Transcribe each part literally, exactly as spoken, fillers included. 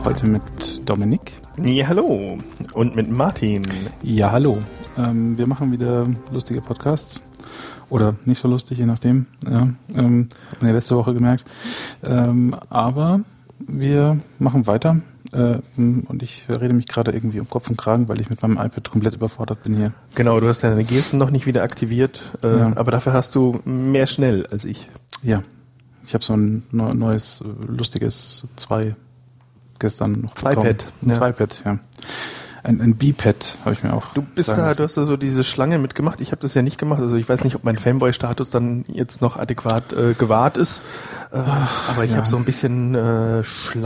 Heute mit Dominik. Ja, hallo. Und mit Martin. Ja, hallo. Ähm, wir machen wieder lustige Podcasts. Oder nicht so lustig, je nachdem. Ja, ähm, hat man ja letzte Woche gemerkt. Ähm, aber wir machen weiter. Äh, und ich rede mich gerade irgendwie um Kopf und Kragen, weil ich mit meinem iPad komplett überfordert bin hier. Genau, du hast deine Gesten noch nicht wieder aktiviert. Äh, ja. Aber dafür hast du mehr schnell als ich. Ja. Ich habe so ein neues, lustiges zwei gestern noch Zwei-Pad. Ein ja. Zwei-Pad, ja. Ein, ein B-Pad habe ich mir auch. Du bist da, du hast da so diese Schlange mitgemacht. Ich habe das ja nicht gemacht. Also ich weiß nicht, ob mein Fanboy-Status dann jetzt noch adäquat äh, gewahrt ist. Äh, Ach, aber ich ja. habe so ein bisschen äh,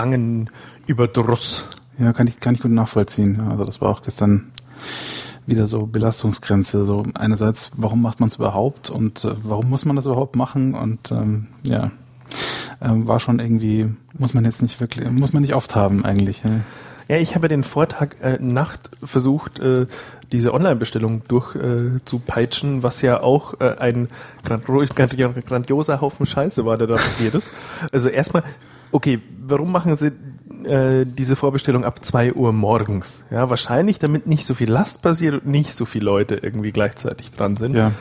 Schlangenüberdruss. Ja, kann ich, kann ich gut nachvollziehen. Ja, also das war auch gestern wieder so Belastungsgrenze. So einerseits, warum macht man es überhaupt und äh, warum muss man das überhaupt machen? Und ähm, ja, ähm, war schon irgendwie, muss man jetzt nicht wirklich, muss man nicht oft haben eigentlich. Ja, ja ich habe den Vortag äh, Nacht versucht, äh, diese Online-Bestellung durchzupeitschen, äh, was ja auch äh, ein grand- grandioser Haufen Scheiße war, der da passiert ist. Also erstmal, okay, warum machen sie äh, diese Vorbestellung ab zwei Uhr morgens? Ja, wahrscheinlich, damit nicht so viel Last passiert und nicht so viele Leute irgendwie gleichzeitig dran sind. Ja.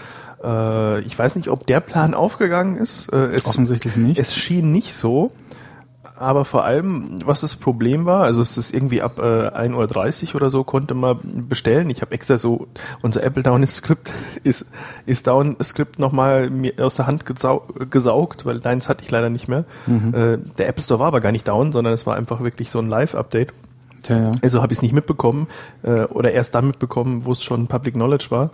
Äh, ich weiß nicht, ob der Plan aufgegangen ist. Äh, es, Offensichtlich nicht. Es schien nicht so. Aber vor allem, was das Problem war, also es ist irgendwie ab äh, ein Uhr dreißig oder so konnte man bestellen. Ich habe extra so, unser Apple Down-Skript ist, ist Down-Skript nochmal mir aus der Hand gesau- gesaugt, weil deins hatte ich leider nicht mehr. Mhm. Äh, der Apple Store war aber gar nicht down, sondern es war einfach wirklich so ein Live-Update. Ja, ja. Also habe ich es nicht mitbekommen äh, oder erst dann mitbekommen, wo es schon Public Knowledge war.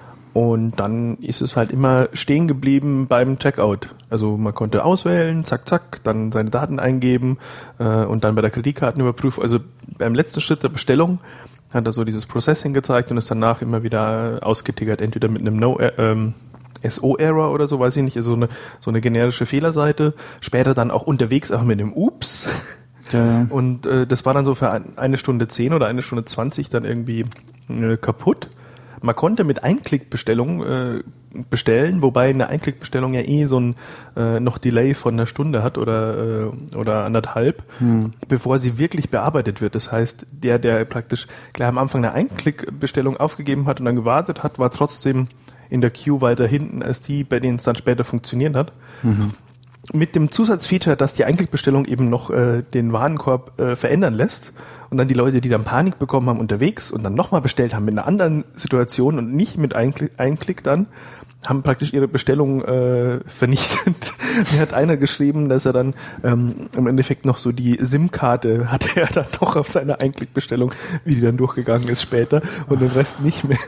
Und dann ist es halt immer stehen geblieben beim Checkout. Also man konnte auswählen, zack, zack, dann seine Daten eingeben äh, und dann bei der Kreditkartenüberprüfung, also beim letzten Schritt der Bestellung hat er so dieses Processing gezeigt und ist danach immer wieder ausgetickert, entweder mit einem No ähm, S O-Error oder so, weiß ich nicht, also so eine, so eine generische Fehlerseite. Später dann auch unterwegs auch mit einem Ups. Ja. Und äh, das war dann so für ein, eine Stunde zehn oder eine Stunde zwanzig dann irgendwie äh, kaputt. Man konnte mit Einklickbestellung äh, bestellen, wobei eine Einklickbestellung ja eh so ein äh, noch Delay von einer Stunde hat oder äh, oder anderthalb, hm. bevor sie wirklich bearbeitet wird. Das heißt, der, der praktisch gleich am Anfang eine Einklickbestellung aufgegeben hat und dann gewartet hat, war trotzdem in der Queue weiter hinten als die, bei denen es dann später funktioniert hat. Mhm. Mit dem Zusatzfeature, dass die Einklickbestellung eben noch äh, den Warenkorb äh, verändern lässt und dann die Leute, die dann Panik bekommen haben unterwegs und dann nochmal bestellt haben mit einer anderen Situation und nicht mit Einklick, Einklick dann, haben praktisch ihre Bestellung äh, vernichtet. Mir hat einer geschrieben, dass er dann ähm, im Endeffekt noch so die SIM-Karte hatte er dann doch auf seiner Einklickbestellung, wie die dann durchgegangen ist später und den Rest nicht mehr.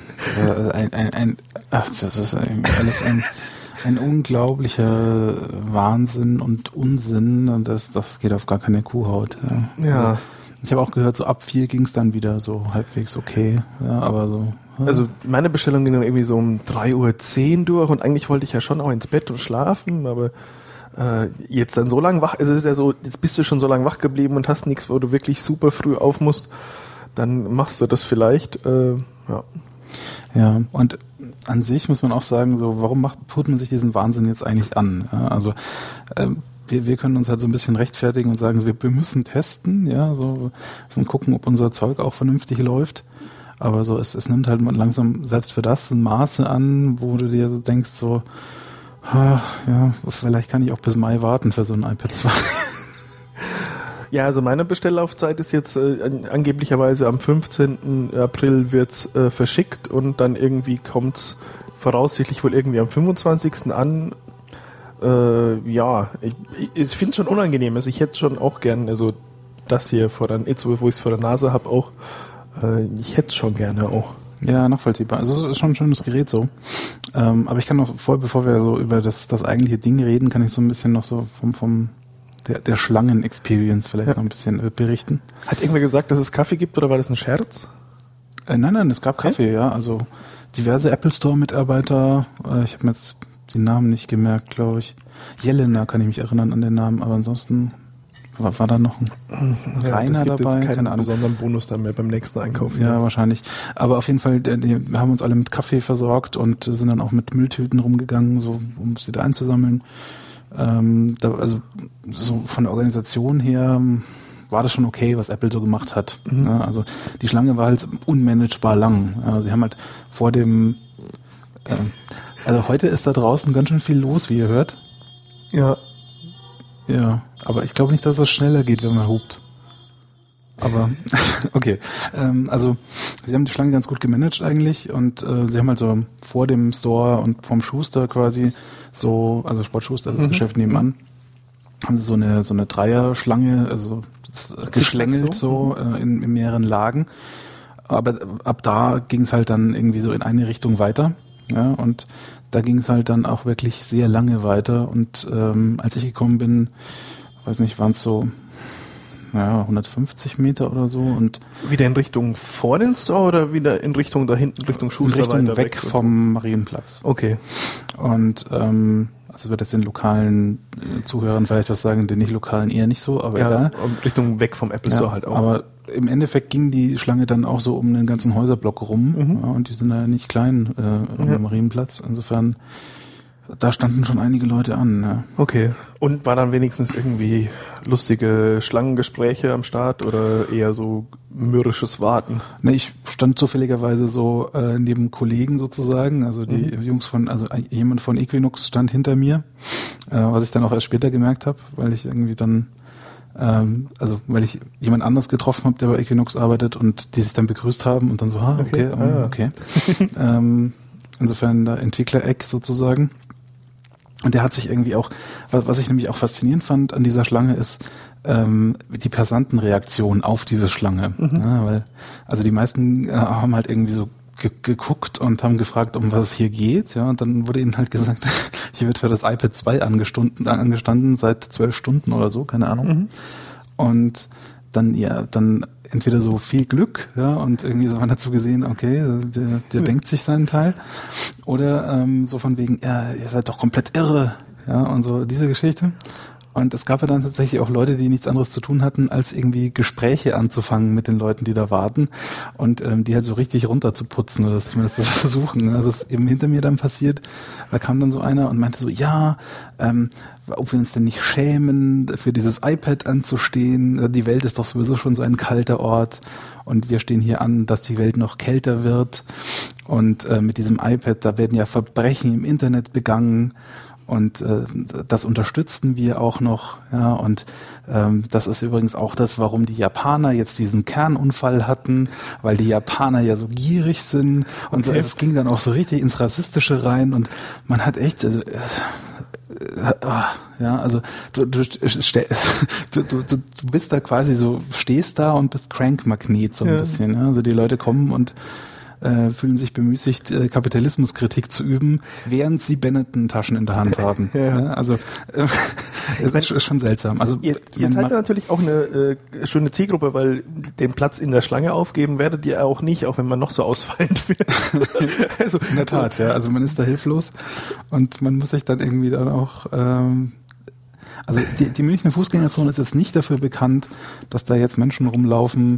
Ja, ein, ein, ein, ach, das ist ein, alles ein... Ein unglaublicher Wahnsinn und Unsinn und das, das geht auf gar keine Kuhhaut. Ja. Ja. Also, ich habe auch gehört, so ab vier ging es dann wieder so halbwegs okay, ja, aber so. Ja. Also meine Bestellung ging dann irgendwie so um drei Uhr zehn durch und eigentlich wollte ich ja schon auch ins Bett und schlafen, aber äh, jetzt dann so lange wach, also es ist ja so, jetzt bist du schon so lange wach geblieben und hast nichts, wo du wirklich super früh auf musst, dann machst du das vielleicht, äh, ja. Ja, und an sich muss man auch sagen, so warum macht, tut man sich diesen Wahnsinn jetzt eigentlich an? Ja, also ähm, wir, wir können uns halt so ein bisschen rechtfertigen und sagen, wir, wir müssen testen, ja, so müssen gucken, ob unser Zeug auch vernünftig läuft. Aber so es, es nimmt halt langsam selbst für das ein Maße an, wo du dir so denkst, so ha, ja, vielleicht kann ich auch bis Mai warten für so ein iPad zwei. Ja, also meine Bestelllaufzeit ist jetzt äh, angeblicherweise am fünfzehnten April wird's äh, verschickt und dann irgendwie kommt's voraussichtlich wohl irgendwie am fünfundzwanzigsten an. Äh, ja, ich, ich finde es schon unangenehm. Also ich hätte schon auch gern, also das hier vor der, jetzt wo ich es vor der Nase habe auch, äh, ich hätte es schon gerne auch. Ja, nachvollziehbar. Also es ist schon ein schönes Gerät so. Ähm, aber ich kann noch vor, bevor wir so über das, das eigentliche Ding reden, kann ich so ein bisschen noch so vom, vom Der, der Schlangen-Experience vielleicht ja. noch ein bisschen äh, berichten. Hat irgendwer gesagt, dass es Kaffee gibt oder war das ein Scherz? Äh, nein, nein, es gab Kaffee, okay. ja. Also diverse Apple Store-Mitarbeiter, äh, ich habe mir jetzt den Namen nicht gemerkt, glaube ich. Jelena kann ich mich erinnern an den Namen, aber ansonsten war, war da noch ein ja, Rainer es gibt dabei. Jetzt keinen keine Ahnung. besonderen Bonus dann mehr beim nächsten Einkauf. Ja, ja, wahrscheinlich. Aber auf jeden Fall, die, die haben uns alle mit Kaffee versorgt und sind dann auch mit Mülltüten rumgegangen, so um sie da einzusammeln. Ähm, da, also so von der Organisation her war das schon okay, was Apple so gemacht hat. Mhm. Ja, also die Schlange war halt unmanagebar lang. Ja, sie haben halt vor dem, äh, also heute ist da draußen ganz schön viel los, wie ihr hört. Ja. Ja, aber ich glaube nicht, dass das schneller geht, wenn man hupt. Aber, okay. Ähm, also, sie haben die Schlange ganz gut gemanagt eigentlich und äh, sie haben halt so vor dem Store und vom Schuster quasi so, also Sportschuster, das mhm. Geschäft nebenan, haben sie so eine so eine Dreierschlange, also geschlängelt so äh, in, in mehreren Lagen. Aber ab da ging es halt dann irgendwie so in eine Richtung weiter. Ja, und da ging es halt dann auch wirklich sehr lange weiter. Und ähm, als ich gekommen bin, weiß nicht, waren es so ja, hundertfünfzig Meter oder so. Und wieder in Richtung vor den Store oder wieder in Richtung da hinten, Richtung Schuster? In Richtung weg, weg vom Marienplatz. Okay. Und ähm, also wird jetzt den lokalen äh, Zuhörern vielleicht was sagen, den nicht lokalen eher nicht so, aber ja, egal. Richtung weg vom Apple Store ja, halt auch. Aber im Endeffekt ging die Schlange dann auch so um den ganzen Häuserblock rum. Mhm. Ja, und die sind ja nicht klein äh, am ja. Marienplatz. Insofern, da standen schon einige Leute an. Ja. Okay. Und war dann wenigstens irgendwie lustige Schlangengespräche am Start oder eher so mürrisches Warten? Ne, ich stand zufälligerweise so äh, neben Kollegen sozusagen. Also die mhm. Jungs von, also jemand von Equinox stand hinter mir, äh, was ich dann auch erst später gemerkt habe, weil ich irgendwie dann Ähm, also weil ich jemand anderes getroffen habe, der bei Equinox arbeitet und die sich dann begrüßt haben und dann so, ah, okay, okay. Ah. okay. ähm, insofern der Entwickler-Eck sozusagen. Und der hat sich irgendwie auch, was, was ich nämlich auch faszinierend fand an dieser Schlange ist, ähm, die Passantenreaktion auf diese Schlange. Mhm. Ja, weil, also die meisten äh, haben halt irgendwie so ge- geguckt und haben gefragt, um was es hier geht, ja, und dann wurde ihnen halt gesagt, hier wird für das iPad zwei angestanden, angestanden seit zwölf Stunden oder so, keine Ahnung. Mhm. Und dann, ja, dann entweder so viel Glück, ja, und irgendwie so man dazu gesehen, okay, der, der mhm. denkt sich seinen Teil, oder ähm, so von wegen, ja, ihr seid doch komplett irre, ja, und so diese Geschichte. Und es gab ja dann tatsächlich auch Leute, die nichts anderes zu tun hatten, als irgendwie Gespräche anzufangen mit den Leuten, die da warten und ähm, die halt so richtig runterzuputzen oder das zumindest zu versuchen. Also es ist eben hinter mir dann passiert, da kam dann so einer und meinte so, ja, ähm, ob wir uns denn nicht schämen, für dieses iPad anzustehen. Die Welt ist doch sowieso schon so ein kalter Ort und wir stehen hier an, dass die Welt noch kälter wird. Und äh, mit diesem iPad, da werden ja Verbrechen im Internet begangen. Und äh, das unterstützen wir auch noch, ja, und ähm, das ist übrigens auch das, warum die Japaner jetzt diesen Kernunfall hatten, weil die Japaner ja so gierig sind und okay. so, es ging dann auch so richtig ins Rassistische rein und man hat echt, also, äh, äh, ja, also du, du, du, du, du bist da quasi so, stehst da und bist Crank-Magnet so ein ja. bisschen, ja? Also die Leute kommen und Äh, fühlen sich bemüßigt, äh, Kapitalismuskritik zu üben, während sie Benetton-Taschen in der Hand haben. Ja. Ja, also äh, es ist, ist schon seltsam. Also ihr, ihr seid ja natürlich auch eine äh, schöne Zielgruppe, weil den Platz in der Schlange aufgeben werdet ihr auch nicht, auch wenn man noch so ausfallend wird. Also, in der Tat, ja. Also man ist da hilflos und man muss sich dann irgendwie dann auch ähm, also die, die Münchner Fußgängerzone ist jetzt nicht dafür bekannt, dass da jetzt Menschen rumlaufen,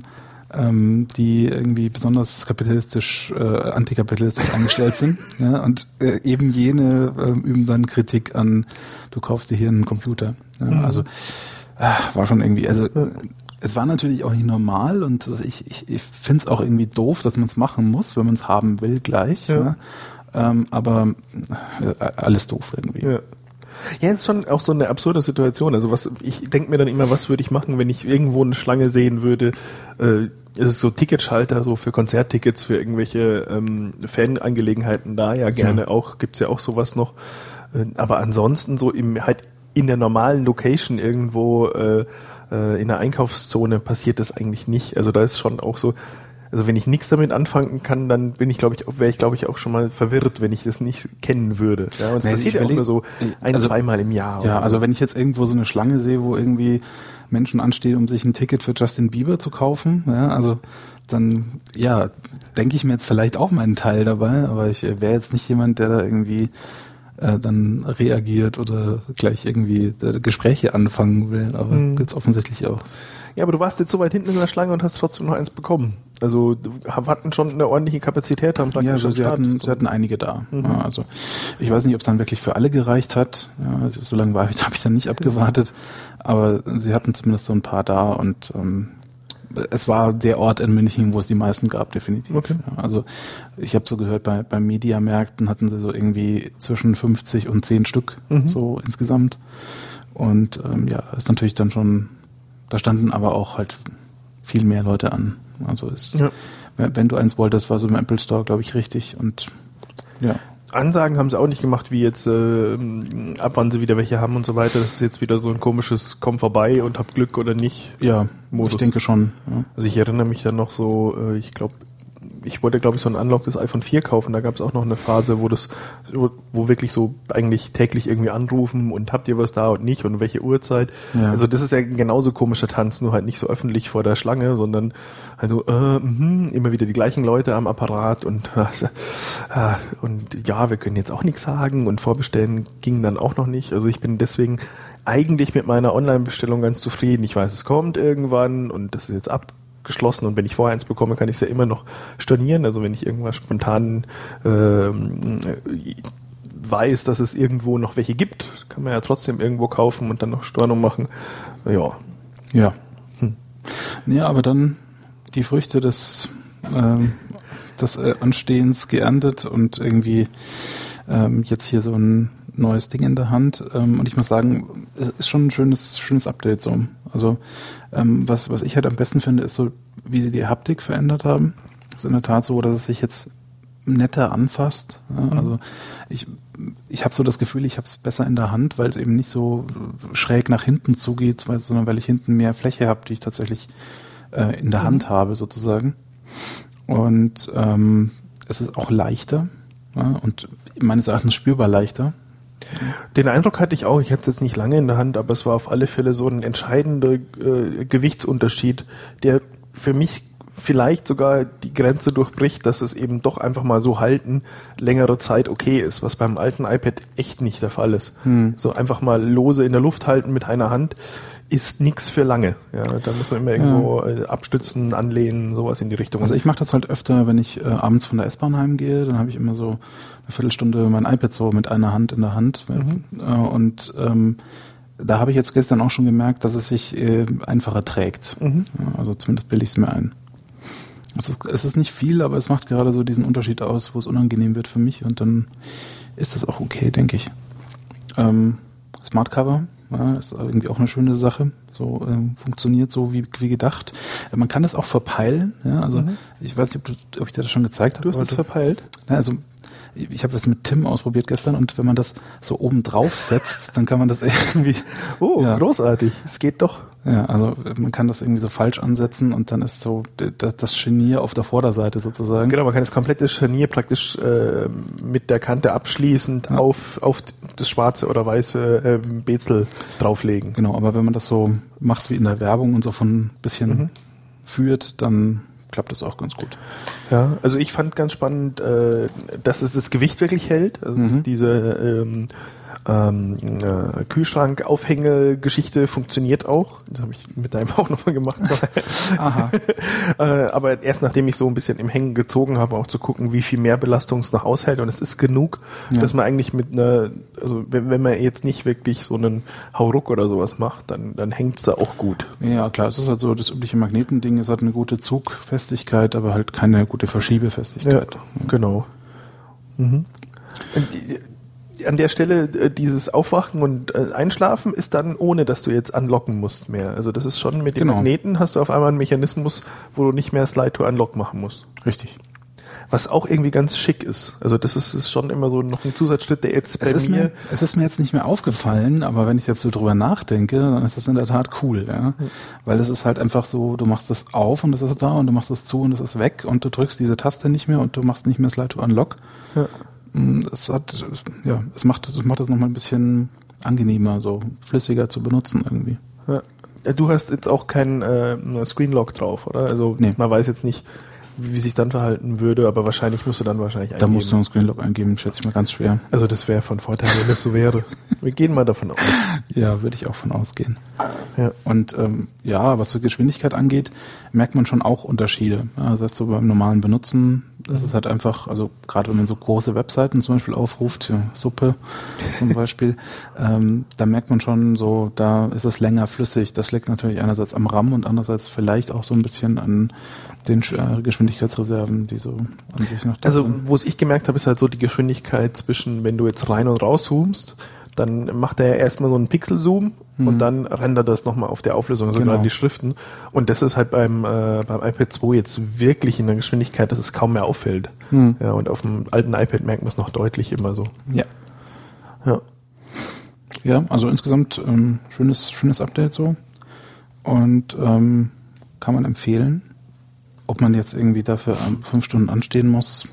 die irgendwie besonders kapitalistisch, äh, antikapitalistisch eingestellt sind. Ja, und äh, eben jene äh, üben dann Kritik an, du kaufst dir hier einen Computer. Ja, mhm. Also äh, war schon irgendwie, also äh, es war natürlich auch nicht normal und also ich, ich, ich finde es auch irgendwie doof, dass man es machen muss, wenn man es haben will gleich. Ja. Ja. Ähm, aber äh, alles doof irgendwie. Ja. Ja, es ist schon auch so eine absurde Situation. Also was, ich denke mir dann immer, was würde ich machen, wenn ich irgendwo eine Schlange sehen würde? Äh, es ist so Ticketschalter, so für Konzerttickets, für irgendwelche ähm, Fanangelegenheiten da, ja gerne ja. auch, gibt's ja auch sowas noch. Äh, aber ansonsten so im halt in der normalen Location irgendwo äh, äh, in der Einkaufszone passiert das eigentlich nicht. Also da ist schon auch so. Also wenn ich nichts damit anfangen kann, dann bin ich, glaube ich, wäre ich, glaube ich, auch schon mal verwirrt, wenn ich das nicht kennen würde. Ja, und es passiert ja auch nur so ein, also, zweimal im Jahr. Ja, also so. Wenn ich jetzt irgendwo so eine Schlange sehe, wo irgendwie Menschen anstehen, um sich ein Ticket für Justin Bieber zu kaufen, ja, also dann, ja, denke ich mir jetzt vielleicht auch meinen Teil dabei, aber ich wäre jetzt nicht jemand, der da irgendwie äh, dann reagiert oder gleich irgendwie äh, Gespräche anfangen will, aber mhm. gibt's offensichtlich auch. Ja, aber du warst jetzt so weit hinten in der Schlange und hast trotzdem noch eins bekommen. Also du hatten schon eine ordentliche Kapazität. Haben ja, also sie hatten, sie hatten einige da. Mhm. Ja, also ich weiß nicht, ob es dann wirklich für alle gereicht hat. Ja, also so lange war ich, habe ich dann nicht abgewartet. Aber sie hatten zumindest so ein paar da und ähm, es war der Ort in München, wo es die meisten gab, definitiv. Okay. Ja, also ich habe so gehört, bei, bei Mediamärkten hatten sie so irgendwie zwischen fünfzig und zehn Stück mhm. so insgesamt. Und ähm, ja, ist natürlich dann schon, da standen aber auch halt viel mehr Leute an. Also ist, ja. wenn du eins wolltest, war so im Apple Store, glaube ich, richtig. Und ja. Ansagen haben sie auch nicht gemacht, wie jetzt äh, ab wann sie wieder welche haben und so weiter. Das ist jetzt wieder so ein komisches komm vorbei und hab Glück oder nicht. Ja, Modus. Ich denke schon. Ja. Also ich erinnere mich dann noch so, äh, ich glaube, ich wollte, glaube ich, so ein unlocktes iPhone vier kaufen. Da gab es auch noch eine Phase, wo das, wo wirklich so eigentlich täglich irgendwie anrufen und habt ihr was da und nicht und welche Uhrzeit. Ja. Also das ist ja genauso komischer Tanz, nur halt nicht so öffentlich vor der Schlange, sondern also äh, mh, immer wieder die gleichen Leute am Apparat und äh, und ja, wir können jetzt auch nichts sagen und vorbestellen ging dann auch noch nicht. Also ich bin deswegen eigentlich mit meiner Online-Bestellung ganz zufrieden. Ich weiß, es kommt irgendwann und das ist jetzt ab geschlossen und wenn ich vorher eins bekomme, kann ich es ja immer noch stornieren. Also wenn ich irgendwas spontan ähm, weiß, dass es irgendwo noch welche gibt, kann man ja trotzdem irgendwo kaufen und dann noch Stornung machen. Ja. Ja. Hm. Ja, aber dann die Früchte des, ähm, des äh, Anstehens geerntet und irgendwie ähm, jetzt hier so ein neues Ding in der Hand. Ähm, und ich muss sagen, es ist schon ein schönes, schönes Update so. Also ähm, was, was ich halt am besten finde, ist so, wie sie die Haptik verändert haben. Es ist in der Tat so, dass es sich jetzt netter anfasst. Ja, mhm. Also ich, ich habe so das Gefühl, ich habe es besser in der Hand, weil es eben nicht so schräg nach hinten zugeht, weil, sondern weil ich hinten mehr Fläche habe, die ich tatsächlich äh, in der mhm. Hand habe sozusagen. Und ähm, es ist auch leichter, ja, und meines Erachtens spürbar leichter. Den Eindruck hatte ich auch, ich hatte es jetzt nicht lange in der Hand, aber es war auf alle Fälle so ein entscheidender äh, Gewichtsunterschied, der für mich vielleicht sogar die Grenze durchbricht, dass es eben doch einfach mal so halten längere Zeit okay ist, was beim alten iPad echt nicht der Fall ist. Hm. So einfach mal lose in der Luft halten mit einer Hand ist nichts für lange. Ja, da muss man immer irgendwo ja. abstützen, anlehnen, sowas in die Richtung. Also ich mache das halt öfter, wenn ich äh, abends von der S-Bahn heimgehe, dann habe ich immer so eine Viertelstunde mein iPad so mit einer Hand in der Hand. Mhm. Äh, und ähm, da habe ich jetzt gestern auch schon gemerkt, dass es sich äh, einfacher trägt. Mhm. Ja, also zumindest bilde ich es mir ein. Es ist, es ist nicht viel, aber es macht gerade so diesen Unterschied aus, wo es unangenehm wird für mich und dann ist das auch okay, denke ich. Ähm, Smart Cover. Ja, ist irgendwie auch eine schöne Sache. So ähm, funktioniert so wie, wie gedacht. Äh, man kann das auch verpeilen. Ja, also mhm. ich weiß nicht, ob, du, ob ich dir das schon gezeigt habe. Du hast es verpeilt? Ja, also ich, ich habe das mit Tim ausprobiert gestern und wenn man das so oben drauf setzt, dann kann man das irgendwie. Oh, ja. Großartig. Es geht doch. Ja, also man kann das irgendwie so falsch ansetzen und dann ist so das Scharnier auf der Vorderseite sozusagen. Genau, man kann das komplette Scharnier praktisch äh, mit der Kante abschließend ja. auf, auf das schwarze oder weiße äh, Bezel drauflegen. Genau, aber wenn man das so macht wie in der Werbung und so von ein bisschen mhm. führt, dann klappt das auch ganz gut. Ja, also ich fand ganz spannend, äh, dass es das Gewicht wirklich hält. Also mhm. diese ähm, Ähm, äh, Kühlschrank-Aufhänge-Geschichte funktioniert auch. Das habe ich mit deinem auch nochmal gemacht. Aha. äh, aber erst nachdem ich so ein bisschen im Hängen gezogen habe, auch zu gucken, wie viel mehr Belastung es noch aushält. Und es ist genug, ja. dass man eigentlich mit einer, also wenn, wenn man jetzt nicht wirklich so einen Hauruck oder sowas macht, dann, dann hängt es da auch gut. Ja, klar, es ist halt so das übliche Magnetending. Es hat eine gute Zugfestigkeit, aber halt keine gute Verschiebefestigkeit. Ja, genau. Mhm. Und die, an der Stelle äh, dieses Aufwachen und äh, Einschlafen ist dann ohne, dass du jetzt anlocken musst mehr. Also das ist schon mit den genau. Magneten hast du auf einmal einen Mechanismus, wo du nicht mehr Slide to Unlock machen musst. Richtig. Was auch irgendwie ganz schick ist. Also das ist, ist schon immer so noch ein Zusatzschritt, der jetzt bei es ist mir... mir... Es ist mir jetzt nicht mehr aufgefallen, aber wenn ich jetzt so drüber nachdenke, dann ist das in der Tat cool. Ja? Mhm. Weil es ist halt einfach so, du machst das auf und das ist da und du machst das zu und das ist weg und du drückst diese Taste nicht mehr und du machst nicht mehr Slide to Unlock. Ja. Es hat, ja, es macht, es macht das nochmal ein bisschen angenehmer, so flüssiger zu benutzen irgendwie. Ja. Du hast jetzt auch keinen äh, Screenlock drauf, oder? Also nee. Man weiß jetzt nicht, wie sich dann verhalten würde, aber wahrscheinlich musst du dann wahrscheinlich Da eingeben. musst du einen Screenlock eingeben, schätze ich mal ganz schwer. Also das wäre von Vorteil, wenn das so wäre. Wir gehen mal davon aus. Ja, würde ich auch von ausgehen. Ja. Und ähm, ja, was so Geschwindigkeit angeht, merkt man schon auch Unterschiede. Ja, das heißt, so beim normalen Benutzen, das ist halt einfach, also gerade wenn man so große Webseiten zum Beispiel aufruft, ja, Suppe zum Beispiel, ähm, da merkt man schon so, da ist es länger flüssig. Das liegt natürlich einerseits am RAM und andererseits vielleicht auch so ein bisschen an den äh, Geschwindigkeitsreserven, die so an sich noch da Also sind. wo es ich gemerkt habe, ist halt so die Geschwindigkeit zwischen, wenn du jetzt rein und raus zoomst, dann macht er erstmal so einen Pixelzoom Mhm. und dann rendert das nochmal auf der Auflösung, also Genau. gerade die Schriften. Und das ist halt beim, äh, beim iPad zwei jetzt wirklich in der Geschwindigkeit, dass es kaum mehr auffällt. Mhm. Ja, und auf dem alten iPad merkt man es noch deutlich immer so. Ja. Ja. Ja, also insgesamt ähm, schönes, schönes Update so. Und ähm, kann man empfehlen. Ob man jetzt irgendwie dafür ähm, fünf Stunden anstehen muss,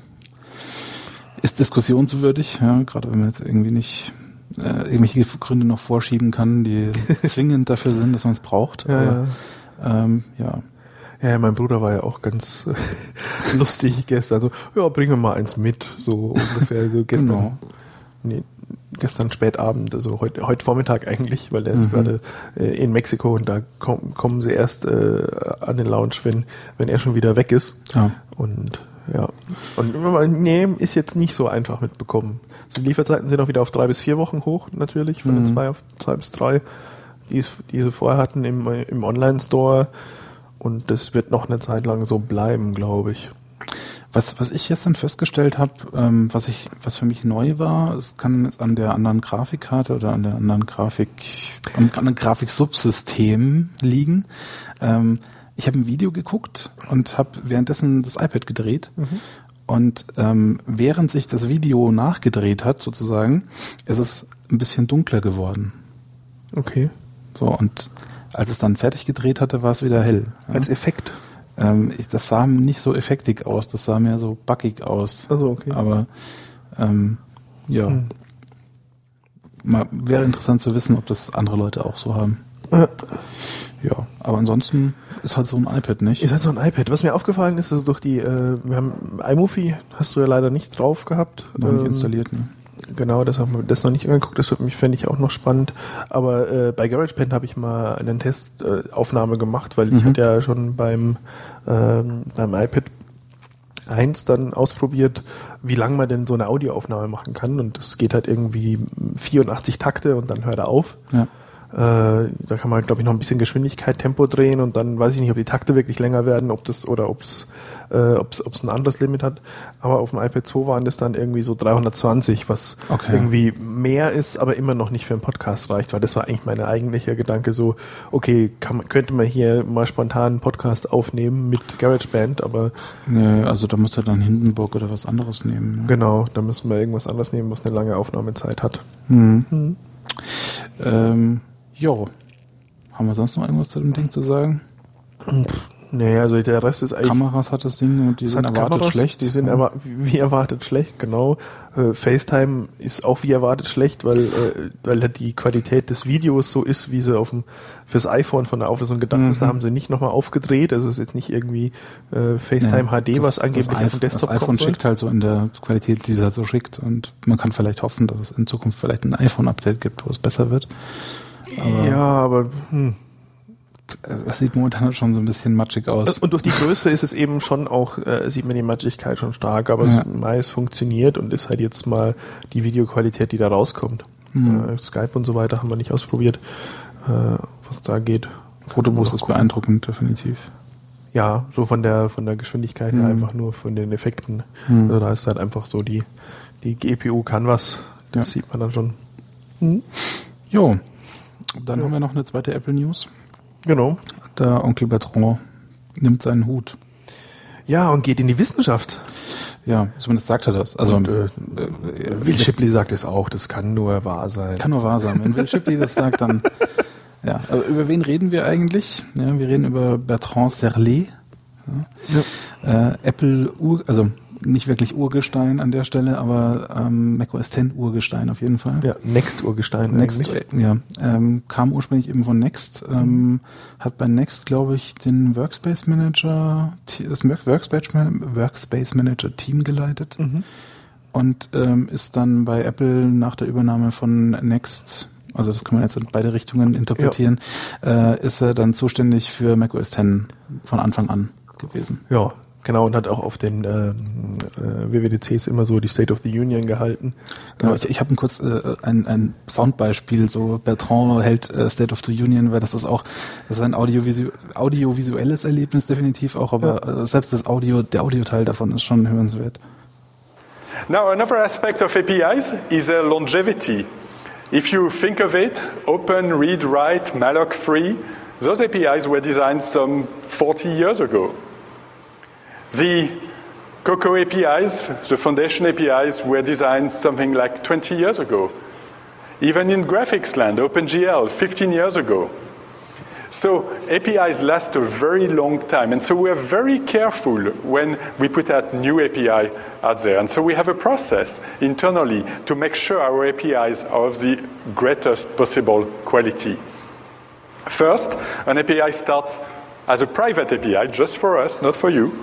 ist diskussionswürdig, ja, gerade wenn man jetzt irgendwie nicht äh, irgendwelche Gründe noch vorschieben kann, die zwingend dafür sind, dass man es braucht. Ja, Aber, ähm, ja. Ja, mein Bruder war ja auch ganz äh, lustig gestern. Also, ja, bringen wir mal eins mit, so ungefähr. So gestern, Genau. nee, gestern spätabend, also heute, heute Vormittag eigentlich, weil der ist Mhm. gerade äh, in Mexiko und da komm, kommen sie erst äh, an den Lounge, wenn, wenn er schon wieder weg ist. Ja. Und ja, und nee, ist jetzt nicht so einfach mitbekommen. So, die Lieferzeiten sind auch wieder auf drei bis vier Wochen hoch, natürlich, von Mhm. den zwei auf zwei bis drei, die, es- die sie vorher hatten im, im Online-Store. Und das wird noch eine Zeit lang so bleiben, glaube ich. Was, was ich gestern festgestellt habe, ähm, was ich, was für mich neu war, es kann jetzt an der anderen Grafikkarte oder an der anderen Grafik, am anderen Grafiksubsystem liegen. Ähm, ich habe ein Video geguckt und habe währenddessen das iPad gedreht. Und ähm, während sich das Video nachgedreht hat, sozusagen, ist es ein bisschen dunkler geworden. Okay. So, und als es dann fertig gedreht hatte, war es wieder hell. Ja. Als Effekt. Ähm, ich, das sah nicht so effektig aus, das sah mehr so buggig aus. Also okay. Aber ähm, ja, Hm. mal, wäre interessant zu wissen, ob das andere Leute auch so haben. Ja. Ja, aber ansonsten ist halt so ein iPad nicht. Ist halt so ein iPad. Was mir aufgefallen ist, ist durch die, äh, wir haben iMovie, hast du ja leider nicht drauf gehabt. Noch nicht Ähm, installiert, ne? Genau, das haben wir das noch nicht angeguckt, das würde mich, fände ich auch noch spannend. Aber äh, bei GarageBand habe ich mal eine Testaufnahme äh, Aufnahme gemacht, weil ich Mhm. hatte ja schon beim, ähm, beim iPad eins dann ausprobiert, wie lange man denn so eine Audioaufnahme machen kann. Und das geht halt irgendwie vierundachtzig Takte und dann hört er auf. Ja. Äh, da kann man, glaube ich, noch ein bisschen Geschwindigkeit, Tempo drehen und dann weiß ich nicht, ob die Takte wirklich länger werden, ob das oder ob es äh, ob es ob es ein anderes Limit hat. Aber auf dem iPad zwei waren das dann irgendwie so dreihundertzwanzig, was Okay. irgendwie mehr ist, aber immer noch nicht für einen Podcast reicht, weil das war eigentlich mein eigentlicher Gedanke so, okay, kann, man- könnte man hier mal spontan einen Podcast aufnehmen mit GarageBand, aber Nee, also da muss er dann Hindenburg oder was anderes nehmen. Ne? genau, da müssen wir irgendwas anderes nehmen, was eine lange Aufnahmezeit hat. Mhm. Mhm. Ähm, jo. Haben wir sonst noch irgendwas zu dem Ding zu sagen? Nee, also der Rest ist eigentlich Kameras hat das Ding und die Es sind hat erwartet Kameras, schlecht. Die sind Ja. erwa- wie erwartet schlecht, genau. Äh, FaceTime ist auch wie erwartet schlecht, weil, äh, weil halt die Qualität des Videos so ist, wie sie auf dem, fürs iPhone von der Auflösung gedacht Mhm. ist. Da haben sie nicht nochmal aufgedreht. Also es ist jetzt nicht irgendwie äh, FaceTime Ja, H D, was das, angeblich das auf dem iPhone, Desktop das iPhone kommen soll. schickt halt so in der Qualität, die es halt so schickt. Und man kann vielleicht hoffen, dass es in Zukunft vielleicht ein iPhone-Update gibt, wo es besser wird. Aber Ja, aber hm. das sieht momentan schon so ein bisschen matschig aus. Und durch die Größe ist es eben schon auch, äh, sieht man die Matschigkeit schon stark, aber Ja. es meist funktioniert und ist halt jetzt mal die Videoqualität, die da rauskommt. Mhm. Äh, Skype und so weiter haben wir nicht ausprobiert, äh, was da geht. Fotoboost ist Gucken. beeindruckend, definitiv. Ja, so von der von der Geschwindigkeit her, Mhm. einfach nur von den Effekten. Mhm. Also da ist halt einfach so die, die G P U kann was, das Ja. sieht man dann schon. Jo, dann Ja. haben wir noch eine zweite Apple News. Genau. Der Onkel Bertrand nimmt seinen Hut. Ja, und geht in die Wissenschaft. Ja, zumindest sagt er das. Also Und, äh, äh, Will Shipley sagt es auch, das kann nur wahr sein. kann nur wahr sein. Wenn Will Shipley das sagt, dann ja. Aber über wen reden wir eigentlich? Ja, wir reden über Bertrand Serlet. Ja. Äh, Apple, Ur, also nicht wirklich Urgestein an der Stelle, aber ähm, macOS X Urgestein auf jeden Fall. Ja, Next Urgestein. Next, ja, ähm, kam ursprünglich eben von Next, ähm, mhm. hat bei Next, glaube ich, den Workspace Manager, das Workspace, Workspace Manager Team geleitet mhm. und ähm, ist dann bei Apple nach der Übernahme von Next, also das kann man jetzt in beide Richtungen interpretieren, ja. äh, ist er dann zuständig für macOS X von Anfang an gewesen. Ja, genau, und hat auch auf den äh, äh, W W D Cs immer so die State of the Union gehalten. Genau, ich, ich habe ein kurz äh, ein, ein Soundbeispiel, so Bertrand hält äh, State of the Union, weil das ist auch, das ist ein audiovisuelles audiovisuelles Erlebnis definitiv auch, aber ja. äh, selbst das Audio, der Audioteil davon ist schon hörenswert. Now, another aspect of A P Is is uh, longevity. If you think of it, open, read, write, malloc free, those A P Is were designed some forty years ago. The Cocoa A P Is, the foundation A P Is, were designed something like twenty years ago. Even in graphics land, OpenGL, fifteen years ago. So A P Is last a very long time, and so we're very careful when we put out new A P I out there. And so we have a process internally to make sure our A P Is are of the greatest possible quality. First, an A P I starts as a private A P I, just for us, not for you.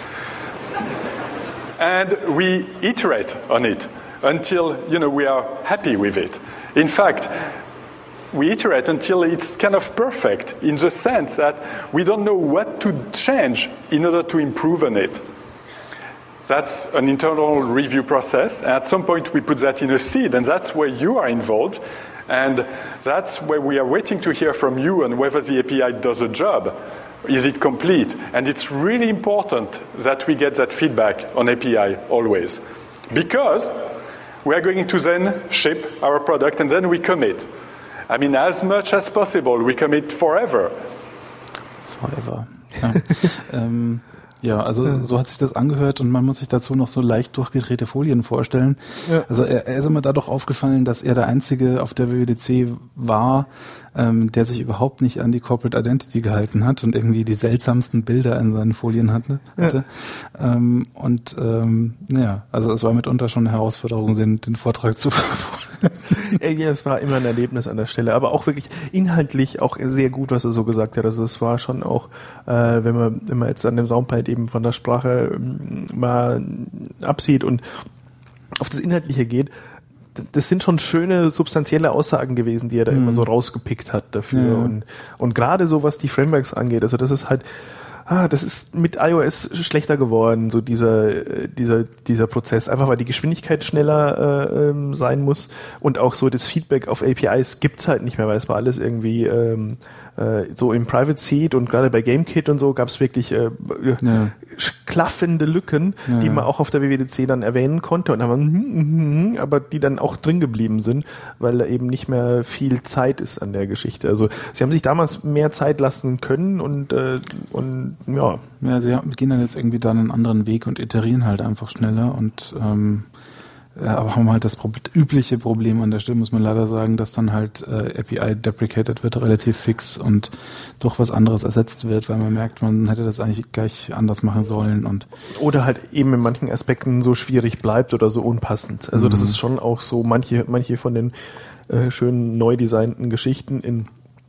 And we iterate on it until, you know, we are happy with it. In fact, we iterate until it's kind of perfect in the sense that we don't know what to change in order to improve on it. That's an internal review process. And at some point, we put that in a seed, and that's where you are involved. And that's where we are waiting to hear from you on whether the A P I does a job. Is it complete? And it's really important that we get that feedback on A P I always. Because we are going to then ship our product, and then we commit. I mean, as much as possible, we commit forever. Forever. Ja, ähm, ja also so hat sich das angehört und man muss sich dazu noch so leicht durchgedrehte Folien vorstellen. Ja. Also er, er ist immer dadurch aufgefallen, dass er der Einzige auf der W W D C war, ähm, der sich überhaupt nicht an die Corporate Identity gehalten hat und irgendwie die seltsamsten Bilder in seinen Folien hatte. hatte. Ja. Ähm, und ähm, naja, also es war mitunter schon eine Herausforderung, den, den Vortrag zu verfolgen. Ja, es war immer ein Erlebnis an der Stelle, aber auch wirklich inhaltlich auch sehr gut, was er so gesagt hat. Also es war schon auch, äh, wenn man wenn man jetzt an dem Soundpad eben von der Sprache ähm, mal absieht und auf das Inhaltliche geht, das sind schon schöne, substanzielle Aussagen gewesen, die er da mhm. immer so rausgepickt hat dafür. Ja. Und, und gerade so, was die Frameworks angeht, also das ist halt, ah, das ist mit iOS schlechter geworden, so dieser, dieser, dieser Prozess. Einfach weil die Geschwindigkeit schneller äh, ähm, sein muss und auch so das Feedback auf A P Is gibt's halt nicht mehr, weil es war alles irgendwie ähm, äh, so im Private Seed und gerade bei GameKit und so gab's wirklich äh, ja. klaffende Lücken, ja, die man auch auf der W W D C dann erwähnen konnte und dann man, aber die dann auch drin geblieben sind, weil da eben nicht mehr viel Zeit ist an der Geschichte. Also sie haben sich damals mehr Zeit lassen können und äh, und ja. Ja, sie gehen dann jetzt irgendwie dann einen anderen Weg und iterieren halt einfach schneller und ähm, ja, aber haben halt das Pro- übliche Problem an der Stelle, muss man leider sagen, dass dann halt äh, A P I deprecated wird, relativ fix und durch was anderes ersetzt wird, weil man merkt, man hätte das eigentlich gleich anders machen sollen und oder halt eben in manchen Aspekten so schwierig bleibt oder so unpassend. Also mhm. das ist schon auch so, manche manche von den äh, schönen neu designten Geschichten in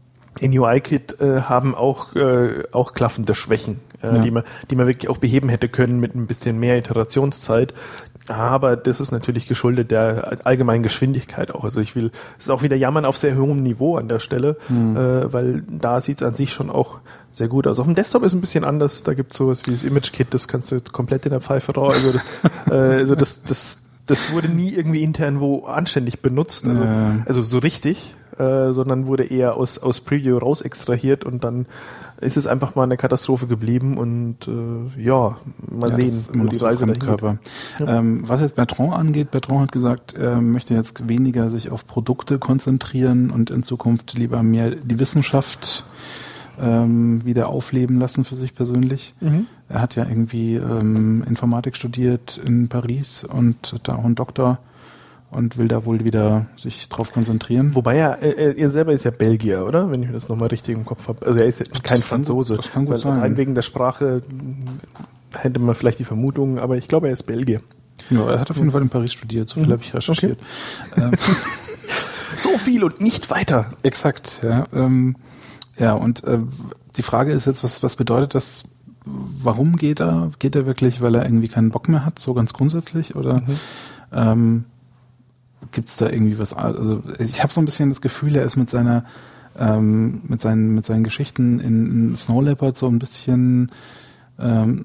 in U I-Kit äh, haben auch äh, auch klaffende Schwächen, äh, ja. die man die man wirklich auch beheben hätte können mit ein bisschen mehr Iterationszeit. Aber das ist natürlich geschuldet der allgemeinen Geschwindigkeit auch. Also ich will, es ist auch wieder Jammern auf sehr hohem Niveau an der Stelle, mhm. äh, weil da sieht es an sich schon auch sehr gut aus. Auf dem Desktop ist ein bisschen anders. Da gibt es sowas wie das Image-Kit, das kannst du komplett in der Pfeife raus. Also das, äh, also das, das, das wurde nie irgendwie intern wo anständig benutzt. Also, ja. also so richtig. Äh, sondern wurde eher aus, aus Preview raus extrahiert und dann ist es einfach mal eine Katastrophe geblieben und äh, ja, mal ja, sehen, wo die so Reise dahin geht. Ja. Ähm, was jetzt Bertrand angeht, Bertrand hat gesagt, er möchte jetzt weniger sich auf Produkte konzentrieren und in Zukunft lieber mehr die Wissenschaft ähm, wieder aufleben lassen für sich persönlich. Mhm. Er hat ja irgendwie ähm, Informatik studiert in Paris und hat da auch einen Doktor und will da wohl wieder sich drauf konzentrieren. Wobei er, er, er selber ist ja Belgier, oder? Wenn ich mir das nochmal richtig im Kopf habe. Also er ist ja kein das Franzose. Kann, das kann gut weil sein. Rein wegen der Sprache hätte man vielleicht die Vermutung, aber ich glaube, er ist Belgier. Ja, er hat auf jeden Fall in Paris studiert, so viel mhm. habe ich recherchiert. Okay. Ähm, so viel und nicht weiter. Exakt, ja. Ähm, ja, und äh, die Frage ist jetzt, was, was bedeutet das? Warum geht er? Geht er wirklich, weil er irgendwie keinen Bock mehr hat, so ganz grundsätzlich? Oder mhm. ähm, gibt es da irgendwie was? Also ich habe so ein bisschen das Gefühl, er ist mit seiner ähm, mit seinen mit seinen Geschichten in, in Snow Leopard so ein bisschen ähm,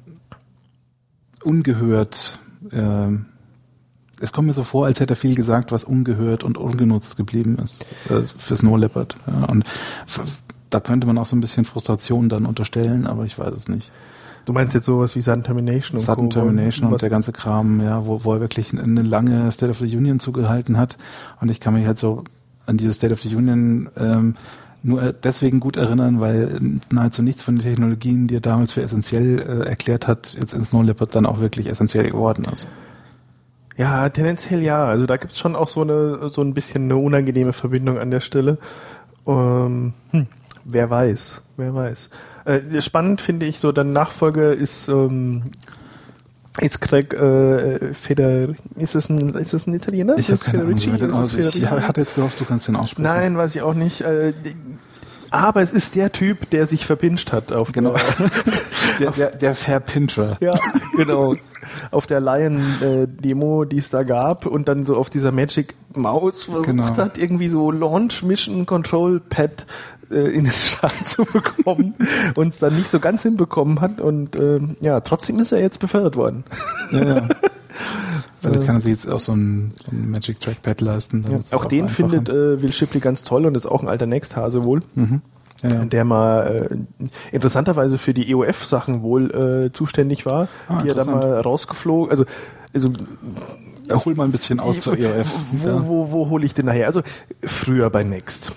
ungehört. Ähm, es kommt mir so vor, als hätte er viel gesagt, was ungehört und ungenutzt geblieben ist äh, für Snow Leopard. Ja, und f- da könnte man auch so ein bisschen Frustration dann unterstellen, aber ich weiß es nicht. Du meinst jetzt sowas wie Sudden Termination und Sudden Termination und der ganze Kram, ja, wo, wo er wirklich eine lange State of the Union zugehalten hat. Und ich kann mich halt so an diese State of the Union ähm, nur deswegen gut erinnern, weil nahezu nichts von den Technologien, die er damals für essentiell äh, erklärt hat, jetzt in Snow Leopard dann auch wirklich essentiell geworden ist. Ja, tendenziell ja. Also da gibt's schon auch so eine so ein bisschen eine unangenehme Verbindung an der Stelle. Ähm, hm. Wer weiß, wer weiß. Äh, spannend finde ich so, dann Nachfolger ist ähm, ist Craig äh, Feder, ist das ein ist das ein Italiener? Ich habe keine Ahnung, wie den aussieht. Ich hatte jetzt gehofft, du kannst den aussprechen. Nein, weiß ich auch nicht. Äh, aber es ist der Typ, der sich verpinscht hat auf genau. der, der, der Verpinscher. Ja, genau. Auf der Lion-Demo, die es da gab und dann so auf dieser Magic Maus versucht genau. hat, irgendwie so Launch Mission Control Pad äh, in den Start zu bekommen und es dann nicht so ganz hinbekommen hat und äh, ja, trotzdem ist er jetzt befördert worden. Ja, ja. Vielleicht kann er sich jetzt auch so ein, so ein Magic Trackpad leisten. Ja, auch, auch den einfacher. findet äh, Will Shipley ganz toll und ist auch ein alter Next-Hase wohl. Mhm. Ja, ja. Der mal äh, interessanterweise für die E O F-Sachen wohl äh, zuständig war, ah, die er da mal rausgeflogen, also, also ja, hol mal ein bisschen aus zur E O F. Wo, wo, wo, wo hole ich den nachher? Also früher bei Next.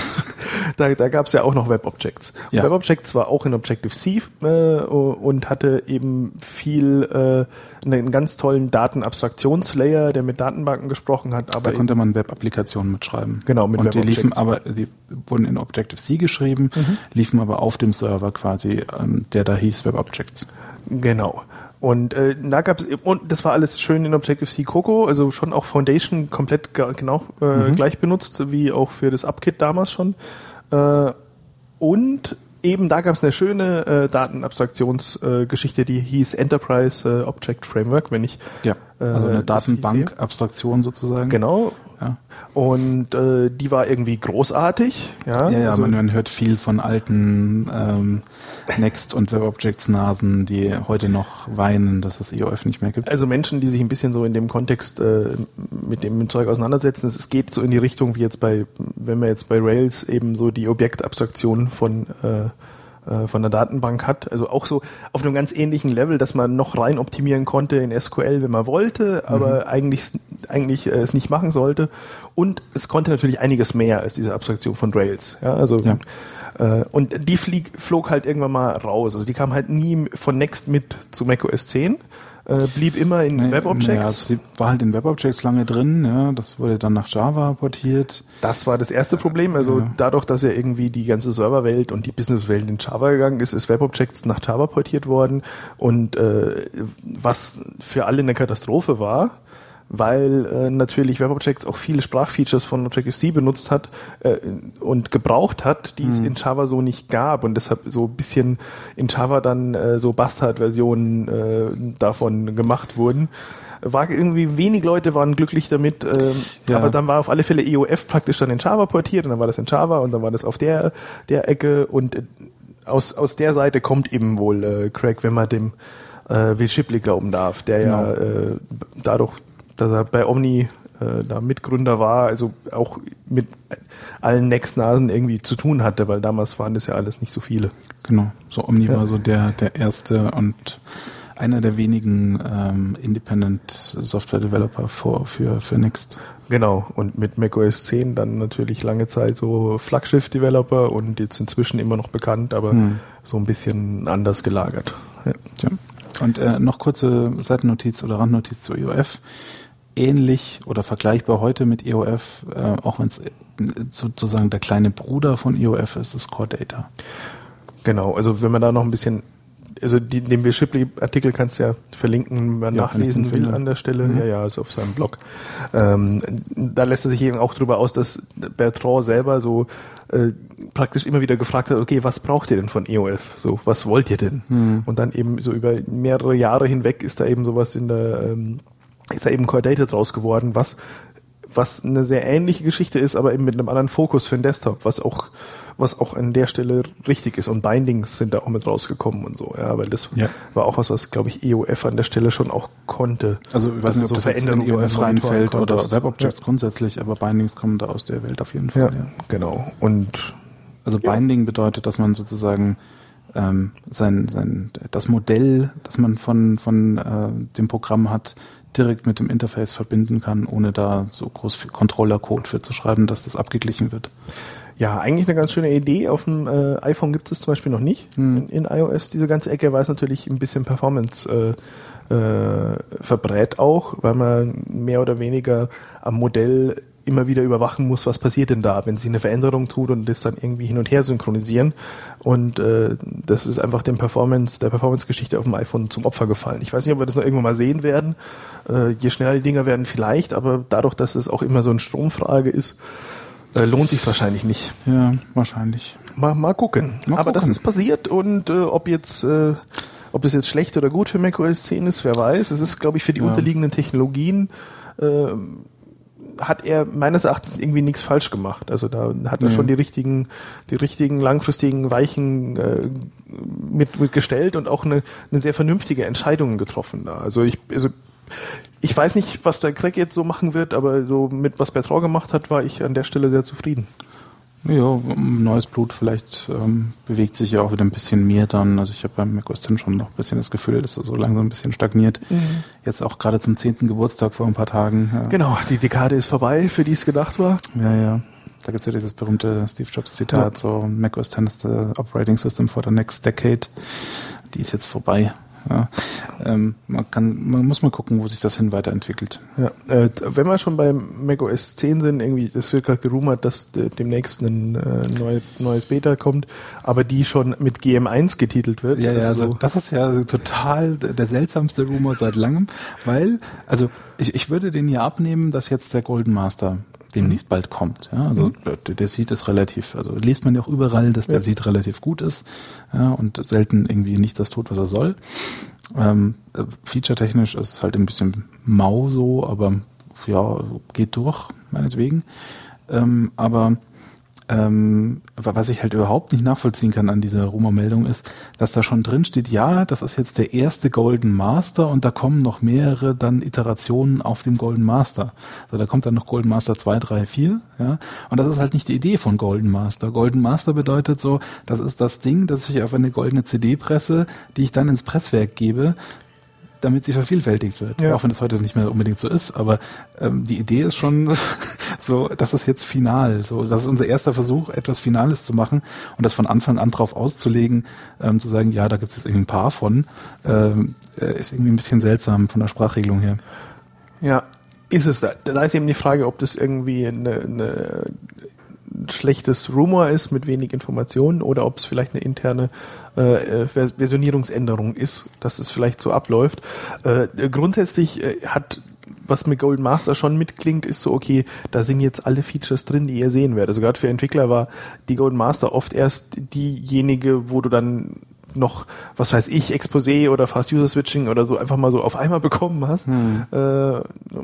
Da, da gab es ja auch noch WebObjects. Ja. WebObjects war auch in Objective-C äh, und hatte eben viel, äh, einen ganz tollen Datenabstraktionslayer, der mit Datenbanken gesprochen hat. Aber da konnte man Web-Applikationen mitschreiben. Genau, mit und die liefen aber, die wurden in Objective-C geschrieben, mhm. liefen aber auf dem Server quasi, ähm, der da hieß WebObjects. Genau. Und äh, da gab's und das war alles schön in Objective-C Coco, also schon auch Foundation komplett g- genau äh, mhm. gleich benutzt, wie auch für das UpKit damals schon. Äh, und eben da gab es eine schöne äh, Datenabstraktionsgeschichte, äh, die hieß Enterprise äh, Object Framework, wenn ich ja, also eine äh, Datenbank-Abstraktion sozusagen. Genau. Ja. Und äh, die war irgendwie großartig. Ja, ja, ja also, man, man hört viel von alten ähm, Next- und WebObjects-Nasen, die heute noch weinen, dass es E O F nicht mehr gibt. Also Menschen, die sich ein bisschen so in dem Kontext äh, mit dem Zeug auseinandersetzen. Es geht so in die Richtung wie jetzt bei, wenn man jetzt bei Rails eben so die Objektabstraktion von äh, von der Datenbank hat, also auch so auf einem ganz ähnlichen Level, dass man noch rein optimieren konnte in S Q L, wenn man wollte, aber mhm. eigentlich, eigentlich äh, es nicht machen sollte. Und es konnte natürlich einiges mehr als diese Abstraktion von Rails. Ja, also ja. Äh, und die flieg, flog halt irgendwann mal raus. Also die kam halt nie von Next mit zu macOS zehn. Äh, blieb immer in nee, WebObjects. Ja, also die war halt in WebObjects lange drin, ja, das wurde dann nach Java portiert. Das war das erste Problem, also ja. dadurch, dass ja irgendwie die ganze Serverwelt und die Businesswelt in Java gegangen ist, ist WebObjects nach Java portiert worden und äh, was für alle eine Katastrophe war, weil äh, natürlich WebObjects auch viele Sprachfeatures von Objective-C benutzt hat äh, und gebraucht hat, die mhm. es in Java so nicht gab und deshalb so ein bisschen in Java dann äh, so Bastard-Versionen äh, davon gemacht wurden. War irgendwie, wenig Leute waren glücklich damit, äh, ja. aber dann war auf alle Fälle E O F praktisch dann in Java portiert und dann war das in Java und dann war das auf der der Ecke und äh, aus aus der Seite kommt eben wohl äh, Craig, wenn man dem äh, Will Shipley glauben darf, der genau. ja äh, dadurch dass er bei Omni äh, da Mitgründer war, also auch mit allen Next-Nasen irgendwie zu tun hatte, weil damals waren das ja alles nicht so viele. Genau, so Omni ja. war so der der erste und einer der wenigen ähm, Independent Software Developer für, für, für Next. Genau, und mit macOS zehn dann natürlich lange Zeit so Flaggschiff Developer und jetzt inzwischen immer noch bekannt, aber hm. so ein bisschen anders gelagert. Ja. ja. Und äh, noch kurze Seitennotiz oder Randnotiz zu E O F. Ähnlich oder vergleichbar heute mit E O F, äh, auch wenn es sozusagen der kleine Bruder von E O F ist, ist Core Data. Genau, also wenn man da noch ein bisschen also die, den Will Shipley-Artikel kannst du ja verlinken, wenn man ja, nachlesen will an der Stelle. Mhm. Ja, ja, ist auf seinem Blog. Ähm, da lässt er sich eben auch drüber aus, dass Bertrand selber so äh, praktisch immer wieder gefragt hat, okay, was braucht ihr denn von E O F? So, was wollt ihr denn? Mhm. Und dann eben so über mehrere Jahre hinweg ist da eben sowas in der, ähm, ist da eben Core Data draus geworden, was was eine sehr ähnliche Geschichte ist, aber eben mit einem anderen Fokus für den Desktop, was auch, was auch an der Stelle richtig ist. Und Bindings sind da auch mit rausgekommen und so, ja, weil das ja. war auch was, was, glaube ich, E O F an der Stelle schon auch konnte. Also ich weiß nicht, ob so das jetzt in E O F reinfällt oder WebObjects ja. grundsätzlich, aber Bindings kommen da aus der Welt auf jeden Fall. Ja, ja. Genau. Und also ja. Binding bedeutet, dass man sozusagen ähm, sein, sein, das Modell, das man von, von äh, dem Programm hat, direkt mit dem Interface verbinden kann, ohne da so groß Controller-Code für zu schreiben, dass das abgeglichen wird. Ja, eigentlich eine ganz schöne Idee. Auf dem äh, iPhone gibt es zum Beispiel noch nicht hm. in, in iOS. Diese ganze Ecke, weil es natürlich ein bisschen Performance äh, äh, verbrät auch, weil man mehr oder weniger am Modell immer wieder überwachen muss, was passiert denn da, wenn sie eine Veränderung tut und das dann irgendwie hin und her synchronisieren. Und äh, das ist einfach dem Performance, der Performance-Geschichte auf dem iPhone zum Opfer gefallen. Ich weiß nicht, ob wir das noch irgendwann mal sehen werden. Äh, je schneller die Dinger werden, vielleicht, aber dadurch, dass es auch immer so eine Stromfrage ist, äh, lohnt sich es wahrscheinlich nicht. Ja, wahrscheinlich. Mal, mal gucken. Mal aber gucken. Das ist passiert und äh, ob jetzt äh, ob das jetzt schlecht oder gut für macOS zehn ist, wer weiß. Es ist, glaube ich, für die ja. unterliegenden Technologien äh, hat er meines Erachtens irgendwie nichts falsch gemacht. Also da hat er nee. schon die richtigen, die richtigen langfristigen Weichen äh, mit, mit gestellt und auch eine, eine sehr vernünftige Entscheidung getroffen da. Also ich, also ich weiß nicht, was der Craig jetzt so machen wird, aber so mit was Bertrand gemacht hat, war ich an der Stelle sehr zufrieden. Ja, neues Blut, vielleicht ähm, bewegt sich ja auch wieder ein bisschen mehr dann. Also ich habe beim macOS zehn schon noch ein bisschen das Gefühl, dass er so langsam ein bisschen stagniert. Mhm. Jetzt auch gerade zum zehnten Geburtstag vor ein paar Tagen. Ja. Genau, die Dekade ist vorbei, für die es gedacht war. Ja, ja. Da gibt es ja dieses berühmte Steve Jobs Zitat, ja. so macOS zehn is the operating system for the next decade. Die ist jetzt vorbei. Ja, ähm, man kann, man muss mal gucken, wo sich das hin weiterentwickelt. Ja, äh, wenn wir schon bei macOS zehn sind, irgendwie, es wird gerade gerumort, dass de, demnächst ein äh, neue, neues Beta kommt, aber die schon mit G M eins getitelt wird. Ja, ja, also so. Das ist ja total der seltsamste Rumor seit langem, weil, also ich, ich würde den ja abnehmen, dass jetzt der Golden Master demnächst bald kommt. Ja, also mhm. der, der Seed ist relativ, also liest man ja auch überall, dass der ja. Seed relativ gut ist, ja, und selten irgendwie nicht das tut, was er soll. Ähm, feature-technisch ist es halt ein bisschen mau so, aber ja, geht durch, meinetwegen. Ähm, aber ähm, was ich halt überhaupt nicht nachvollziehen kann an dieser Rumormeldung ist, dass da schon drin steht, ja, das ist jetzt der erste Golden Master und da kommen noch mehrere dann Iterationen auf dem Golden Master. Also da kommt dann noch Golden Master zwei, drei, vier, ja. Und das ist halt nicht die Idee von Golden Master. Golden Master bedeutet so, das ist das Ding, das ich auf eine goldene C D presse, die ich dann ins Presswerk gebe, damit sie vervielfältigt wird. Ja. Auch wenn das heute nicht mehr unbedingt so ist, aber ähm, die Idee ist schon so, das ist jetzt final. So, das ist unser erster Versuch, etwas Finales zu machen und das von Anfang an drauf auszulegen, ähm, zu sagen, ja, da gibt es jetzt irgendwie ein paar von, ähm, ist irgendwie ein bisschen seltsam von der Sprachregelung her. Ja, ist es. Da ist eben die Frage, ob das irgendwie eine, eine schlechtes Rumor ist mit wenig Informationen oder ob es vielleicht eine interne äh, Versionierungsänderung ist, dass es vielleicht so abläuft. Äh, grundsätzlich äh, hat, was mit Golden Master schon mitklingt, ist so, okay, da sind jetzt alle Features drin, die ihr sehen werdet. Also gerade für Entwickler war die Golden Master oft erst diejenige, wo du dann noch, was weiß ich, Exposé oder Fast User Switching oder so einfach mal so auf einmal bekommen hast. Hm. Äh,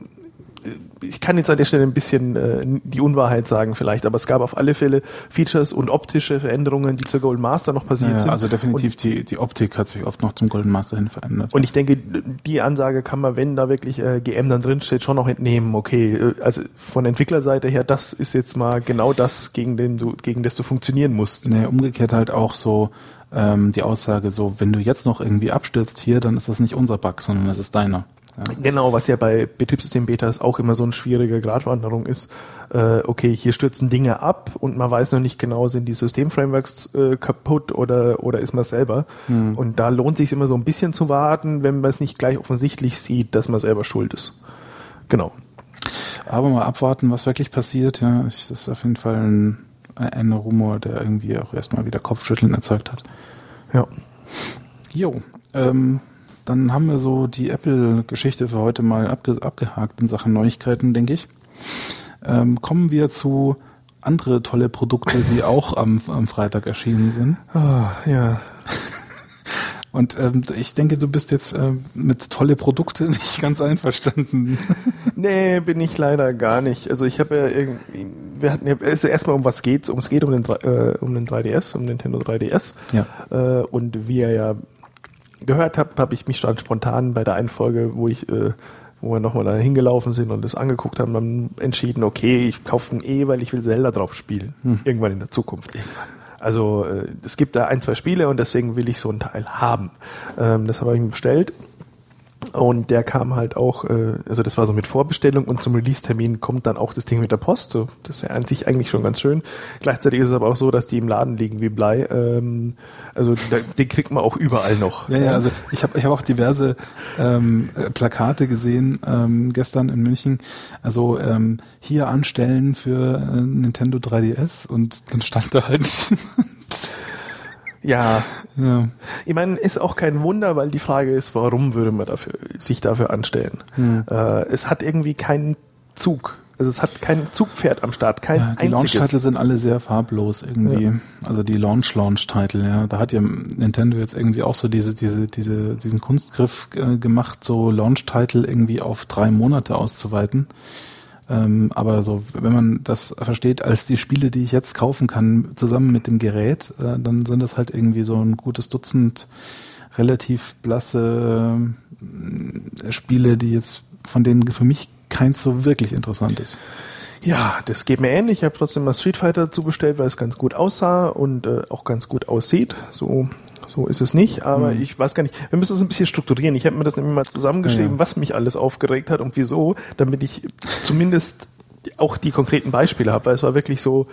ich kann jetzt an der Stelle ein bisschen äh, die Unwahrheit sagen vielleicht, aber es gab auf alle Fälle Features und optische Veränderungen, die zur Golden Master noch passiert ja, sind. Also definitiv und die, die Optik hat sich oft noch zum Golden Master hin verändert. Und ich denke, die Ansage kann man, wenn da wirklich äh, G M dann drin steht, schon noch entnehmen. Okay, äh, also von Entwicklerseite her, das ist jetzt mal genau das, gegen den du, gegen das du funktionieren musst. Nee, umgekehrt halt auch so ähm, die Aussage so, wenn du jetzt noch irgendwie abstürzt hier, dann ist das nicht unser Bug, sondern das ist deiner. Ja. Genau, was ja bei Betriebssystem-Betas auch immer so eine schwierige Gratwanderung ist. Äh, okay, hier stürzen Dinge ab und man weiß noch nicht genau, sind die Systemframeworks äh, kaputt oder oder ist man selber. Hm. Und da lohnt sich immer so ein bisschen zu warten, wenn man es nicht gleich offensichtlich sieht, dass man selber schuld ist. Genau. Aber mal abwarten, was wirklich passiert. Ja, das ist auf jeden Fall ein, ein Rumor, der irgendwie auch erstmal wieder Kopfschütteln erzeugt hat. Ja. Jo, ähm, dann haben wir so die Apple-Geschichte für heute mal abge- abgehakt in Sachen Neuigkeiten, denke ich. Ähm, kommen wir zu andere tolle Produkte, die auch am, am Freitag erschienen sind. Oh, ja. Und ähm, ich denke, du bist jetzt äh, mit tolle Produkte nicht ganz einverstanden. Nee, bin ich leider gar nicht. Also ich habe ja irgendwie, wir hatten ja, also erstmal um was geht's, um es geht um den, äh, um den drei D S, um Nintendo drei D S. Ja. Äh, und wie ihr ja gehört habt, habe ich mich dann spontan bei der einen Folge, wo ich, äh, wo wir nochmal da hingelaufen sind und das angeguckt haben, dann entschieden, okay, ich kaufe ein E, weil ich will Zelda drauf spielen. Hm. Irgendwann in der Zukunft. Irgendwann. Also äh, es gibt da ein, zwei Spiele und deswegen will ich so einen Teil haben. Ähm, das habe ich mir bestellt und der kam halt auch, äh, also das war so mit Vorbestellung und zum Release-Termin kommt dann auch das Ding mit der Post. So, das ist ja an sich eigentlich schon ganz schön. Gleichzeitig ist es aber auch so, dass die im Laden liegen wie Blei. Ähm, also da, die kriegt man auch überall noch. Ja, ja, also ich habe ich hab auch diverse ähm, Plakate gesehen ähm, gestern in München. Also ähm, hier anstellen für äh, Nintendo drei D S und dann stand da halt Ja. ja. Ich meine, ist auch kein Wunder, weil die Frage ist, warum würde man dafür, sich dafür anstellen? Hm. Äh, es hat irgendwie keinen Zug. Also es hat kein Zugpferd am Start, kein ja, die einziges. Launch-Titel sind alle sehr farblos irgendwie. Ja. Also die Launch-Launch-Titel, ja. Da hat ja Nintendo jetzt irgendwie auch so diese, diese, diese, diesen Kunstgriff äh, gemacht, so Launch-Titel irgendwie auf drei Monate auszuweiten. Ähm, aber so, wenn man das versteht als die Spiele, die ich jetzt kaufen kann, zusammen mit dem Gerät, äh, dann sind das halt irgendwie so ein gutes Dutzend relativ blasse äh, Spiele, die jetzt, von denen für mich keins so wirklich interessant ist. Ja, das geht mir ähnlich. Ich habe trotzdem mal Street Fighter dazu bestellt, weil es ganz gut aussah und äh, auch ganz gut aussieht. So so ist es nicht, aber hm. ich weiß gar nicht. Wir müssen es ein bisschen strukturieren. Ich habe mir das nämlich mal zusammengeschrieben, ja, ja. was mich alles aufgeregt hat und wieso, damit ich zumindest auch die konkreten Beispiele habe, weil es war wirklich so.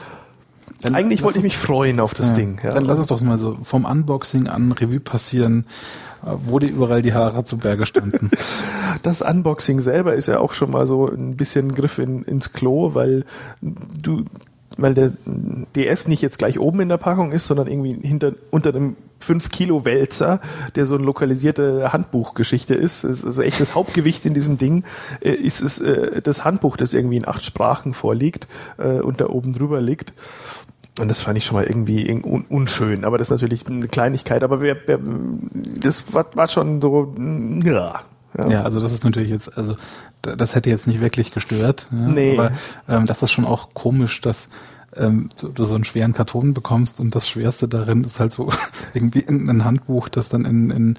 Dann eigentlich wollte ich mich freuen auf das ja, Ding. Ja. Dann lass uns doch mal so vom Unboxing an Revue passieren, wo dir überall die Haare zu Berge standen. Das Unboxing selber ist ja auch schon mal so ein bisschen Griff in, ins Klo, weil du, weil der D S nicht jetzt gleich oben in der Packung ist, sondern irgendwie hinter, unter einem fünf Kilo Wälzer, der so eine lokalisierte Handbuchgeschichte ist. Das ist also echt das Hauptgewicht in diesem Ding, äh, ist es äh, das Handbuch, das irgendwie in acht Sprachen vorliegt äh, und da oben drüber liegt. Und das fand ich schon mal irgendwie un- unschön, aber das ist natürlich eine Kleinigkeit, aber wir, wir, das war, war schon so, ja. Ja. ja, also das ist natürlich jetzt, also das hätte jetzt nicht wirklich gestört, ja, nee. aber ähm, das ist schon auch komisch, dass ähm, du, du so einen schweren Karton bekommst und das Schwerste darin ist halt so irgendwie ein Handbuch, das dann in, in,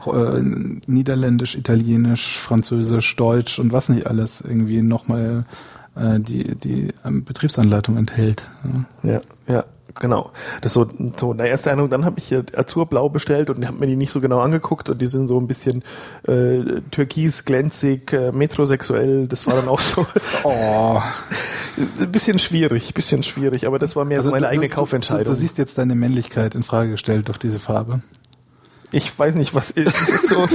in Niederländisch, Italienisch, Französisch, Deutsch und was nicht alles irgendwie nochmal die die ähm, Betriebsanleitung enthält. Ja, ja, ja, genau. Das ist so, so der erste Eindruck. Dann habe ich Azurblau bestellt und habe mir die nicht so genau angeguckt und die sind so ein bisschen äh, türkis, glänzig, äh, metrosexuell. Das war dann auch so. Oh, ist ein bisschen schwierig, bisschen schwierig. Aber das war mehr also so meine du, eigene du, Kaufentscheidung. Du, du siehst jetzt deine Männlichkeit in Frage gestellt durch diese Farbe. Ich weiß nicht, was ist, ist so.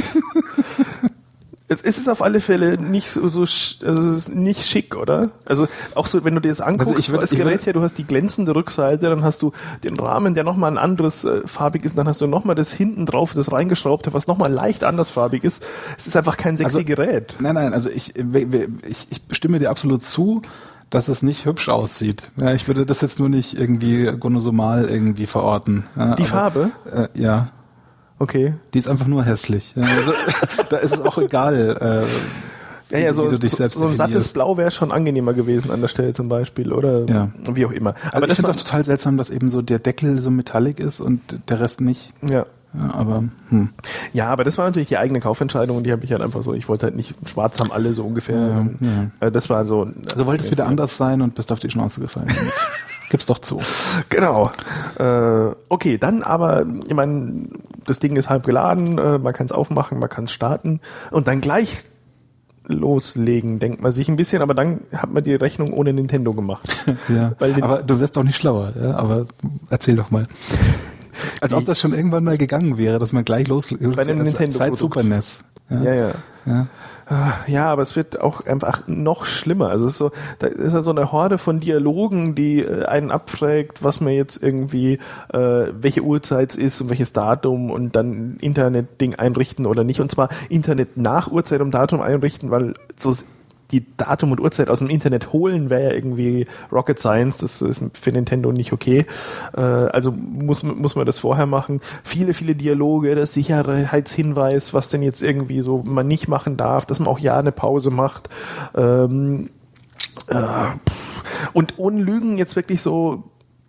Es ist auf alle Fälle nicht so, so also es ist nicht schick, oder? Also auch so, wenn du dir das anguckst, also ich würd, das Gerät hier, du hast die glänzende Rückseite, dann hast du den Rahmen, der nochmal ein anderes äh, farbig ist, dann hast du nochmal das hinten drauf, das reingeschraubte, was nochmal leicht andersfarbig ist. Es ist einfach kein sexy also, Gerät. Nein, nein, also ich, ich, ich stimme dir absolut zu, dass es nicht hübsch aussieht. Ja, ich würde das jetzt nur nicht irgendwie gonosomal irgendwie verorten. Ja, die aber, Farbe? Äh, ja. Okay. Die ist einfach nur hässlich. Ja, also, da ist es auch egal, äh, ja, ja, wie, so, wie du dich selbst so ein definierst. sattes Blau wäre schon angenehmer gewesen an der Stelle zum Beispiel oder ja. wie auch immer. Aber also ich finde es auch total seltsam, dass eben so der Deckel so metallic ist und der Rest nicht. Ja. Ja, aber hm. ja, aber das war natürlich die eigene Kaufentscheidung und die habe ich halt einfach so, ich wollte halt nicht, schwarz haben alle so ungefähr. Ja, ja. Das war so. Du wolltest wieder anders sein und bist auf die Schnauze gefallen damit. Gib's doch zu. Genau. Äh, okay, dann aber, ich meine, das Ding ist halb geladen, äh, man kann es aufmachen, man kann es starten und dann gleich loslegen, denkt man sich ein bisschen, aber dann hat man die Rechnung ohne Nintendo gemacht. Ja, Weil aber du wirst doch nicht schlauer, ja? Aber erzähl doch mal. Als ob das schon irgendwann mal gegangen wäre, dass man gleich los bei einem Nintendo seit Super N E S. Ja, ja. ja. Ja, aber es wird auch einfach noch schlimmer. Also es ist so, da ist ja so eine Horde von Dialogen, die äh, einen abfragt, was man jetzt irgendwie, äh, welche Uhrzeit es ist und welches Datum und dann Internet-Ding einrichten oder nicht. Und zwar Internet nach Uhrzeit und Datum einrichten, weil so die Datum und Uhrzeit aus dem Internet holen wäre ja irgendwie Rocket Science, das ist für Nintendo nicht okay. Äh, also muss, muss man das vorher machen. Viele, viele Dialoge, der Sicherheitshinweis, was denn jetzt irgendwie so man nicht machen darf, dass man auch ja eine Pause macht. Ähm, äh, und ohne Lügen jetzt wirklich so,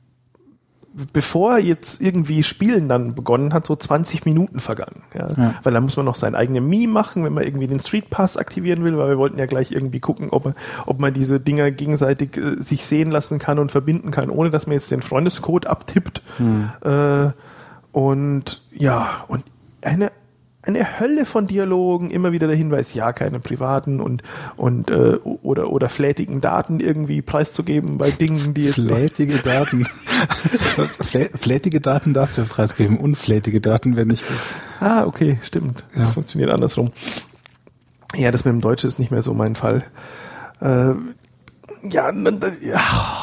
bevor jetzt irgendwie Spielen dann begonnen hat, so zwanzig Minuten vergangen. Ja? Ja. Weil dann muss man noch sein eigenes Mii machen, wenn man irgendwie den Street Pass aktivieren will, weil wir wollten ja gleich irgendwie gucken, ob man, ob man diese Dinger gegenseitig äh, sich sehen lassen kann und verbinden kann, ohne dass man jetzt den Freundescode abtippt. Hm. Äh, und ja, und eine eine Hölle von Dialogen, immer wieder der Hinweis, ja, keine privaten und und äh, oder oder flätigen Daten irgendwie preiszugeben bei Dingen, die jetzt flätige Daten, Flä, flätige Daten darfst du preisgeben, unflätige Daten werden nicht gut. Ah, okay, stimmt. Ja. Das funktioniert andersrum. Ja, das mit dem Deutsch ist nicht mehr so mein Fall. Äh, ja, ja.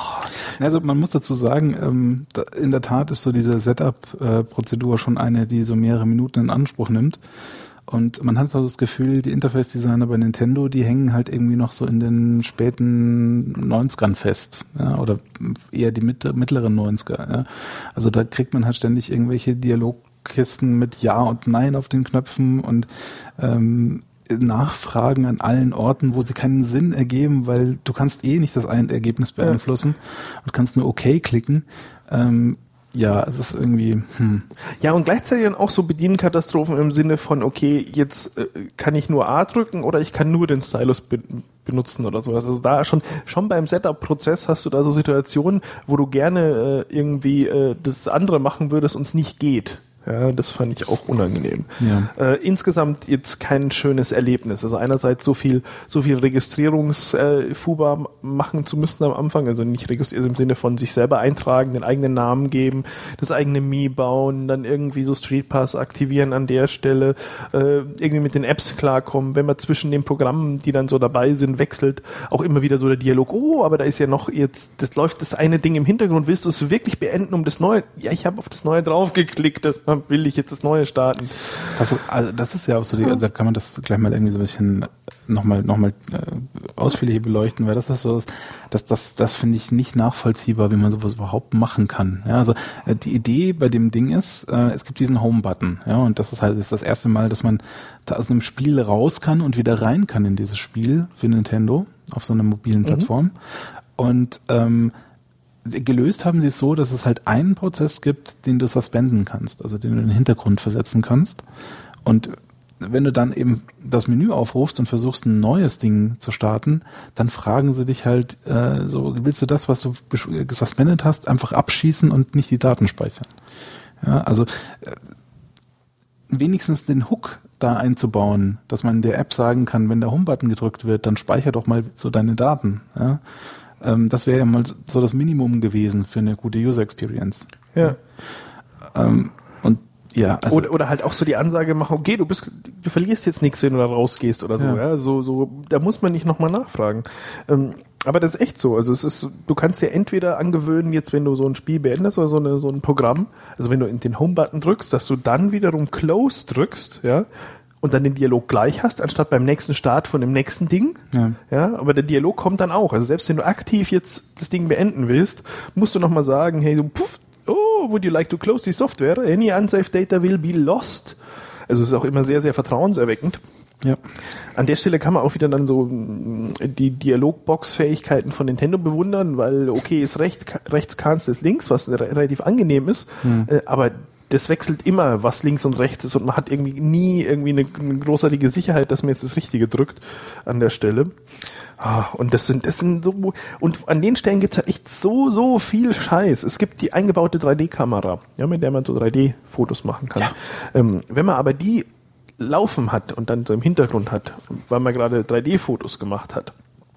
Also man muss dazu sagen, ähm, da, in der Tat ist so diese Setup-Prozedur schon eine, die so mehrere Minuten in Anspruch nimmt. Und man hat so das Gefühl, die Interface-Designer bei Nintendo, die hängen halt irgendwie noch so in den späten neunzigern fest. Ja, oder eher die mit, mittleren neunziger. Ja. Also da kriegt man halt ständig irgendwelche Dialogkisten mit Ja und Nein auf den Knöpfen und ähm, Nachfragen an allen Orten, wo sie keinen Sinn ergeben, weil du kannst eh nicht das Endergebnis beeinflussen ja. und kannst nur OK klicken. Ähm, ja, es ist irgendwie... Hm. Ja, und gleichzeitig dann auch so Bedienkatastrophen im Sinne von, okay, jetzt äh, kann ich nur A drücken oder ich kann nur den Stylus be- benutzen oder so. Also da schon schon beim Setup-Prozess hast du da so Situationen, wo du gerne äh, irgendwie äh, das andere machen würdest und es nicht geht. Ja, das fand ich auch unangenehm. Ja. Äh, insgesamt jetzt kein schönes Erlebnis. Also einerseits so viel, so viel Registrierungsfuba äh, machen zu müssen am Anfang, also nicht registriert im Sinne von sich selber eintragen, den eigenen Namen geben, das eigene Mii bauen, dann irgendwie so Street Pass aktivieren an der Stelle, äh, irgendwie mit den Apps klarkommen, wenn man zwischen den Programmen, die dann so dabei sind, wechselt, auch immer wieder so der Dialog, oh, aber da ist ja noch jetzt, das läuft das eine Ding im Hintergrund, willst du es wirklich beenden, um das Neue? Ja, ich habe auf das Neue draufgeklickt, das will ich jetzt das Neue starten. Das ist, also das ist ja auch so, die, also da kann man das gleich mal irgendwie so ein bisschen nochmal noch mal, äh, ausführlicher beleuchten, weil das ist so, das, das, das finde ich nicht nachvollziehbar, wie man sowas überhaupt machen kann. Ja, also äh, die Idee bei dem Ding ist, äh, es gibt diesen Home-Button, ja, und das ist halt ist das erste Mal, dass man da aus einem Spiel raus kann und wieder rein kann in dieses Spiel für Nintendo auf so einer mobilen Plattform. Mhm. Und ähm, gelöst haben sie es so, dass es halt einen Prozess gibt, den du suspenden kannst, also den du in den Hintergrund versetzen kannst. Und wenn du dann eben das Menü aufrufst und versuchst, ein neues Ding zu starten, dann fragen sie dich halt äh, so, willst du das, was du suspendet hast, einfach abschießen und nicht die Daten speichern? Ja, also äh, wenigstens den Hook da einzubauen, dass man in der App sagen kann, wenn der Home-Button gedrückt wird, dann speicher doch mal so deine Daten, ja. Das wäre ja mal so das Minimum gewesen für eine gute User Experience. Ja. Ähm, und ja, also oder, oder halt auch so die Ansage machen, okay, du bist, du verlierst jetzt nichts, wenn du da rausgehst oder so, ja. ja? So, so, da muss man nicht nochmal nachfragen. Ähm, aber das ist echt so. Also es ist, du kannst dir entweder angewöhnen, jetzt wenn du so ein Spiel beendest oder so, eine, so ein Programm, also wenn du in den Home-Button drückst, dass du dann wiederum Close drückst, ja, und dann den Dialog gleich hast, anstatt beim nächsten Start von dem nächsten Ding. Ja. ja, aber der Dialog kommt dann auch. Also selbst wenn du aktiv jetzt das Ding beenden willst, musst du nochmal sagen, hey, du, puff, oh, would you like to close the software? Any unsafe data will be lost. Also es ist auch immer sehr, sehr vertrauenserweckend. Ja. An der Stelle kann man auch wieder dann so die Dialogbox-Fähigkeiten von Nintendo bewundern, weil okay, ist rechts, rechts kannst, ist links, was relativ angenehm ist, mhm. äh, aber das wechselt immer, was links und rechts ist und man hat irgendwie nie irgendwie eine, eine großartige Sicherheit, dass man jetzt das Richtige drückt an der Stelle. Ah, und das sind, das sind so, und an den Stellen gibt's halt echt so, so viel Scheiß. Es gibt die eingebaute drei D-Kamera, ja, mit der man so drei D-Fotos machen kann. Ja. Ähm, wenn man aber die laufen hat und dann so im Hintergrund hat, weil man gerade drei D-Fotos gemacht hat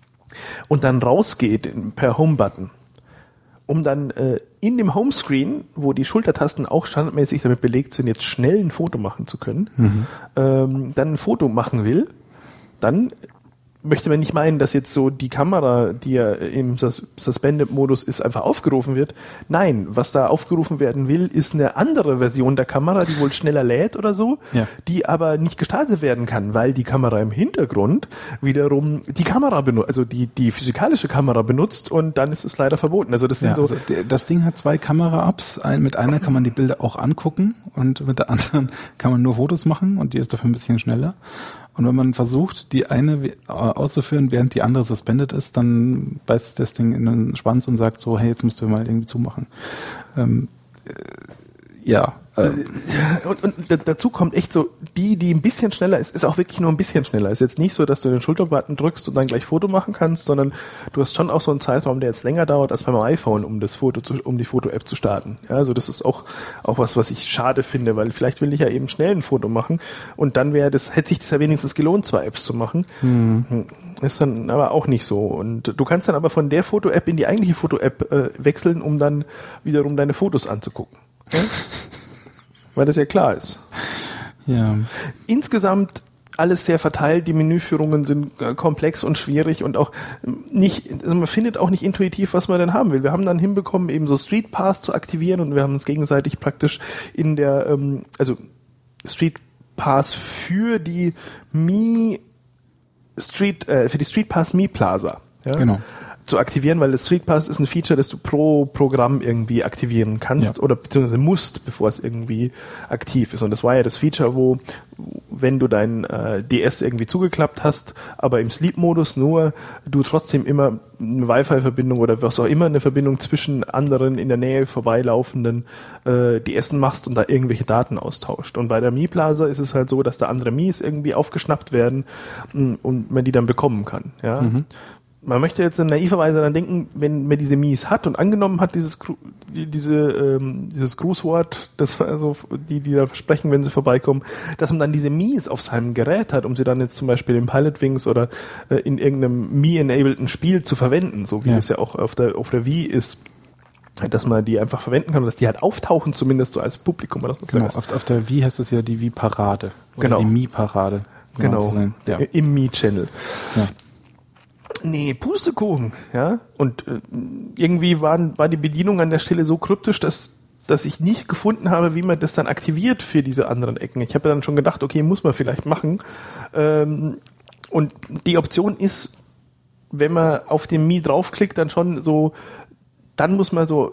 und dann rausgeht per Home-Button, um dann äh, in dem Homescreen, wo die Schultertasten auch standardmäßig damit belegt sind, jetzt schnell ein Foto machen zu können, mhm. ähm, dann ein Foto machen will, dann möchte man nicht meinen, dass jetzt so die Kamera, die ja im Sus- Suspended-Modus ist, einfach aufgerufen wird. Nein, was da aufgerufen werden will, ist eine andere Version der Kamera, die wohl schneller lädt oder so, ja. die aber nicht gestartet werden kann, weil die Kamera im Hintergrund wiederum die Kamera benutzt, also die, die physikalische Kamera benutzt und dann ist es leider verboten. Also das sind ja, so. also das Ding hat zwei Kamera-Ups. Ein, mit einer kann man die Bilder auch angucken und mit der anderen kann man nur Fotos machen und die ist dafür ein bisschen schneller. Und wenn man versucht, die eine auszuführen, während die andere suspended ist, dann beißt das Ding in den Schwanz und sagt so, hey, jetzt musst du mal irgendwie zumachen. Ähm, äh, ja. Äh. Und, und dazu kommt echt so, die, die ein bisschen schneller ist, ist auch wirklich nur ein bisschen schneller. Ist jetzt nicht so, dass du den Schulterbutton drückst und dann gleich Foto machen kannst, sondern du hast schon auch so einen Zeitraum, der jetzt länger dauert als beim iPhone, um das Foto zu, um die Foto-App zu starten. Ja, also das ist auch, auch was, was ich schade finde, weil vielleicht will ich ja eben schnell ein Foto machen und dann wäre das, hätte sich das ja wenigstens gelohnt, zwei Apps zu machen. Hm. Ist dann aber auch nicht so. Und du kannst dann aber von der Foto-App in die eigentliche Foto-App äh, wechseln, um dann wiederum deine Fotos anzugucken. Ja? Weil das ja klar ist. Ja. Insgesamt alles sehr verteilt, die Menüführungen sind komplex und schwierig und auch nicht, also man findet auch nicht intuitiv, was man denn haben will. Wir haben dann hinbekommen, eben so Street Pass zu aktivieren und wir haben uns gegenseitig praktisch in der, ähm, also Street Pass für die Mi Street, äh, für die Street Pass Mi Plaza. Ja? Genau. Zu aktivieren, weil das Street Pass ist ein Feature, das du pro Programm irgendwie aktivieren kannst ja. oder beziehungsweise musst, bevor es irgendwie aktiv ist. Und das war ja das Feature, wo, wenn du dein äh, D S irgendwie zugeklappt hast, aber im Sleep-Modus nur, du trotzdem immer eine Wi-Fi-Verbindung oder was auch immer, eine Verbindung zwischen anderen in der Nähe vorbeilaufenden äh, D S machst und da irgendwelche Daten austauscht. Und bei der Mi Plaza ist es halt so, dass da andere Mies irgendwie aufgeschnappt werden und man die dann bekommen kann. Ja. Mhm. Man möchte jetzt naiverweise dann denken, wenn man diese Mies hat und angenommen hat, dieses diese ähm, dieses Grußwort, das also die die da sprechen, wenn sie vorbeikommen, dass man dann diese Mies auf seinem Gerät hat, um sie dann jetzt zum Beispiel in Pilotwings oder äh, in irgendeinem Mii-enableden Spiel zu verwenden, so wie ja. es ja auch auf der auf der Wii ist, dass man die einfach verwenden kann und dass die halt auftauchen, zumindest so als Publikum. Oder genau, auf, auf der Wii heißt es ja die Wii-Parade. Genau. Die Mii-Parade. Genau, ja. Im Mii-Channel. Ja. Nee, Pustekuchen, ja. Und äh, irgendwie waren, war die Bedienung an der Stelle so kryptisch, dass, dass ich nicht gefunden habe, wie man das dann aktiviert für diese anderen Ecken. Ich habe dann schon gedacht, okay, muss man vielleicht machen. Ähm, und die Option ist, wenn man auf den Mi draufklickt, dann schon so, dann muss man so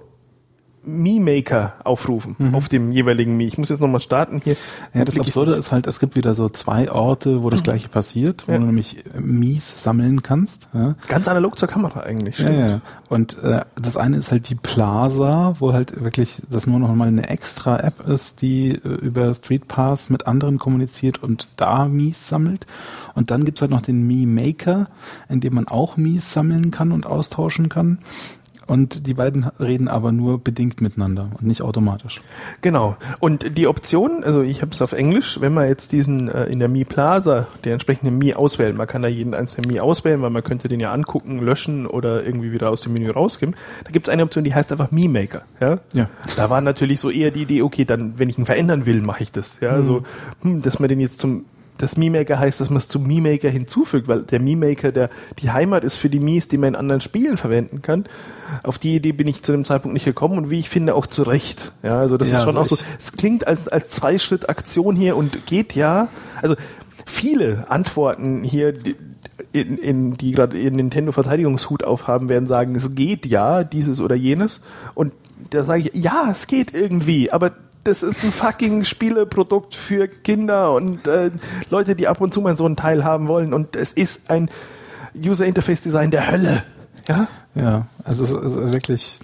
Mi-Maker aufrufen mhm. auf dem jeweiligen Mi. Ich muss jetzt nochmal starten hier. Ja, das Absurde ist halt, es gibt wieder so zwei Orte, wo das Gleiche passiert, wo ja. du nämlich Mies sammeln kannst. Ja. Ganz analog zur Kamera eigentlich. Ja, ja. Und äh, das eine ist halt die Plaza, wo halt wirklich das nur noch mal eine extra App ist, die äh, über Street Pass mit anderen kommuniziert und da Mies sammelt. Und dann gibt's halt noch den Mi-Maker, in dem man auch Mies sammeln kann und austauschen kann. Und die beiden reden aber nur bedingt miteinander und nicht automatisch. Genau. Und die Option, also ich habe es auf Englisch, wenn man jetzt diesen äh, in der Mi Plaza, der entsprechende Mi auswählt, man kann da jeden einzelnen Mi auswählen, weil man könnte den ja angucken, löschen oder irgendwie wieder aus dem Menü rausgeben. Da gibt es eine Option, die heißt einfach Mi Maker. Ja? Ja. Da war natürlich so eher die Idee, okay, dann, wenn ich ihn verändern will, mache ich das. Ja, mhm. also, hm, dass man den jetzt zum Das Mi-Maker heißt, dass man es zum Mi-Maker hinzufügt, weil der Mi-Maker der die Heimat ist für die Mies, die man in anderen Spielen verwenden kann. Auf die Idee bin ich zu dem Zeitpunkt nicht gekommen und wie ich finde auch zu Recht. Ja, also das ja, ist schon also auch so. Es klingt als als Zwei-Schritt-Aktion hier und geht ja. Also viele Antworten hier, die, in, in, die gerade ihren Nintendo-Verteidigungshut aufhaben, werden sagen, es geht ja, dieses oder jenes. Und da sage ich, ja, es geht irgendwie, aber das ist ein fucking Spieleprodukt für Kinder und äh, Leute, die ab und zu mal so einen Teil haben wollen. Und es ist ein User-Interface-Design der Hölle. Ja, ja, also es ist wirklich...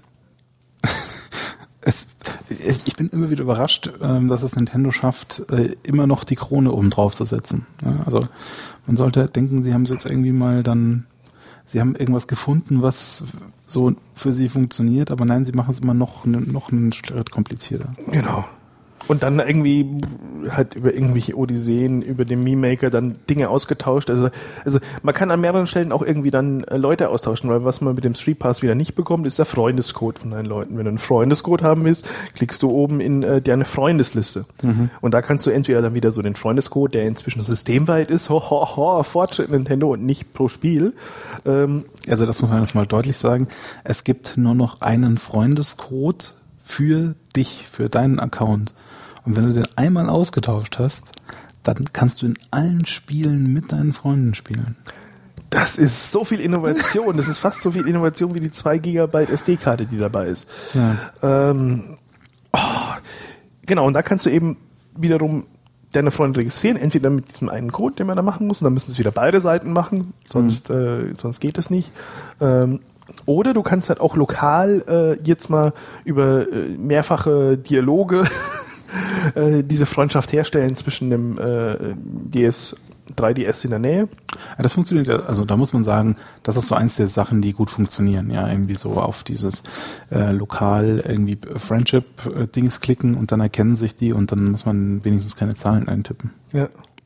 es, ich bin immer wieder überrascht, dass es Nintendo schafft, immer noch die Krone oben drauf zu setzen. Ja, also man sollte denken, sie haben es jetzt irgendwie mal dann... Sie haben irgendwas gefunden, was so für sie funktioniert, aber nein, sie machen es immer noch, noch einen Schritt komplizierter. Genau. Und dann irgendwie halt über irgendwelche Odysseen, über den Meme-Maker dann Dinge ausgetauscht. Also, also man kann an mehreren Stellen auch irgendwie dann äh, Leute austauschen, weil was man mit dem Street Pass wieder nicht bekommt, ist der Freundescode von deinen Leuten. Wenn du einen Freundescode haben willst, klickst du oben in äh, deine Freundesliste. Mhm. Und da kannst du entweder dann wieder so den Freundescode, der inzwischen systemweit ist, ho, ho, ho, Fortschritt Nintendo und nicht pro Spiel. Ähm, also das muss man jetzt mal deutlich sagen. Es gibt nur noch einen Freundescode für dich, für deinen Account. Und wenn du den einmal ausgetauscht hast, dann kannst du in allen Spielen mit deinen Freunden spielen. Das ist so viel Innovation. Das ist fast so viel Innovation wie die zwei Gigabyte S D-Karte, die dabei ist. Ja. Ähm, oh, genau, und da kannst du eben wiederum deine Freunde registrieren, entweder mit diesem einen Code, den man da machen muss, und dann müssen es wieder beide Seiten machen, sonst, mhm. äh, sonst geht es nicht. Ähm, Oder du kannst halt auch lokal äh, jetzt mal über äh, mehrfache Dialoge äh, diese Freundschaft herstellen zwischen dem äh, D S, drei D S in der Nähe. Ja, das funktioniert ja, also da muss man sagen, das ist so eins der Sachen, die gut funktionieren, ja, irgendwie so auf dieses äh, lokal irgendwie Friendship-Dings klicken und dann erkennen sich die und dann muss man wenigstens keine Zahlen eintippen. Ja.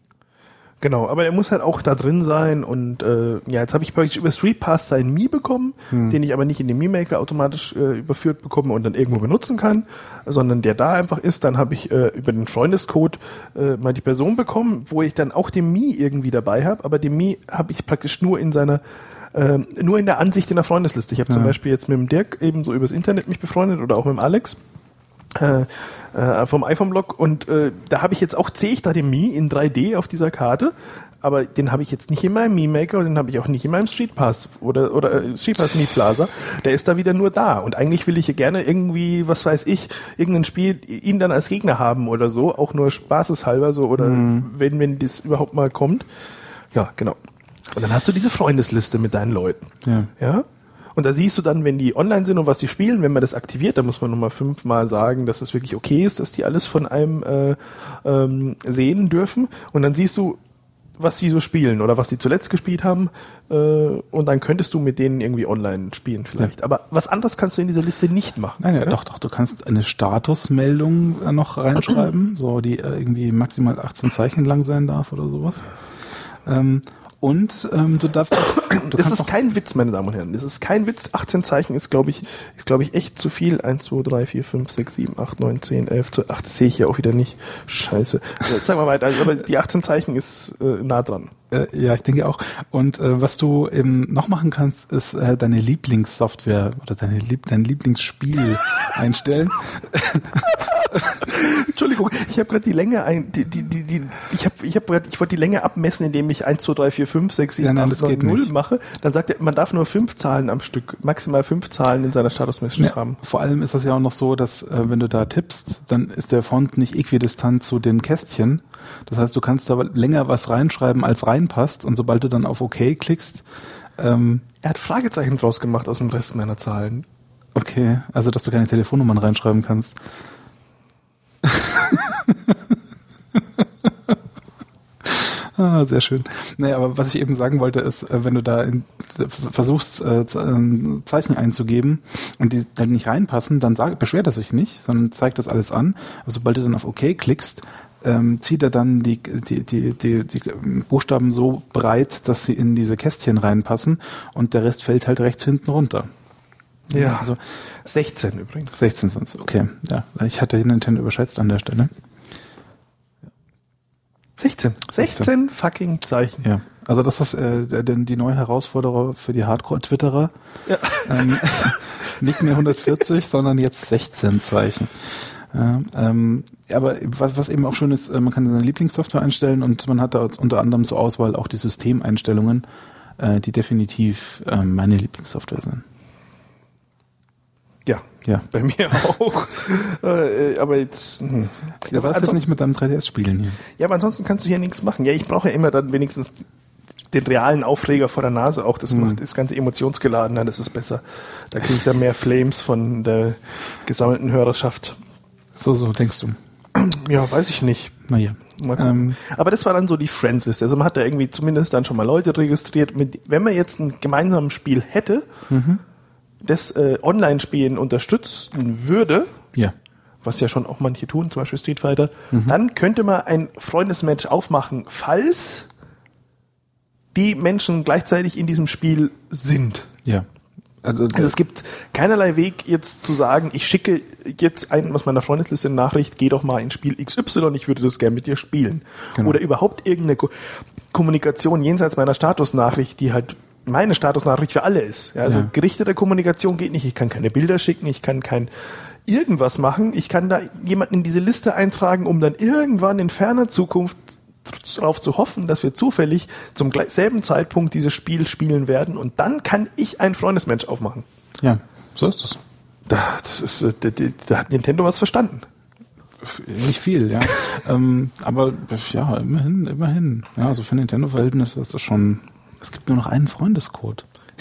Genau, aber er muss halt auch da drin sein und äh, ja, jetzt habe ich praktisch über Street Pass seinen Mii bekommen, hm. den ich aber nicht in den Mii-Maker automatisch äh, überführt bekomme und dann irgendwo benutzen kann, sondern der da einfach ist. Dann habe ich äh, über den Freundescode äh, mal die Person bekommen, wo ich dann auch den Mii irgendwie dabei habe, aber den Mii habe ich praktisch nur in seiner äh, nur in der Ansicht in der Freundesliste. Ich habe ja. zum Beispiel jetzt mit dem Dirk eben so übers Internet mich befreundet oder auch mit dem Alex. Äh, äh, vom iPhone-Blog und äh, da habe ich jetzt auch, sehe ich da den Mii in drei D auf dieser Karte, aber den habe ich jetzt nicht in meinem Mii-Maker und den habe ich auch nicht in meinem Street Pass oder, oder äh, Street Pass Mii Plaza, der ist da wieder nur da und eigentlich will ich ja gerne irgendwie, was weiß ich, irgendein Spiel, ihn dann als Gegner haben oder so, auch nur spaßeshalber so oder mhm. wenn, wenn das überhaupt mal kommt. Ja, genau. Und dann hast du diese Freundesliste mit deinen Leuten. Ja. Ja? Und da siehst du dann, wenn die online sind und was die spielen, wenn man das aktiviert, dann muss man nochmal fünfmal sagen, dass das wirklich okay ist, dass die alles von einem äh, ähm, sehen dürfen. Und dann siehst du, was die so spielen oder was die zuletzt gespielt haben. Äh, und dann könntest du mit denen irgendwie online spielen vielleicht. Ja. Aber was anderes kannst du in dieser Liste nicht machen. Nein, ja, ja? doch, doch. Du kannst eine Statusmeldung äh, noch reinschreiben, so die äh, irgendwie maximal achtzehn Zeichen lang sein darf oder sowas. Ähm, Und ähm, du darfst. Du das ist kein Witz, meine Damen und Herren. Das ist kein Witz. achtzehn Zeichen ist, glaube ich, ist, glaube ich, echt zu viel. eins, zwei, drei, vier, fünf, sechs, sieben, acht, neun, zehn, elf, zwölf. Ach, das sehe ich ja auch wieder nicht. Scheiße. Jetzt sagen wir weiter. Aber die achtzehn Zeichen ist äh, nah dran. Äh, ja, ich denke auch. Und äh, was du eben noch machen kannst, ist äh, deine Lieblingssoftware oder deine Lieb- dein Lieblingsspiel einstellen. Entschuldigung, ich habe gerade die Länge ein, die, die, die, die ich habe, ich habe gerade, ich wollte die Länge abmessen, indem ich eins, zwei, drei, vier, fünf, sechs, sieben, acht, neun, null mache. Dann sagt er, man darf nur fünf Zahlen am Stück, maximal fünf Zahlen in seiner Statusmessage ja, haben. Vor allem ist das ja auch noch so, dass äh, wenn du da tippst, dann ist der Font nicht äquidistant zu den Kästchen. Das heißt, du kannst da länger was reinschreiben, als reinpasst. Und sobald du dann auf OK klickst, ähm, er hat Fragezeichen draus gemacht aus dem Rest meiner Zahlen. Okay, also dass du keine Telefonnummern reinschreiben kannst. Ah, sehr schön. Naja, aber was ich eben sagen wollte, ist, wenn du da in, versuchst, äh, Zeichen einzugeben und die dann nicht reinpassen, dann sag, beschwert er sich nicht, sondern zeigt das alles an. Aber sobald du dann auf OK klickst, ähm, zieht er dann die, die, die, die, die Buchstaben so breit, dass sie in diese Kästchen reinpassen und der Rest fällt halt rechts hinten runter. Ja, also sechzehn übrigens. sechzehn sind es, okay. Ja, ich hatte Nintendo überschätzt an der Stelle. sechzehn. sechzehn fucking Zeichen. Ja, also das ist äh, denn die neue Herausforderung für die Hardcore-Twitterer. Ja. Ähm, nicht mehr hundertvierzig, sondern jetzt sechzehn Zeichen. Ja, ähm, aber was, was eben auch schön ist, man kann seine Lieblingssoftware einstellen und man hat da unter anderem zur Auswahl auch die Systemeinstellungen, äh, die definitiv äh, meine Lieblingssoftware sind. Ja, ja, bei mir auch. äh, aber jetzt. Hm. Das heißt jetzt nicht mit deinem drei D S spielen hier. Ja, aber ansonsten kannst du hier nichts machen. Ja, ich brauche ja immer dann wenigstens den realen Aufreger vor der Nase auch. Das hm. macht das ganze emotionsgeladener, das ist besser. Da kriege ich dann mehr Flames von der gesammelten Hörerschaft. So, so denkst du. Ja, weiß ich nicht. Naja. Ähm, aber das war dann so die Friends-Liste. Also man hat da irgendwie zumindest dann schon mal Leute registriert. Mit, wenn man jetzt ein gemeinsames Spiel hätte, mhm. das äh, Online-Spielen unterstützen würde, ja. was ja schon auch manche tun, zum Beispiel Street Fighter, mhm. dann könnte man ein Freundesmatch aufmachen, falls die Menschen gleichzeitig in diesem Spiel sind. Ja. Also, also es gibt keinerlei Weg jetzt zu sagen, ich schicke jetzt einen aus meiner Freundesliste eine Nachricht, geh doch mal in Spiel X Y, ich würde das gerne mit dir spielen. Genau. Oder überhaupt irgendeine Ko- Kommunikation jenseits meiner Statusnachricht, die halt meine Statusnachricht für alle ist. Ja, also ja. gerichtete Kommunikation geht nicht, ich kann keine Bilder schicken, ich kann kein irgendwas machen, ich kann da jemanden in diese Liste eintragen, um dann irgendwann in ferner Zukunft darauf zu hoffen, dass wir zufällig zum selben Zeitpunkt dieses Spiel spielen werden und dann kann ich ein Freundesmatch aufmachen. Ja, so ist es. Da, das ist, da, da hat Nintendo was verstanden. Nicht viel, ja. ähm, aber ja, immerhin, immerhin. Ja, also für Nintendo-Verhältnisse ist das schon. Es gibt nur noch einen Freundescode.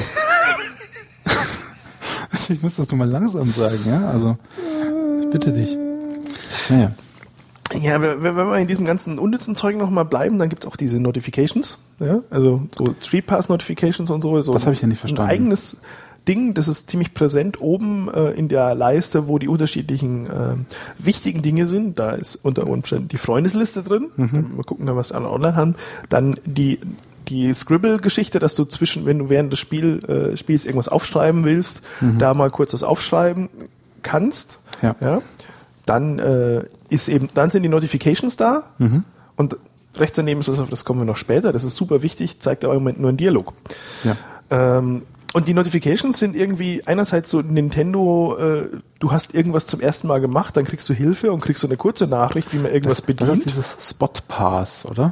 Ich muss das nur mal langsam sagen, ja. Also ich bitte dich. Naja. Ja, wenn wir in diesem ganzen unnützen Zeug noch mal bleiben, dann gibt's auch diese Notifications, ja, also so Street Pass Notifications und so. so das habe ich ja nicht verstanden. Ein eigenes Ding, das ist ziemlich präsent oben äh, in der Leiste, wo die unterschiedlichen äh, wichtigen Dinge sind. Da ist unter Umständen die Freundesliste drin. Mhm. Mal gucken, was alle online haben. Dann die die Scribble-Geschichte, dass du zwischen, wenn du während des Spiel, äh, Spiels irgendwas aufschreiben willst, mhm. da mal kurz was aufschreiben kannst. Ja. ja. Dann äh, ist eben, dann sind die Notifications da mhm. und rechts daneben ist das, auf das kommen wir noch später, das ist super wichtig, zeigt aber im Moment nur einen Dialog. Ja. Ähm, und die Notifications sind irgendwie einerseits so Nintendo, äh, du hast irgendwas zum ersten Mal gemacht, dann kriegst du Hilfe und kriegst so eine kurze Nachricht, wie man irgendwas das, bedient. Das ist dieses Spot Pass, oder?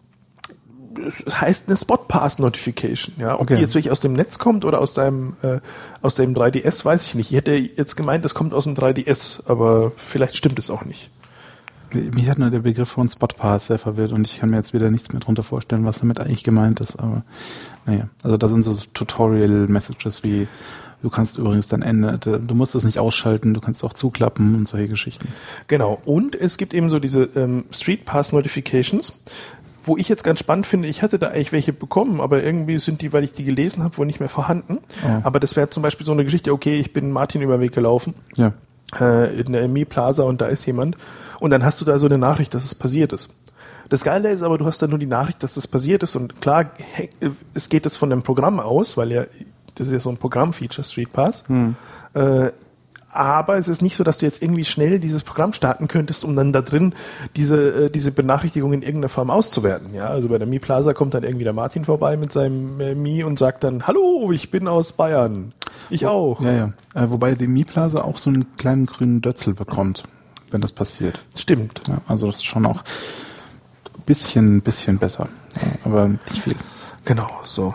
Das heißt eine Spot Pass Notification, ja. Ob okay. die jetzt wirklich aus dem Netz kommt oder aus deinem äh, aus dem drei D S, weiß ich nicht. Ich hätte jetzt gemeint, das kommt aus dem drei D S, aber vielleicht stimmt es auch nicht. Mich hat nur der Begriff von Spot Pass sehr verwirrt und ich kann mir jetzt wieder nichts mehr drunter vorstellen, was damit eigentlich gemeint ist. Aber naja, also da sind so Tutorial-Messages wie du kannst übrigens dein Ende, du musst es nicht ausschalten, du kannst auch zuklappen und solche Geschichten. Genau. Und es gibt eben so diese ähm, Street Pass Notifications. Wo ich jetzt ganz spannend finde, ich hatte da eigentlich welche bekommen, aber irgendwie sind die, weil ich die gelesen habe, wohl nicht mehr vorhanden. Oh. Aber das wäre zum Beispiel so eine Geschichte, okay, ich bin Martin über den Weg gelaufen, ja. äh, in der Mi Plaza und da ist jemand und dann hast du da so eine Nachricht, dass es passiert ist. Das Geile ist aber, du hast da nur die Nachricht, dass es passiert ist und klar, es geht das von dem Programm aus, weil ja, das ist ja so ein Programmfeature, Street Pass, hm. äh, aber es ist nicht so, dass du jetzt irgendwie schnell dieses Programm starten könntest, um dann da drin diese, äh, diese Benachrichtigung in irgendeiner Form auszuwerten. Ja, also bei der Mi Plaza kommt dann irgendwie der Martin vorbei mit seinem äh, Mi und sagt dann, hallo, ich bin aus Bayern. Ich Wo, auch. Ja, ja. Äh, wobei die Mi Plaza auch so einen kleinen grünen Dötzel bekommt, wenn das passiert. Stimmt. Ja, also das ist schon auch ein bisschen, bisschen besser. Ja, aber nicht viel. Genau, so.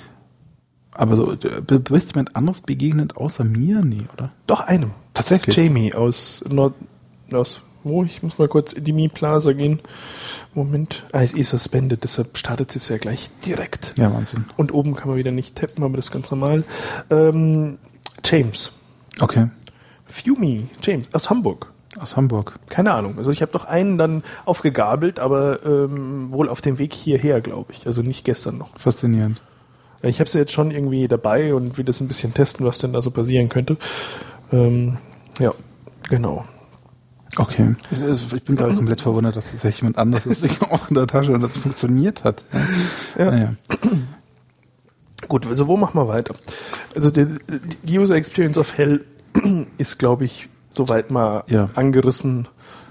Aber so, du bist jemand anderes begegnet außer mir? Nee, oder? Doch, einem. Tatsächlich? Jamie aus Nord... aus wo? Ich muss mal kurz in die Mi Plaza gehen. Moment. Ah, es ist suspended, deshalb startet es ja gleich direkt. Ja, Wahnsinn. Und oben kann man wieder nicht tappen, aber das ist ganz normal. Ähm, James. Okay. Fumi. James. Aus Hamburg. Aus Hamburg. Keine Ahnung. Also ich habe doch einen dann aufgegabelt, aber ähm, wohl auf dem Weg hierher, glaube ich. Also nicht gestern noch. Faszinierend. Ich habe sie jetzt schon irgendwie dabei und will das ein bisschen testen, was denn da so passieren könnte. Ähm, ja, genau. Okay. Ich bin gerade komplett verwundert, dass tatsächlich jemand anderes das Ding auch in der Tasche und das funktioniert hat. Ja. Ja. Naja. Gut, also wo machen wir weiter? Also die, die User Experience of Hell ist, glaube ich, soweit mal ja. angerissen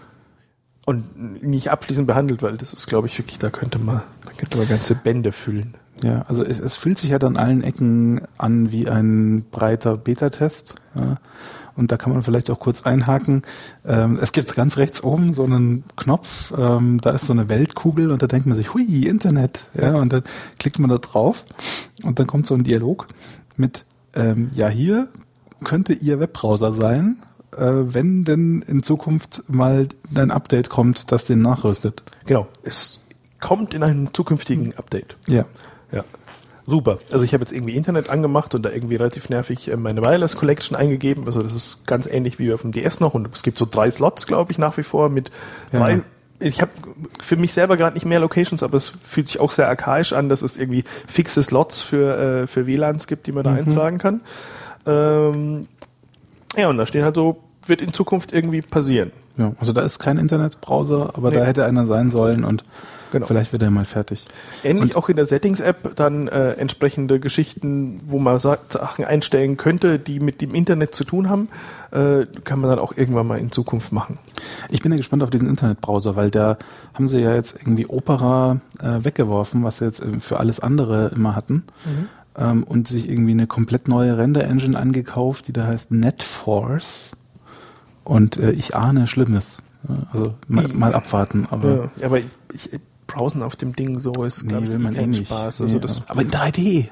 und nicht abschließend behandelt, weil das ist, glaube ich, wirklich, da könnte man, da könnte man ganze Bände füllen. Ja, also es, es fühlt sich halt an allen Ecken an wie ein breiter Beta-Test. Ja. Und da kann man vielleicht auch kurz einhaken. Ähm, es gibt ganz rechts oben so einen Knopf, ähm, da ist so eine Weltkugel und da denkt man sich, hui, Internet. Ja, und dann klickt man da drauf und dann kommt so ein Dialog mit, ähm, ja, hier könnte Ihr Webbrowser sein, äh, wenn denn in Zukunft mal ein Update kommt, das den nachrüstet. Genau, es kommt in einem zukünftigen Update. Ja. Ja, super. Also ich habe jetzt irgendwie Internet angemacht und da irgendwie relativ nervig meine Wireless Collection eingegeben. Also das ist ganz ähnlich wie auf dem D S noch und es gibt so drei Slots, glaube ich, nach wie vor mit drei. Ja. Ich habe für mich selber gerade nicht mehr Locations, aber es fühlt sich auch sehr archaisch an, dass es irgendwie fixe Slots für, äh, für W L A Ns gibt, die man da mhm. eintragen kann. Ähm, ja, und da stehen halt so wird in Zukunft irgendwie passieren. Ja, also da ist kein Internetbrowser, aber nee. Da hätte einer sein sollen und genau. Vielleicht wird er mal fertig. Ähnlich und auch in der Settings-App dann äh, entsprechende Geschichten, wo man Sachen einstellen könnte, die mit dem Internet zu tun haben, äh, kann man dann auch irgendwann mal in Zukunft machen. Ich bin ja gespannt auf diesen Internetbrowser, weil da haben sie ja jetzt irgendwie Opera äh, weggeworfen, was sie jetzt für alles andere immer hatten. Mhm. Ähm, und sich irgendwie eine komplett neue Render-Engine angekauft, die da heißt NetForce. Und äh, ich ahne Schlimmes. Also mal, mal abwarten. Aber, ja, aber ich, ich, browsen auf dem Ding so ist, nee, glaube ich, will man kein eh nicht. Spaß. Also nee, das, aber in drei D.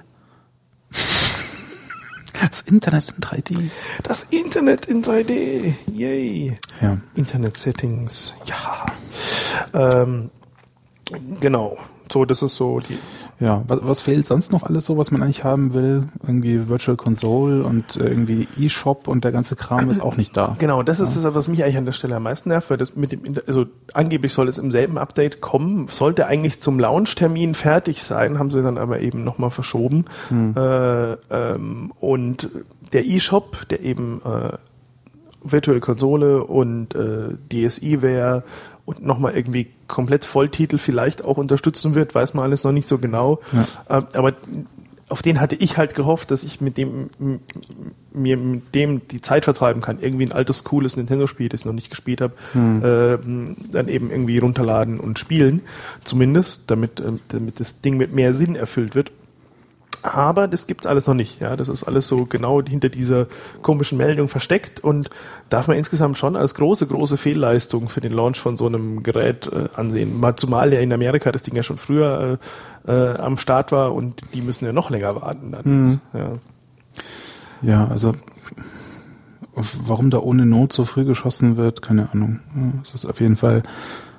Das Internet in drei D. Das Internet in drei D. Yay. Ja. Internet-Settings. Ja. Ähm, genau. So, das ist so die... Ja, was, was fehlt sonst noch alles so, was man eigentlich haben will? Irgendwie Virtual Console und irgendwie eShop und der ganze Kram ist auch nicht da. Genau, das ist ja. das, was mich eigentlich an der Stelle am meisten nervt, weil das mit dem, also angeblich soll es im selben Update kommen, sollte eigentlich zum Launch-Termin fertig sein, haben sie dann aber eben nochmal verschoben. Hm. Äh, ähm, und der eShop, der eben äh, Virtual Konsole und äh, D S i-Ware und nochmal irgendwie komplett Volltitel vielleicht auch unterstützen wird, weiß man alles noch nicht so genau. Ja. Aber auf den hatte ich halt gehofft, dass ich mit dem mir mit dem die Zeit vertreiben kann. Irgendwie ein altes, cooles Nintendo-Spiel, das ich noch nicht gespielt habe, hm. äh, dann eben irgendwie runterladen und spielen, zumindest, damit, damit das Ding mit mehr Sinn erfüllt wird. Aber das gibt's alles noch nicht. Ja, das ist alles so genau hinter dieser komischen Meldung versteckt und darf man insgesamt schon als große, große Fehlleistung für den Launch von so einem Gerät äh, ansehen. Mal zumal ja in Amerika das Ding ja schon früher äh, äh, am Start war und die müssen ja noch länger warten. Dann hm. ja. ja, also warum da ohne Not so früh geschossen wird, keine Ahnung. Es ist auf jeden Fall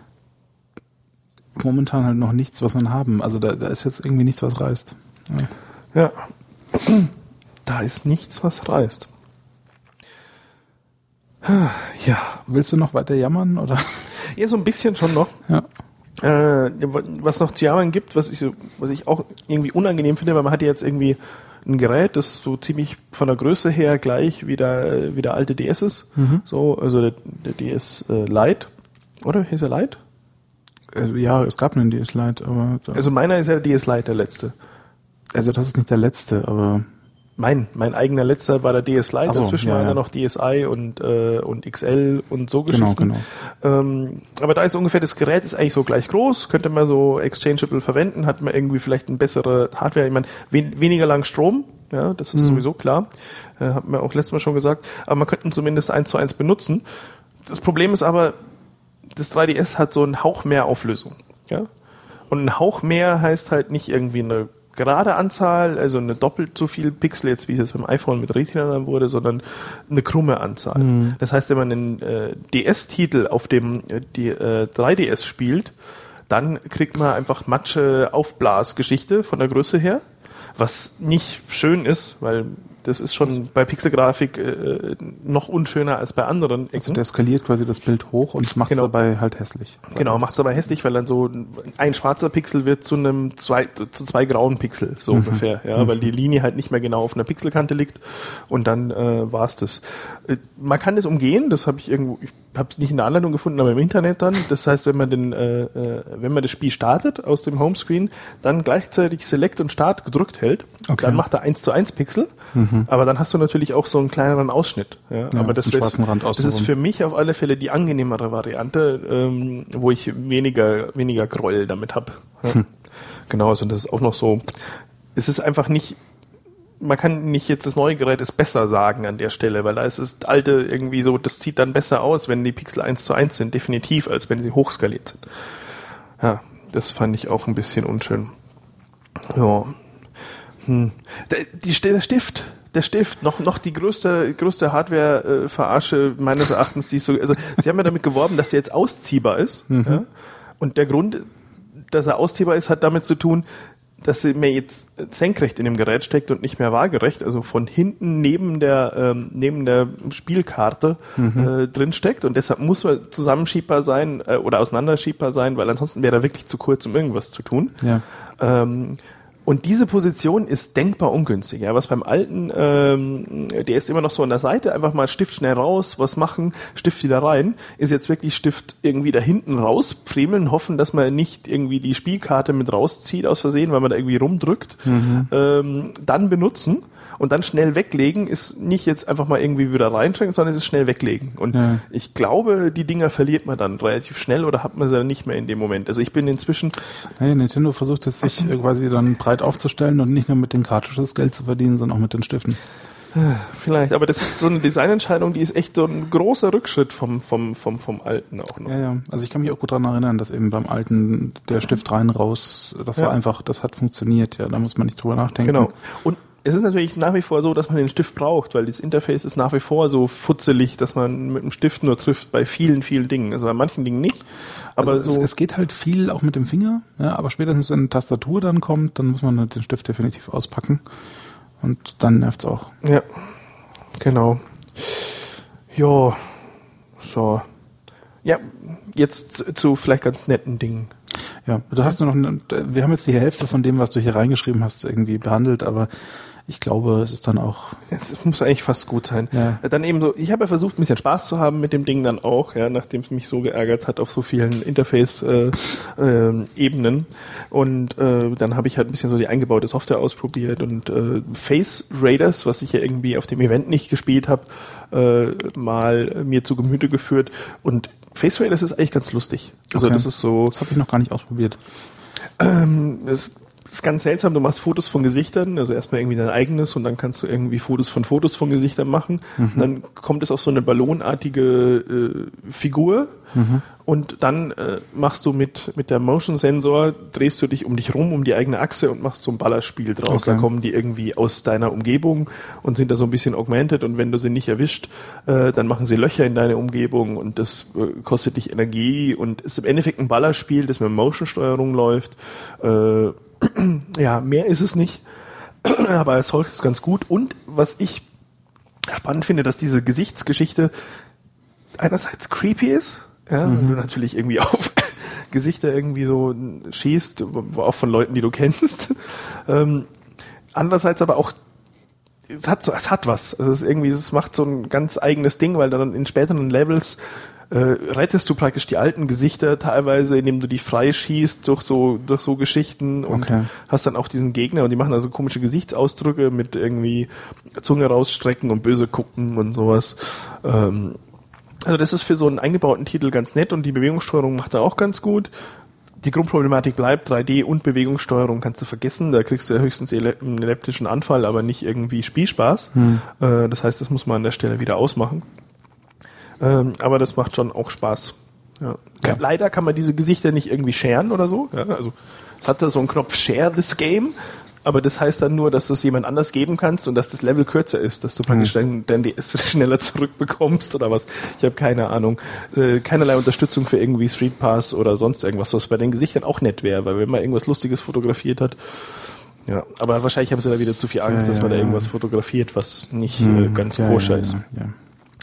momentan halt noch nichts, was man haben. Also da, da ist jetzt irgendwie nichts, was reißt. Ja. Ja, da ist nichts, was reißt. Ja. Willst du noch weiter jammern, oder? Ja, so ein bisschen schon noch. Ja. Äh, was noch zu jammern gibt, was ich, so, was ich auch irgendwie unangenehm finde, weil man hat jetzt irgendwie ein Gerät, das so ziemlich von der Größe her gleich wie der, wie der alte D S ist. Mhm. So, also der, der D S äh, Lite. Oder? Hieß er Lite? Also, ja, es gab einen D S Lite, aber... Also meiner ist ja der D S Lite, der letzte. Also das ist nicht der letzte, aber... Mein, mein eigener letzter war der D S Lite, so, dazwischen ja, waren ja. ja noch D S i und, äh, und X L und so Geschichten. Genau, genau. Ähm, aber da ist ungefähr, das Gerät ist eigentlich so gleich groß, könnte man so exchangeable verwenden, hat man irgendwie vielleicht eine bessere Hardware, ich meine, wen, weniger lang Strom, ja, das ist mhm. sowieso klar, äh, hat man auch letztes Mal schon gesagt, aber man könnte ihn zumindest eins zu eins benutzen. Das Problem ist aber, das drei D S hat so einen Hauch mehr Auflösung, ja, und ein Hauch mehr heißt halt nicht irgendwie eine gerade Anzahl, also eine doppelt so viel Pixel, jetzt wie es jetzt beim iPhone mit Retina dann wurde, sondern eine krumme Anzahl. Mhm. Das heißt, wenn man einen äh, D S-Titel auf dem äh, die, äh, drei D S spielt, dann kriegt man einfach matsche Aufblasgeschichte von der Größe her, was nicht schön ist, weil das ist schon bei Pixelgrafik äh, noch unschöner als bei anderen Ecken. Also der skaliert quasi das Bild hoch und macht es genau. dabei halt hässlich. Genau, macht es dabei hässlich, weil dann so ein schwarzer Pixel wird zu einem zwei, zu zwei grauen Pixel, so mhm. ungefähr, ja, mhm. weil die Linie halt nicht mehr genau auf einer Pixelkante liegt und dann äh, war es das. Äh, man kann das umgehen, das habe ich irgendwo, ich habe es nicht in der Anleitung gefunden, aber im Internet dann. Das heißt, wenn man den, äh, äh, wenn man das Spiel startet aus dem Homescreen, dann gleichzeitig Select und Start gedrückt hält, okay. dann macht er eins zu eins Pixel. Mhm. Aber dann hast du natürlich auch so einen kleineren Ausschnitt. Ja, ja, aber das, das, schwarzen Rand das ist für mich auf alle Fälle die angenehmere Variante, ähm, wo ich weniger weniger Groll damit habe. Ja. Hm. Genau, also das ist auch noch so. Es ist einfach nicht, man kann nicht jetzt das neue Gerät ist besser sagen an der Stelle, weil da ist das alte irgendwie so, das sieht dann besser aus, wenn die Pixel eins zu eins sind, definitiv, als wenn sie hochskaliert sind. Ja, das fand ich auch ein bisschen unschön. Ja. Hm. Der, die, der Stift, der Stift, noch, noch die größte, größte Hardware-Verarsche äh, meines Erachtens, die so, also, sie haben ja damit geworben, dass er jetzt ausziehbar ist, mhm. ja? Und der Grund, dass er ausziehbar ist, hat damit zu tun, dass sie mir jetzt senkrecht in dem Gerät steckt und nicht mehr waagerecht, also von hinten neben der, ähm, neben der Spielkarte mhm. äh, drin steckt und deshalb muss er zusammenschiebbar sein äh, oder auseinanderschiebbar sein, weil ansonsten wäre er wirklich zu kurz, um irgendwas zu tun. Ja. Ähm, Und diese Position ist denkbar ungünstig. Ja, was beim alten, ähm, der ist immer noch so an der Seite, einfach mal Stift schnell raus, was machen, Stift wieder rein, ist jetzt wirklich Stift irgendwie da hinten rauspfriemeln, hoffen, dass man nicht irgendwie die Spielkarte mit rauszieht aus Versehen, weil man da irgendwie rumdrückt, mhm. ähm, dann benutzen. Und dann schnell weglegen ist nicht jetzt einfach mal irgendwie wieder reinschränken, sondern es ist schnell weglegen. Und ja. ich glaube, die Dinger verliert man dann relativ schnell oder hat man sie dann nicht mehr in dem Moment. Also ich bin inzwischen... Hey, Nintendo versucht jetzt sich quasi dann breit aufzustellen und nicht nur mit den Cartridges Geld zu verdienen, sondern auch mit den Stiften. Vielleicht, aber das ist so eine Designentscheidung, die ist echt so ein großer Rückschritt vom, vom, vom, vom Alten auch noch. Ja, ja. Also ich kann mich auch gut daran erinnern, dass eben beim Alten der Stift rein, raus, das ja. war einfach, das hat funktioniert. Ja, da muss man nicht drüber nachdenken. Genau. Und es ist natürlich nach wie vor so, dass man den Stift braucht, weil das Interface ist nach wie vor so futzelig, dass man mit dem Stift nur trifft bei vielen, vielen Dingen. Also bei manchen Dingen nicht. Aber also so es, es geht halt viel auch mit dem Finger, ja, aber spätestens wenn eine Tastatur dann kommt, dann muss man den Stift definitiv auspacken. Und dann nervt's auch. Ja, genau. Ja, so. Ja, jetzt zu, zu vielleicht ganz netten Dingen. Ja, du hast nur noch, wir haben jetzt die Hälfte von dem, was du hier reingeschrieben hast, irgendwie behandelt, aber ich glaube, es ist dann auch... Es muss eigentlich fast gut sein. Ja. Dann eben so, ich habe ja versucht, ein bisschen Spaß zu haben mit dem Ding dann auch, ja, nachdem es mich so geärgert hat auf so vielen Interface-Ebenen. Äh, äh, und äh, dann habe ich halt ein bisschen so die eingebaute Software ausprobiert und äh, Face Raiders, was ich ja irgendwie auf dem Event nicht gespielt habe, äh, mal mir zu Gemüte geführt. Und Face Raiders ist eigentlich ganz lustig. Also okay. das ist so... Das habe ich noch gar nicht ausprobiert. Ähm, das ist ganz seltsam, du machst Fotos von Gesichtern, also erstmal irgendwie dein eigenes und dann kannst du irgendwie Fotos von Fotos von Gesichtern machen. Mhm. Und dann kommt es auf so eine ballonartige äh, Figur mhm. und dann äh, machst du mit mit der Motion-Sensor, drehst du dich um dich rum, um die eigene Achse und machst so ein Ballerspiel draus. Okay. Da kommen die irgendwie aus deiner Umgebung und sind da so ein bisschen augmented und wenn du sie nicht erwischt, äh, dann machen sie Löcher in deine Umgebung und das äh, kostet dich Energie und ist im Endeffekt ein Ballerspiel, das mit Motion-Steuerung läuft. Äh, Ja, mehr ist es nicht, aber es ist ganz gut. Und was ich spannend finde, dass diese Gesichtsgeschichte einerseits creepy ist, ja, mhm. wenn du natürlich irgendwie auf Gesichter irgendwie so schießt, auch von Leuten, die du kennst. Ähm, andererseits aber auch, es hat so, es hat was. Also es ist irgendwie, es macht so ein ganz eigenes Ding, weil dann in späteren Levels Äh, rettest du praktisch die alten Gesichter teilweise, indem du die freischießt durch so durch so Geschichten und okay. hast dann auch diesen Gegner und die machen also komische Gesichtsausdrücke mit irgendwie Zunge rausstrecken und böse gucken und sowas. Ähm, also das ist für so einen eingebauten Titel ganz nett und die Bewegungssteuerung macht er auch ganz gut. Die Grundproblematik bleibt, drei D und Bewegungssteuerung kannst du vergessen, da kriegst du ja höchstens einen elliptischen Anfall, aber nicht irgendwie Spielspaß. Hm. Äh, das heißt, das muss man an der Stelle wieder ausmachen. Ähm, aber das macht schon auch Spaß. Ja. Ja. Leider kann man diese Gesichter nicht irgendwie sharen oder so. Ja, also es hat da so einen Knopf Share this game, aber das heißt dann nur, dass du es jemand anders geben kannst und dass das Level kürzer ist, dass du praktisch mhm. dein D S schneller zurückbekommst oder was. Ich habe keine Ahnung. Äh, keinerlei Unterstützung für irgendwie Street Pass oder sonst irgendwas, was bei den Gesichtern auch nett wäre, weil wenn man irgendwas Lustiges fotografiert hat, ja, aber wahrscheinlich haben sie da wieder zu viel Angst, ja, dass man ja, da irgendwas ja. fotografiert, was nicht mhm. äh, ganz ja, koscher ja, ist. Ja, ja.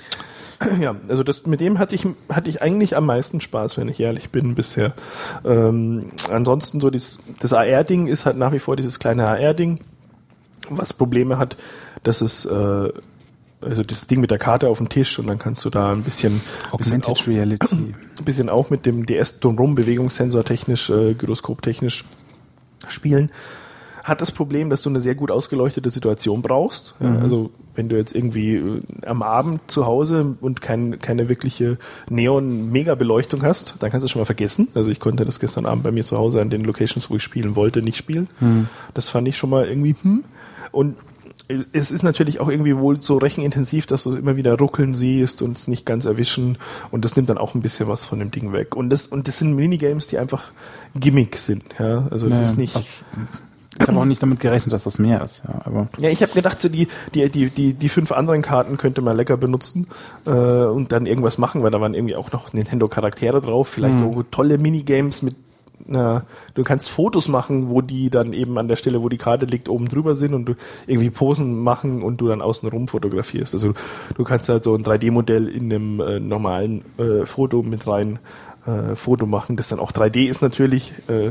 Ja, also das, mit dem hatte ich, hatte ich eigentlich am meisten Spaß, wenn ich ehrlich bin, bisher. Ähm, ansonsten so dieses, das A R-Ding ist halt nach wie vor dieses kleine A R-Ding, was Probleme hat, dass es, äh, also das Ding mit der Karte auf dem Tisch und dann kannst du da ein bisschen, Augmented bisschen auch, Reality. ein bisschen auch mit dem D S drumherum, Bewegungssensor technisch, äh, Gyroskop technisch spielen. Hat das Problem, dass du eine sehr gut ausgeleuchtete Situation brauchst. Mhm. Also wenn du jetzt irgendwie äh, am Abend zu Hause und kein, keine wirkliche Neon-Mega-Beleuchtung hast, dann kannst du es schon mal vergessen. Also ich konnte das gestern Abend bei mir zu Hause an den Locations, wo ich spielen wollte, nicht spielen. Mhm. Das fand ich schon mal irgendwie hm. Und es ist natürlich auch irgendwie wohl so rechenintensiv, dass du es immer wieder ruckeln siehst und es nicht ganz erwischen und das nimmt dann auch ein bisschen was von dem Ding weg. Und das, und das sind Minigames, die einfach Gimmick sind. Ja, also das ja, ist nicht... Ich habe auch nicht damit gerechnet, dass das mehr ist. Ja, aber ja, ich habe gedacht, so die, die, die, die, die fünf anderen Karten könnte man lecker benutzen äh, und dann irgendwas machen, weil da waren irgendwie auch noch Nintendo-Charaktere drauf, vielleicht mhm. auch tolle Minigames mit, na, du kannst Fotos machen, wo die dann eben an der Stelle, wo die Karte liegt, oben drüber sind und du irgendwie Posen machen und du dann außen rum fotografierst. Also du kannst halt so ein drei D-Modell in einem äh, normalen äh, Foto mit rein äh, Foto machen, das dann auch drei D ist natürlich, äh,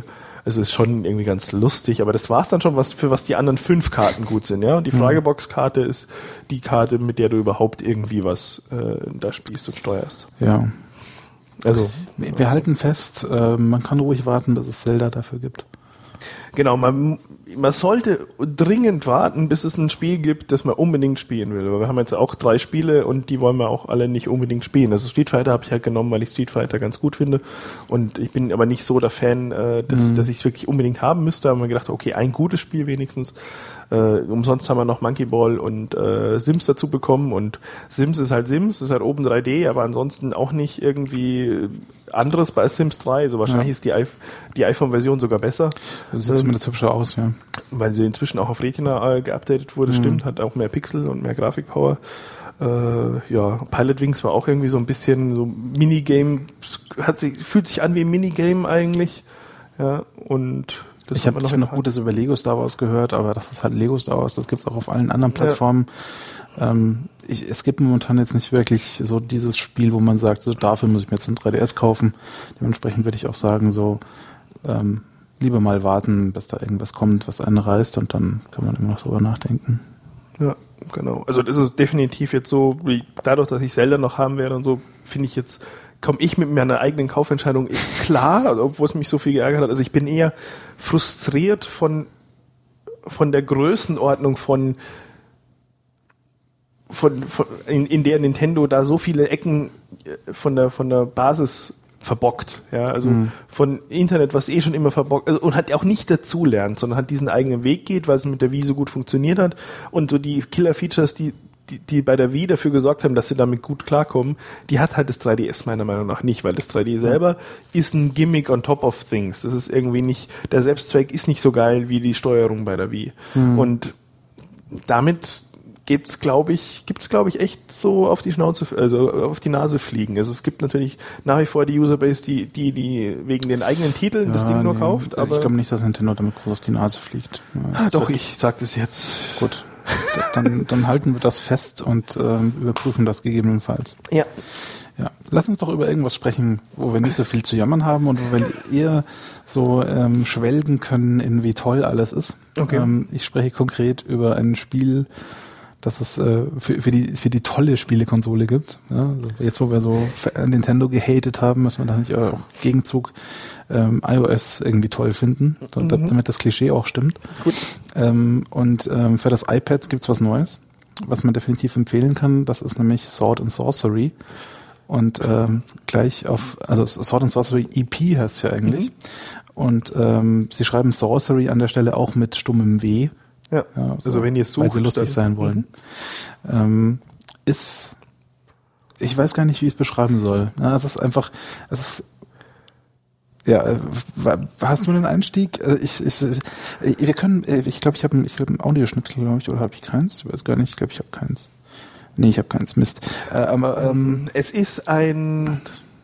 es ist schon irgendwie ganz lustig, aber das war's dann schon, was für was die anderen fünf Karten gut sind, ja. Und die Fragebox-Karte ist die Karte, mit der du überhaupt irgendwie was äh, da spielst und steuerst. Ja. Also wir, wir halten fest, äh, man kann ruhig warten, bis es Zelda dafür gibt. Genau, man, man sollte dringend warten, bis es ein Spiel gibt, das man unbedingt spielen will. Weil wir haben jetzt auch drei Spiele und die wollen wir auch alle nicht unbedingt spielen. Also Street Fighter habe ich halt genommen, weil ich Street Fighter ganz gut finde. Und ich bin aber nicht so der Fan, äh, dass, mhm. dass ich es wirklich unbedingt haben müsste. Da haben wir gedacht, okay, ein gutes Spiel wenigstens. Äh, umsonst haben wir noch Monkey Ball und äh, Sims dazu bekommen. Und Sims ist halt Sims, ist halt oben drei D, aber ansonsten auch nicht irgendwie anderes bei Sims drei. Also wahrscheinlich ja. ist die, I- die iPhone-Version sogar besser. Das sieht zumindest hübscher aus, ja. Weil sie inzwischen auch auf Retina äh, geupdatet wurde, mhm. stimmt, hat auch mehr Pixel und mehr Grafikpower. Äh, ja, Pilot Wings war auch irgendwie so ein bisschen so Minigame, hat sich, fühlt sich an wie ein Minigame eigentlich. Ja, und das ich habe noch, noch Gutes über Lego Star Wars gehört, aber das ist halt Lego Star Wars, das gibt's auch auf allen anderen Plattformen. Ja. Ähm, ich, es gibt momentan jetzt nicht wirklich so dieses Spiel, wo man sagt, so dafür muss ich mir jetzt ein drei D S kaufen. Dementsprechend würde ich auch sagen, so ähm, lieber mal warten, bis da irgendwas kommt, was einen reißt, und dann kann man immer noch drüber nachdenken. Ja, genau. Also das ist definitiv jetzt so, wie dadurch, dass ich Zelda noch haben werde und so, finde ich jetzt, komme ich mit meiner eigenen Kaufentscheidung klar, also obwohl es mich so viel geärgert hat. Also ich bin eher frustriert von, von der Größenordnung von, von, von in, in der Nintendo da so viele Ecken von der, von der Basis verbockt, ja, also mhm. von Internet, was eh schon immer verbockt, also, und hat auch nicht dazulernt, sondern hat diesen eigenen Weg geht, weil es mit der Wii so gut funktioniert hat, und so die Killer-Features, die, die, die bei der Wii dafür gesorgt haben, dass sie damit gut klarkommen, die hat halt das drei D S meiner Meinung nach nicht, weil das drei D selber ist ein Gimmick on top of things. Das ist irgendwie nicht, der Selbstzweck ist nicht so geil wie die Steuerung bei der Wii. Mhm. Und damit gibt's, glaube ich, gibt's, glaube ich, echt so auf die Schnauze, also auf die Nase fliegen. Also es gibt natürlich nach wie vor die Userbase, die, die, die wegen den eigenen Titeln ja, das Ding nur nee, kauft. Aber ich glaube nicht, dass Nintendo damit groß auf die Nase fliegt. Ja, ah, doch, halt, ich sag das jetzt. Gut. Dann, dann halten wir das fest und ähm, überprüfen das gegebenenfalls. Ja. Ja. Lass uns doch über irgendwas sprechen, wo wir nicht so viel zu jammern haben und wo wir eher so ähm, schwelgen können, in wie toll alles ist. Okay. Ähm, ich spreche konkret über ein Spiel, dass es äh, für, für die für die tolle Spielekonsole gibt. Ja, also jetzt, wo wir so Nintendo gehatet haben, müssen wir da nicht auch Gegenzug ähm, iOS irgendwie toll finden, mhm. damit das Klischee auch stimmt. Gut. Ähm, und ähm, für das iPad gibt's was Neues, was man definitiv empfehlen kann. Das ist nämlich Sword and Sorcery. Und ähm, gleich auf, also Sword and Sorcery E P heißt es ja eigentlich. Mhm. Und ähm, sie schreiben Sorcery an der Stelle auch mit stummem W. Ja, ja, also, also wenn ihr es sucht, weil sie lustig sein wollen. Mhm. Ähm, ist, ich weiß gar nicht, wie ich es beschreiben soll. Ja, es ist einfach, es ist, ja, hast du einen Einstieg? Ich, ich, ich wir können, ich glaube, ich habe ich hab einen Audioschnipsel, glaube ich, oder habe ich keins? Ich weiß gar nicht, ich glaube, ich habe keins. Nee, ich habe keins, Mist. Äh, aber ähm, es ist ein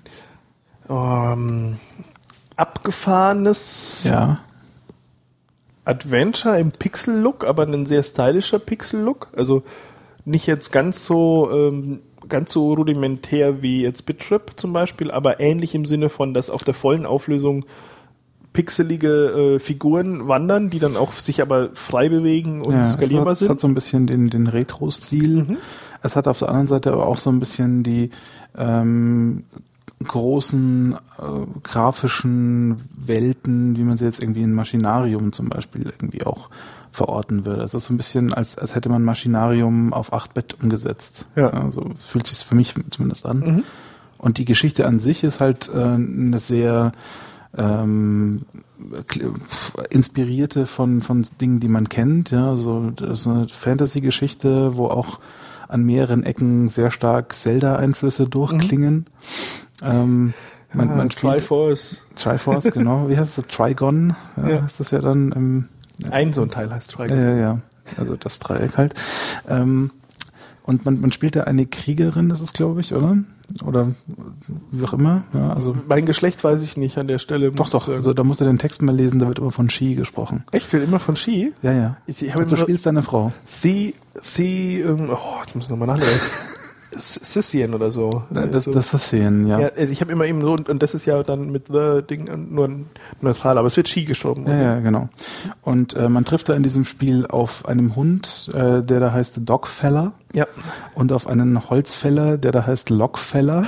ähm, abgefahrenes ja. Adventure im Pixel-Look, aber ein sehr stylischer Pixel-Look. Also nicht jetzt ganz so ähm, ganz so rudimentär wie jetzt BitTrip zum Beispiel, aber ähnlich im Sinne von, dass auf der vollen Auflösung pixelige äh, Figuren wandern, die dann auch sich aber frei bewegen und ja, skalierbar es hat, sind. Es hat so ein bisschen den, den Retro-Stil. Mhm. Es hat auf der anderen Seite aber auch so ein bisschen die ähm, großen äh, grafischen Welten, wie man sie jetzt irgendwie in Machinarium zum Beispiel irgendwie auch verorten würde. Es ist so ein bisschen, als, als hätte man Machinarium auf acht Bit umgesetzt. Ja. Also fühlt sich für mich zumindest an. Mhm. Und die Geschichte an sich ist halt äh, eine sehr ähm, inspirierte von, von Dingen, die man kennt. Ja, so, das ist eine Fantasy-Geschichte, wo auch an mehreren Ecken sehr stark Zelda-Einflüsse durchklingen. Mhm. Ähm, man, ah, man spielt Triforce. Triforce, genau. Wie heißt das? Trigon? Ja, ja. Heißt das ja dann im, ja. Ein so ein Teil heißt Trigon. Ja, ja, ja. Also das Dreieck halt. Ähm, und man, man spielt da eine Kriegerin, das ist, glaube ich, oder? Oder wie auch immer. Ja, also mein Geschlecht weiß ich nicht an der Stelle. Doch, doch. Also da musst du den Text mal lesen, da wird immer von She gesprochen. Echt? Wird immer von She? Ja, ja. Ich, ich also, du spielst deine Frau. Sie, sie, ähm, oh, jetzt muss ich nochmal nachdenken. Sissien oder so. Das, das Sissien, ja. ja also ich habe immer eben so, und, und das ist ja dann mit The Ding nur neutral, aber es wird Ski geschoben. Ja, ja, genau. Und äh, man trifft da in diesem Spiel auf einem Hund, äh, der da heißt Dogfeller. Ja. Und auf einen Holzfäller, der da heißt Lockfeller.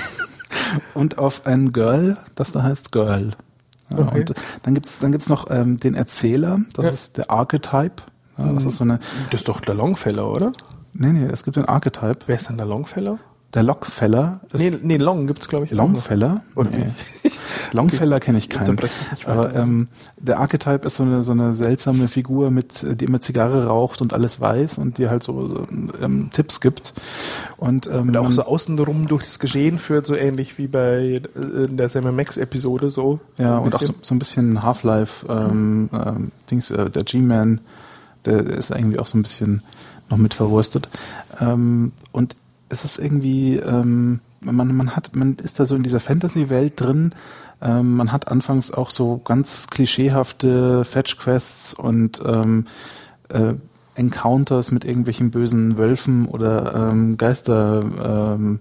Und auf ein Girl, das da heißt Girl. Ja, okay. Und dann gibt's dann gibt's noch ähm, den Erzähler, das ja. ist der Archetype. Ja, das ist so eine. Das ist doch der Longfellow, oder? Nee, nee, es gibt den Archetype. Wer ist denn der Longfellow? Der Lockfeller ist. Nee, nee Long gibt's glaube ich. Longfeller? Oder nee. Longfeller kenne ich keinen. Aber ähm, der Archetype ist so eine so eine seltsame Figur, mit die immer Zigarre raucht und alles weiß und die halt so, so ähm, Tipps gibt. Und, ähm, und auch so außenrum durch das Geschehen führt, so ähnlich wie bei äh, in der Sam and Max Episode so. Ja, und auch so, so ein bisschen Half-Life ähm, ähm, Dings, äh, der G-Man, der, der ist irgendwie auch so ein bisschen noch mit verwurstet. Ähm, und es ist irgendwie, ähm, man, man hat, man ist da so in dieser Fantasy-Welt drin. Ähm, man hat anfangs auch so ganz klischeehafte Fetch-Quests und ähm, äh, Encounters mit irgendwelchen bösen Wölfen oder ähm, Geister ähm,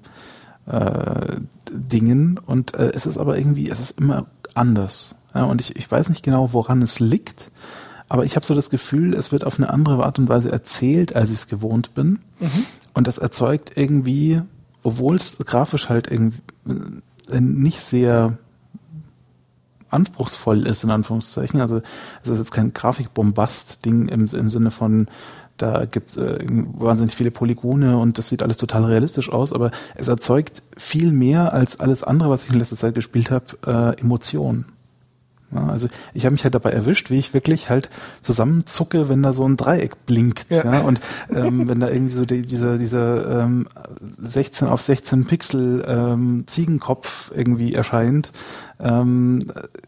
äh, Dingen. Und äh, es ist aber irgendwie, es ist immer anders. Ja, und ich, ich weiß nicht genau, woran es liegt. Aber ich habe so das Gefühl, es wird auf eine andere Art und Weise erzählt, als ich es gewohnt bin. Mhm. Und das erzeugt irgendwie, obwohl es grafisch halt irgendwie nicht sehr anspruchsvoll ist, in Anführungszeichen. Also es ist jetzt kein Grafikbombast-Ding im, im Sinne von, da gibt es äh, wahnsinnig viele Polygone und das sieht alles total realistisch aus, aber es erzeugt viel mehr als alles andere, was ich in letzter Zeit gespielt habe, äh, Emotionen. Ja, also ich habe mich halt dabei erwischt, wie ich wirklich halt zusammenzucke, wenn da so ein Dreieck blinkt. Ja. Ja, und ähm, wenn da irgendwie so die, dieser dieser ähm, sechzehn auf sechzehn Pixel ähm, Ziegenkopf irgendwie erscheint. Ähm,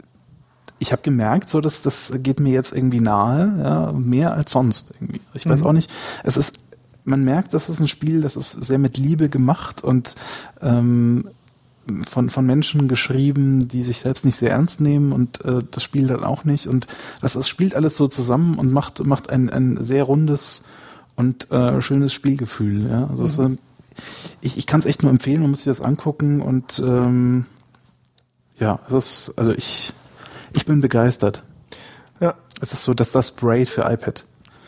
ich habe gemerkt, so dass das geht mir jetzt irgendwie nahe, ja, mehr als sonst irgendwie. Ich weiß mhm. auch nicht. Es ist, man merkt, das ist ein Spiel, das ist sehr mit Liebe gemacht und ähm, von von Menschen geschrieben, die sich selbst nicht sehr ernst nehmen und äh, das Spiel dann auch nicht und das, das spielt alles so zusammen und macht macht ein ein sehr rundes und äh, schönes Spielgefühl. Ja, also mhm. es, ich ich kann es echt nur empfehlen, man muss sich das angucken und ähm, ja, es ist also ich ich bin begeistert. Ja, es ist so, dass das Braid für iPad.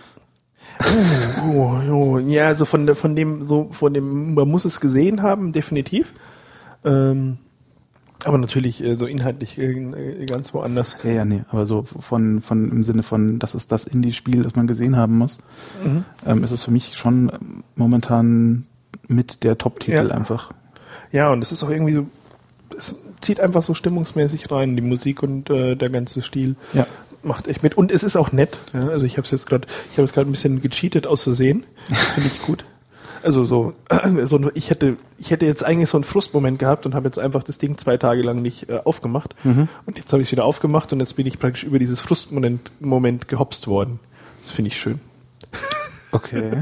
Oh, oh, oh. Ja, also von der von dem so von dem man muss es gesehen haben, definitiv. Ähm, aber natürlich äh, so inhaltlich äh, ganz woanders. Ja, ja, nee, aber so von, von im Sinne von, das ist das Indie-Spiel, das man gesehen haben muss, mhm. ähm, ist es für mich schon momentan mit der Top-Titel ja. einfach. Ja, und es ist auch irgendwie so, es zieht einfach so stimmungsmäßig rein, die Musik und äh, der ganze Stil. Ja. Macht echt mit. Und es ist auch nett. Ja, also ich habe es jetzt gerade, ich habe es gerade ein bisschen gecheatet aus Versehen. Finde ich gut. Also so, so ich hätte, ich hätte jetzt eigentlich so einen Frustmoment gehabt und habe jetzt einfach das Ding zwei Tage lang nicht äh, aufgemacht. Mhm. Und jetzt habe ich es wieder aufgemacht und jetzt bin ich praktisch über dieses Frustmoment Moment gehopst worden. Das finde ich schön. Okay.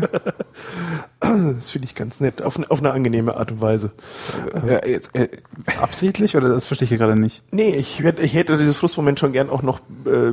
Das finde ich ganz nett, auf, auf eine angenehme Art und Weise. Ja, jetzt, äh, absichtlich oder das verstehe ich gerade nicht? Nee, ich, ich hätte dieses Frustmoment schon gern auch noch äh,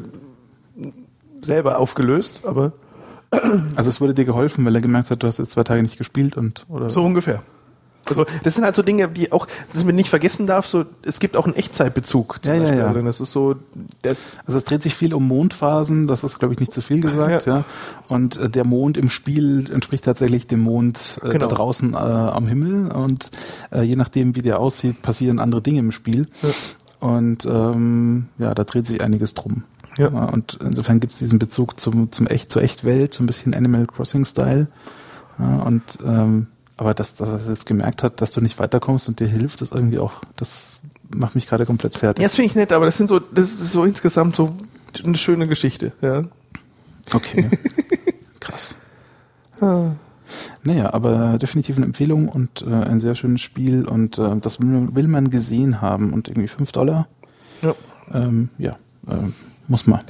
selber aufgelöst, aber also es wurde dir geholfen, weil er gemerkt hat, du hast jetzt zwei Tage nicht gespielt und oder so ungefähr. Also das sind halt so Dinge, die auch, dass man nicht vergessen darf. So, es gibt auch einen Echtzeitbezug. Ja, ja, ja. Also das ist so. Der also es dreht sich viel um Mondphasen. Das ist, glaube ich, nicht zu viel gesagt. Ja. ja. Und äh, der Mond im Spiel entspricht tatsächlich dem Mond äh, genau. da draußen äh, am Himmel. Und äh, je nachdem, wie der aussieht, passieren andere Dinge im Spiel. Ja. Und ähm, ja, da dreht sich einiges drum. Ja. Und insofern gibt es diesen Bezug zum zum echt zur Echtwelt, so ein bisschen Animal Crossing Style. Ja, und ähm, aber dass, dass er jetzt gemerkt hat, dass du nicht weiterkommst und dir hilft, das irgendwie auch, das macht mich gerade komplett fertig. Ja, das finde ich nett, aber das sind so, das ist so insgesamt so eine schöne Geschichte, ja. Okay. Krass. Ah. Naja, aber definitiv eine Empfehlung und äh, ein sehr schönes Spiel und äh, das will, will man gesehen haben und irgendwie fünf Dollar. Ja. Ähm, ja, ähm, muss man.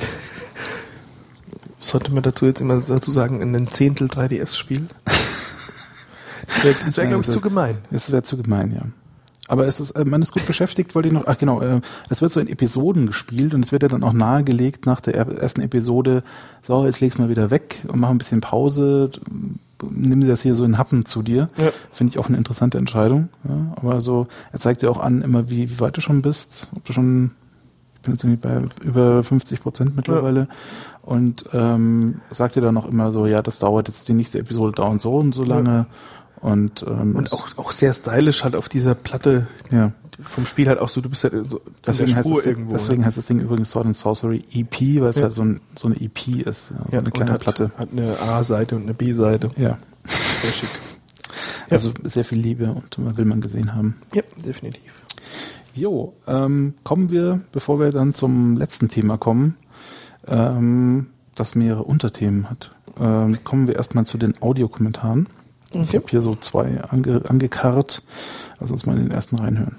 Sollte man dazu jetzt immer dazu sagen, ein Zehntel drei D S-Spiel? Das wäre, wär, glaube ich, zu gemein. Das wäre zu gemein, ja. Aber es ist, man ist gut beschäftigt, wollte ich noch, ach genau, es wird so in Episoden gespielt und es wird ja dann auch nahegelegt nach der ersten Episode, so, jetzt leg's mal wieder weg und mach ein bisschen Pause, nimm dir das hier so in Happen zu dir. Ja. Finde ich auch eine interessante Entscheidung. Ja, aber so, er zeigt dir auch an, immer wie, wie weit du schon bist, ob du schon, ich bin jetzt irgendwie bei über fünfzig Prozent mittlerweile. Ja. Und ähm, sagt dir dann auch immer so, ja, das dauert jetzt, die nächste Episode dauert so und so lange. Ja. Und, ähm, und auch, auch sehr stylisch halt auf dieser Platte ja. vom Spiel halt auch so, du bist halt so deswegen, heißt das, irgendwo, deswegen heißt das Ding übrigens Sword and Sorcery E P, weil es ja. halt so, ein, so eine E P ist, ja, so ja, eine kleine hat, Platte. Hat eine A-Seite und eine B-Seite. Ja. Sehr schick. Also ja. sehr viel Liebe und will man gesehen haben. Ja, definitiv. Jo, ähm, kommen wir, bevor wir dann zum letzten Thema kommen, ähm, das mehrere Unterthemen hat, ähm, kommen wir erstmal zu den Audiokommentaren. Okay. Ich habe hier so zwei ange, angekarrt. Lass uns mal in den ersten reinhören.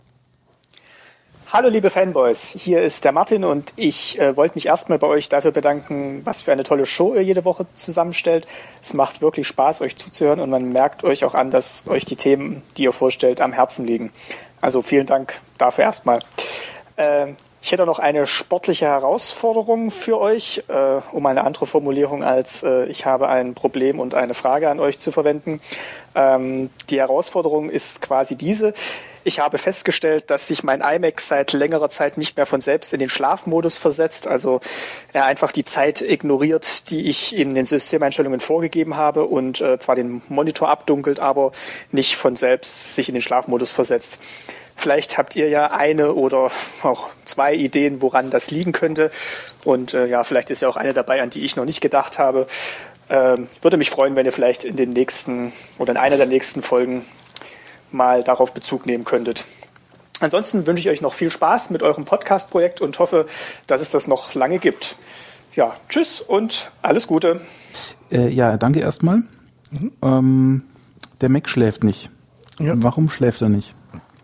Hallo liebe Fanboys, hier ist der Martin und ich äh, wollte mich erstmal bei euch dafür bedanken, was für eine tolle Show ihr jede Woche zusammenstellt. Es macht wirklich Spaß, euch zuzuhören und man merkt euch auch an, dass euch die Themen, die ihr vorstellt, am Herzen liegen. Also vielen Dank dafür erstmal. Äh, Ich hätte noch eine sportliche Herausforderung für euch, äh, um eine andere Formulierung als äh, ich habe ein Problem und eine Frage an euch zu verwenden. Ähm, die Herausforderung ist quasi diese. Ich habe festgestellt, dass sich mein iMac seit längerer Zeit nicht mehr von selbst in den Schlafmodus versetzt. Also er einfach die Zeit ignoriert, die ich in den Systemeinstellungen vorgegeben habe und äh, zwar den Monitor abdunkelt, aber nicht von selbst sich in den Schlafmodus versetzt. Vielleicht habt ihr ja eine oder auch zwei Ideen, woran das liegen könnte. Und äh, ja, vielleicht ist ja auch eine dabei, an die ich noch nicht gedacht habe. Ähm, würde mich freuen, wenn ihr vielleicht in den nächsten oder in einer der nächsten Folgen mal darauf Bezug nehmen könntet. Ansonsten wünsche ich euch noch viel Spaß mit eurem Podcast-Projekt und hoffe, dass es das noch lange gibt. Ja, tschüss und alles Gute. Äh, ja, danke erstmal. Mhm. Ähm, der Mac schläft nicht. Ja. Warum schläft er nicht?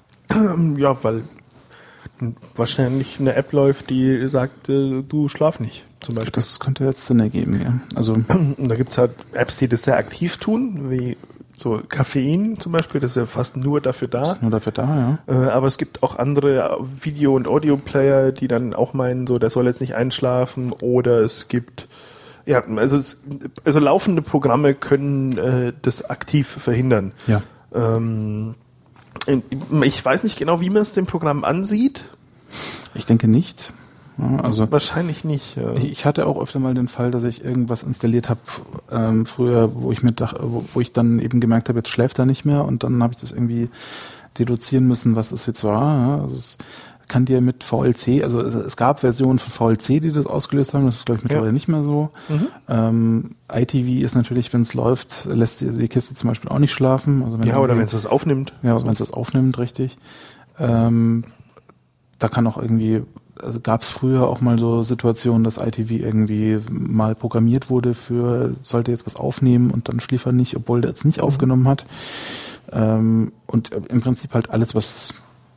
Ja, weil wahrscheinlich eine App läuft, die sagt, äh, du schlaf nicht, zum Beispiel. Das könnte jetzt Sinn ergeben, ja. Also und da gibt es halt Apps, die das sehr aktiv tun, wie so Koffein zum Beispiel, das ist ja fast nur dafür da. Das ist nur dafür da, ja. Äh, aber es gibt auch andere Video- und Audio-Player, die dann auch meinen, so, der soll jetzt nicht einschlafen, oder es gibt, ja, also, es, also laufende Programme können äh, das aktiv verhindern. Ja. Ähm, Ich weiß nicht genau, wie man es dem Programm ansieht. Ich denke nicht. Ja, also wahrscheinlich nicht. Ja. Ich hatte auch öfter mal den Fall, dass ich irgendwas installiert habe ähm, früher, wo ich mir dach, wo, wo ich dann eben gemerkt habe, jetzt schläft er nicht mehr, und dann habe ich das irgendwie deduzieren müssen, was das jetzt war. Ja, also es kann dir mit V L C, also es, es gab Versionen von V L C, die das ausgelöst haben, das ist, glaube ich, mittlerweile ja. nicht mehr so. Mhm. Ähm, I T V ist natürlich, wenn es läuft, lässt die, die Kiste zum Beispiel auch nicht schlafen. Also wenn ja, oder wenn es das aufnimmt. Ja, wenn es das aufnimmt, richtig. Ähm, da kann auch irgendwie, also gab es früher auch mal so Situationen, dass I T V irgendwie mal programmiert wurde für, sollte jetzt was aufnehmen und dann schlief er nicht, obwohl der jetzt nicht mhm. aufgenommen hat. Ähm, und im Prinzip halt alles, was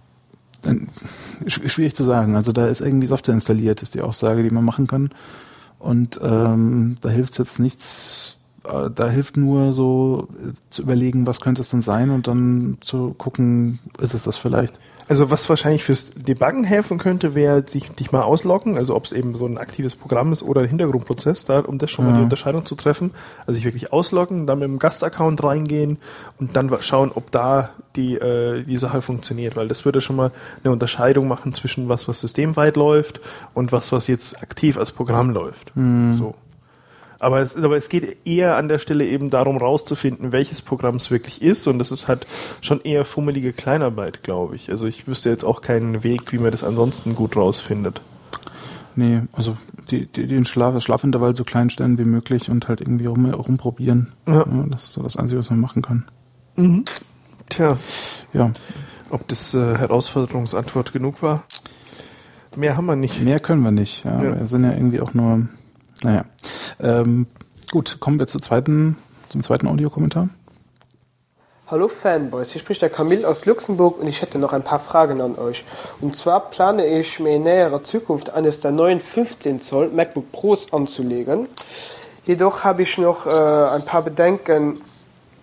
schwierig zu sagen. Also da ist irgendwie Software installiert, ist die Aussage, die man machen kann. Und ähm, da hilft jetzt nichts, äh, da hilft nur so äh, zu überlegen, was könnte es denn sein, und dann zu gucken, ist es das vielleicht. Also was wahrscheinlich fürs Debuggen helfen könnte, wäre sich dich mal ausloggen, also ob es eben so ein aktives Programm ist oder ein Hintergrundprozess, da, um das schon ja. mal die Unterscheidung zu treffen. Also sich wirklich ausloggen, dann mit dem Gastaccount reingehen und dann schauen, ob da die äh, die Sache funktioniert, weil das würde schon mal eine Unterscheidung machen zwischen was, was systemweit läuft, und was, was jetzt aktiv als Programm läuft. Mhm. So. Aber es, aber es geht eher an der Stelle eben darum, rauszufinden, welches Programm es wirklich ist, und das ist halt schon eher fummelige Kleinarbeit, glaube ich. Also ich wüsste jetzt auch keinen Weg, wie man das ansonsten gut rausfindet. Nee, also die, die, den Schlaf, das Schlafintervall so klein stellen wie möglich und halt irgendwie rum, rumprobieren. Ja. Ja, das ist so das Einzige, was man machen kann. Mhm. Tja. Ja. Ob das äh, Herausforderungsantwort genug war? Mehr haben wir nicht. Mehr können wir nicht. Ja. Ja. Wir sind ja irgendwie auch nur... Naja, ähm, gut, kommen wir zur zweiten, zum zweiten Audiokommentar. Hallo Fanboys, hier spricht der Camille aus Luxemburg und ich hätte noch ein paar Fragen an euch. Und zwar plane ich mir in näherer Zukunft eines der neuen fünfzehn Zoll MacBook Pros anzulegen. Jedoch habe ich noch äh, ein paar Bedenken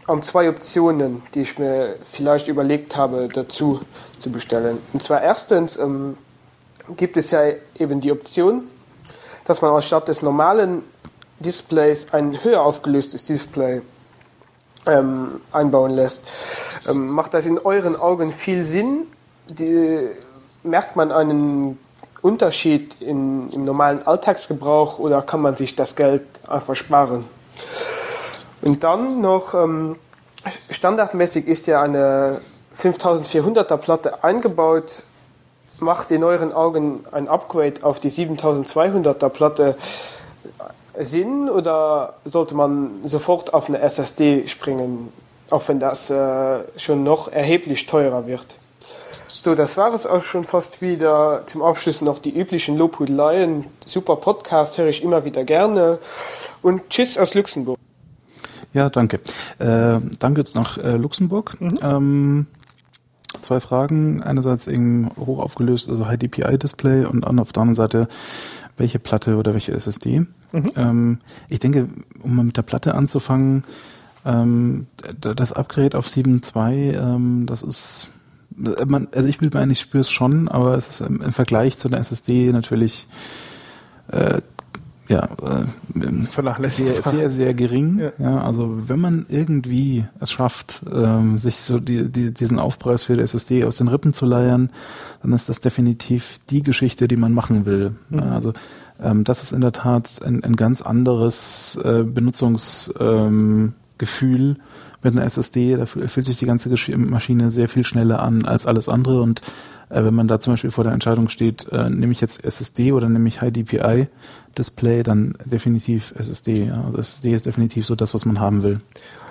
an zwei Optionen, die ich mir vielleicht überlegt habe, dazu zu bestellen. Und zwar erstens ähm, gibt es ja eben die Option, dass man anstatt des normalen Displays ein höher aufgelöstes Display ähm, einbauen lässt. Ähm, macht das in euren Augen viel Sinn? Die, merkt man einen Unterschied in, im normalen Alltagsgebrauch oder kann man sich das Geld einfach sparen? Und dann noch, ähm, standardmäßig ist ja eine fünftausendvierhunderter Platte eingebaut. Macht in euren Augen ein Upgrade auf die siebentausendzweihunderter Platte Sinn oder sollte man sofort auf eine S S D springen, auch wenn das äh, schon noch erheblich teurer wird? So, das war es auch schon fast wieder. Zum Abschluss noch die üblichen Lobhudeleien. Super Podcast, höre ich immer wieder gerne. Und tschüss aus Luxemburg. Ja, danke. Äh, danke jetzt nach äh, Luxemburg. Mhm. Ähm, zwei Fragen. Einerseits eben hoch aufgelöst, also High D P I-Display und dann auf der anderen Seite, welche Platte oder welche S S D. Mhm. Ähm, ich denke, um mal mit der Platte anzufangen, ähm, das Upgrade auf sieben Punkt zwei, ähm, das ist... Man, also ich will meinen, ich spüre es schon, aber es ist im, im Vergleich zu der S S D natürlich äh, ja, äh, sehr, sehr, sehr gering. Ja. Ja, also wenn man irgendwie es schafft, ähm, sich so die, die, diesen Aufpreis für die S S D aus den Rippen zu leiern, dann ist das definitiv die Geschichte, die man machen will. Mhm. Ja, also ähm, das ist in der Tat ein, ein ganz anderes äh, Benutzungsgefühl. Ähm, Mit einer S S D, da fühlt sich die ganze Maschine sehr viel schneller an als alles andere und äh, wenn man da zum Beispiel vor der Entscheidung steht, äh, nehme ich jetzt S S D oder nehme ich High D P I Display, dann definitiv S S D. Ja. Also S S D ist definitiv so das, was man haben will.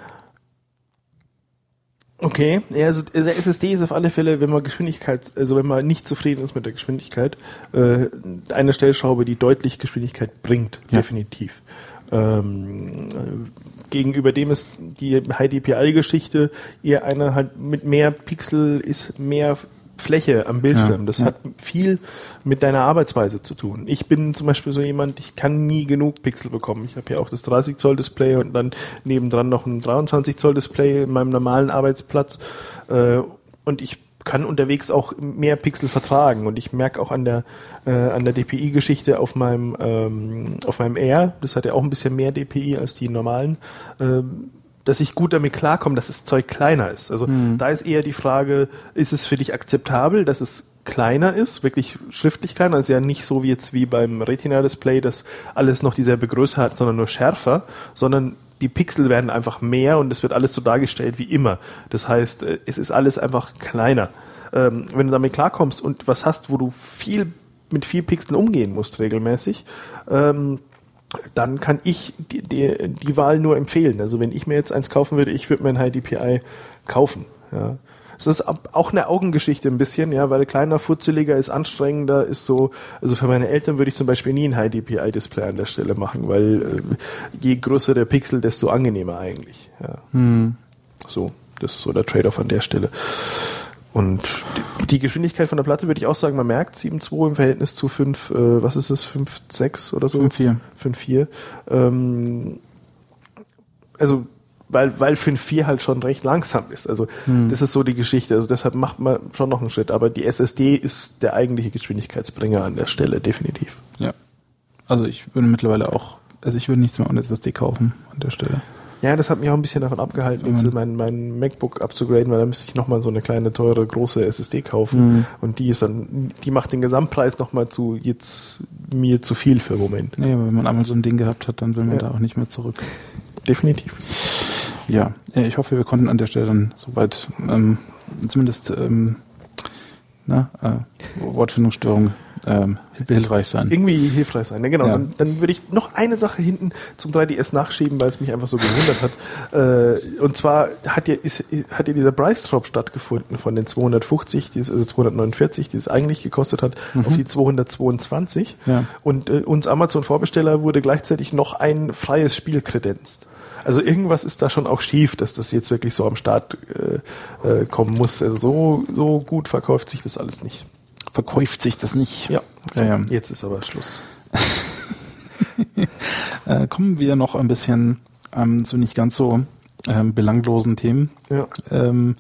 Okay, ja, also der S S D ist auf alle Fälle, wenn man Geschwindigkeit, also wenn man nicht zufrieden ist mit der Geschwindigkeit, äh, eine Stellschraube, die deutlich Geschwindigkeit bringt, ja. Definitiv. Ähm, gegenüber dem ist die High D P I-Geschichte eher eine halt mit mehr Pixel ist mehr Fläche am Bildschirm. Ja, das ja. hat viel mit deiner Arbeitsweise zu tun. Ich bin zum Beispiel so jemand, ich kann nie genug Pixel bekommen. Ich habe ja auch das dreißig Zoll Display und dann nebendran noch ein dreiundzwanzig Zoll Display in meinem normalen Arbeitsplatz äh, und ich kann unterwegs auch mehr Pixel vertragen und ich merke auch an der äh, an der D P I-Geschichte auf meinem ähm, auf meinem Air, das hat ja auch ein bisschen mehr D P I als die normalen, ähm, dass ich gut damit klarkomme, dass das Zeug kleiner ist. Also mhm. da ist eher die Frage, ist es für dich akzeptabel, dass es kleiner ist, wirklich schriftlich kleiner, also ja nicht so wie jetzt wie beim Retina-Display, dass alles noch dieselbe Größe hat, sondern nur schärfer, sondern die Pixel werden einfach mehr und es wird alles so dargestellt wie immer. Das heißt, es ist alles einfach kleiner. Ähm, wenn du damit klarkommst und was hast, wo du viel mit viel Pixeln umgehen musst regelmäßig, ähm, dann kann ich die, die, die Wahl nur empfehlen. Also wenn ich mir jetzt eins kaufen würde, ich würde mir ein High D P I kaufen. Ja. Es ist auch eine Augengeschichte ein bisschen, ja, weil kleiner, futzeliger ist anstrengender, ist so, also für meine Eltern würde ich zum Beispiel nie ein High D P I Display an der Stelle machen, weil äh, je größer der Pixel, desto angenehmer eigentlich. Ja. Hm. So, das ist so der Trade-off an der Stelle. Und die, die Geschwindigkeit von der Platte würde ich auch sagen, man merkt sieben Komma zwei im Verhältnis zu fünf, äh, was ist das, fünf Komma sechs oder so? fünf Komma vier. fünf Komma vier. Ähm, also weil weil fünf Komma vier halt schon recht langsam ist. Also hm. das ist so die Geschichte. Also deshalb macht man schon noch einen Schritt. Aber die S S D ist der eigentliche Geschwindigkeitsbringer an der Stelle, definitiv. Ja. Also ich würde mittlerweile auch, also ich würde nichts mehr ohne S S D kaufen an der Stelle. Ja, das hat mich auch ein bisschen davon abgehalten, jetzt mein, mein MacBook abzugraden, weil da müsste ich nochmal so eine kleine, teure, große S S D kaufen. Mhm. Und die ist dann, die macht den Gesamtpreis nochmal zu, jetzt mir zu viel für den Moment. Naja, wenn man einmal so ein Ding gehabt hat, dann will man ja da auch nicht mehr zurück. Definitiv. Ja, ich hoffe, wir konnten an der Stelle dann soweit ähm, zumindest ähm, na, äh, Wortfindungsstörung ähm, hilfreich sein. Irgendwie hilfreich sein, ja, genau. Ja. Dann, dann würde ich noch eine Sache hinten zum drei D S nachschieben, weil es mich einfach so gewundert hat. Äh, und zwar hat ja, ist, hat ja dieser Price Drop stattgefunden von den zweihundertfünfzig, die es, also zweihundertneunundvierzig, die es eigentlich gekostet hat, mhm. auf die zweihundertzweiundzwanzig. Ja. Und äh, uns Amazon-Vorbesteller wurde gleichzeitig noch ein freies Spiel kredenzt. Also irgendwas ist da schon auch schief, dass das jetzt wirklich so am Start äh, äh, kommen muss. Also so, so gut verkauft sich das alles nicht. Verkauft sich das nicht? Ja, so, ja, ja. Jetzt ist aber Schluss. äh, kommen wir noch ein bisschen ähm, zu nicht ganz so ähm, belanglosen Themen. Ja. Ähm,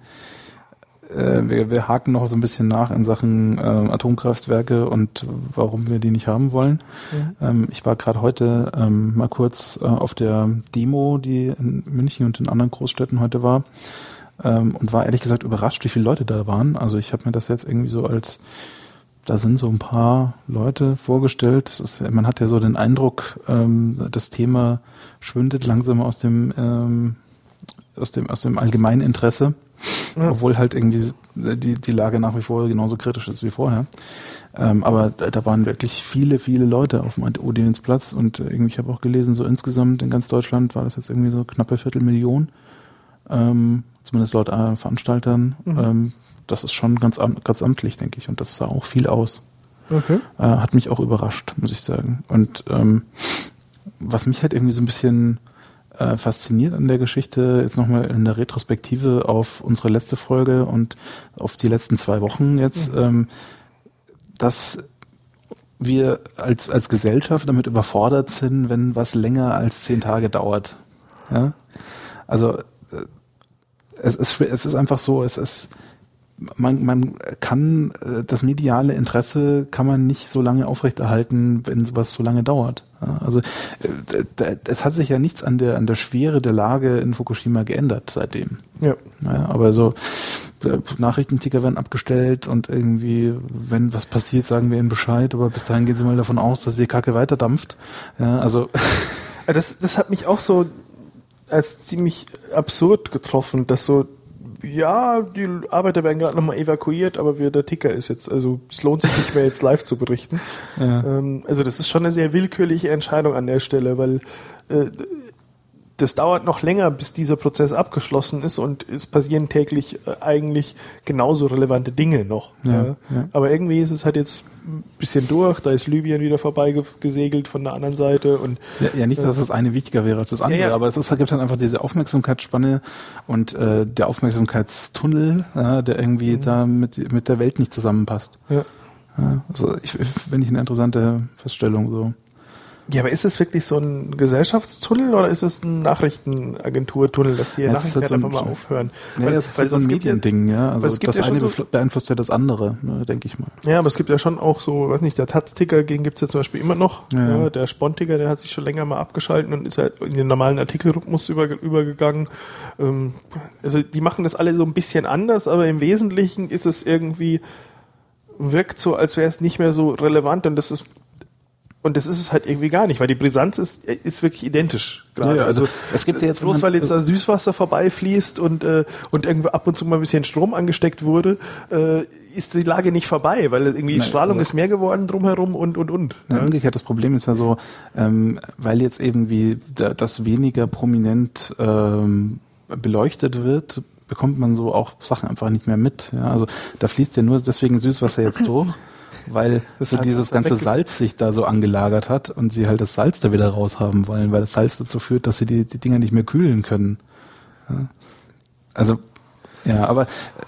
äh, wir, wir haken noch so ein bisschen nach in Sachen äh, Atomkraftwerke und warum wir die nicht haben wollen. Mhm. Ähm, ich war gerade heute ähm, mal kurz äh, auf der Demo, die in München und in anderen Großstädten heute war, ähm, und war ehrlich gesagt überrascht, wie viele Leute da waren. Also ich habe mir das jetzt irgendwie so als, da sind so ein paar Leute vorgestellt. Das ist, man hat ja so den Eindruck, ähm, das Thema schwindet langsam aus dem ähm, aus dem aus dem allgemeinen Interesse, ja. Obwohl halt irgendwie die die Lage nach wie vor genauso kritisch ist wie vorher. Ähm, aber da waren wirklich viele viele Leute auf dem Odeonsplatz und irgendwie, ich habe auch gelesen, so insgesamt in ganz Deutschland war das jetzt irgendwie so knappe Viertelmillion, ähm, zumindest laut äh, Veranstaltern. Mhm. Ähm, das ist schon ganz am, ganz amtlich, denke ich, und das sah auch viel aus. Okay. Äh, hat mich auch überrascht, muss ich sagen. Und ähm, was mich halt irgendwie so ein bisschen äh, fasziniert an der Geschichte, jetzt nochmal in der Retrospektive auf unsere letzte Folge und auf die letzten zwei Wochen jetzt, mhm. ähm, dass wir als als Gesellschaft damit überfordert sind, wenn was länger als zehn Tage dauert. Ja? Also äh, es, es, es ist einfach so, es ist Man, man kann, das mediale Interesse kann man nicht so lange aufrechterhalten, wenn sowas so lange dauert. Also es hat sich ja nichts an der an der Schwere der Lage in Fukushima geändert seitdem. Ja. Ja, aber so Nachrichtenticker werden abgestellt und irgendwie, wenn was passiert, sagen wir ihnen Bescheid, aber bis dahin gehen sie mal davon aus, dass die Kacke weiterdampft. Ja, also das, das hat mich auch so als ziemlich absurd getroffen, dass so ja, die Arbeiter werden gerade nochmal evakuiert, aber wir, der Ticker ist jetzt, also es lohnt sich nicht mehr jetzt live zu berichten. Ja. Ähm, also das ist schon eine sehr willkürliche Entscheidung an der Stelle, weil äh, das dauert noch länger, bis dieser Prozess abgeschlossen ist und es passieren täglich äh, eigentlich genauso relevante Dinge noch. Ja, ja. Ja. Aber irgendwie ist es halt jetzt ein bisschen durch, da ist Libyen wieder vorbeigesegelt von der anderen Seite. Und ja, ja, nicht, dass das eine wichtiger wäre als das andere, ja, ja. aber es ist, gibt dann einfach diese Aufmerksamkeitsspanne und äh, der Aufmerksamkeitstunnel, äh, der irgendwie mhm. da mit, mit der Welt nicht zusammenpasst. Ja. Ja, also ich finde ich eine interessante Feststellung so. Ja, aber ist es wirklich so ein Gesellschaftstunnel oder ist es ein Nachrichtenagenturtunnel, dass hier ja, Nachrichten halt so einfach mal aufhören? Ja, weil, es ist halt so ein Mediending, ja. Also das ja eine so, beeinflusst ja das andere, ne, denke ich mal. Ja, aber es gibt ja schon auch so, weiß nicht, der Taz-Ticker, den gibt's ja zum Beispiel immer noch. Ja. Ja, der Spon-Ticker, der hat sich schon länger mal abgeschalten und ist halt in den normalen Artikelrhythmus über, übergegangen. Ähm, also die machen das alle so ein bisschen anders, aber im Wesentlichen ist es irgendwie, wirkt so, als wäre es nicht mehr so relevant und das ist Und das ist es halt irgendwie gar nicht, weil die Brisanz ist, ist wirklich identisch. Gerade. Ja, also, also es gibt ja jetzt bloß, weil jetzt da Süßwasser vorbeifließt und äh, und irgendwie ab und zu mal ein bisschen Strom angesteckt wurde, äh, ist die Lage nicht vorbei, weil irgendwie die Strahlung also, ist mehr geworden drumherum und und und. Ja, umgekehrt, das Problem ist ja so, ähm, weil jetzt eben wie das weniger prominent ähm, beleuchtet wird, bekommt man so auch Sachen einfach nicht mehr mit. Ja, also da fließt ja nur deswegen Süßwasser jetzt durch. Weil das so dieses ganze Salz sich da so angelagert hat und sie halt das Salz da wieder raushaben wollen, weil das Salz dazu führt, dass sie die, die Dinger nicht mehr kühlen können. Ja. Also, ja, aber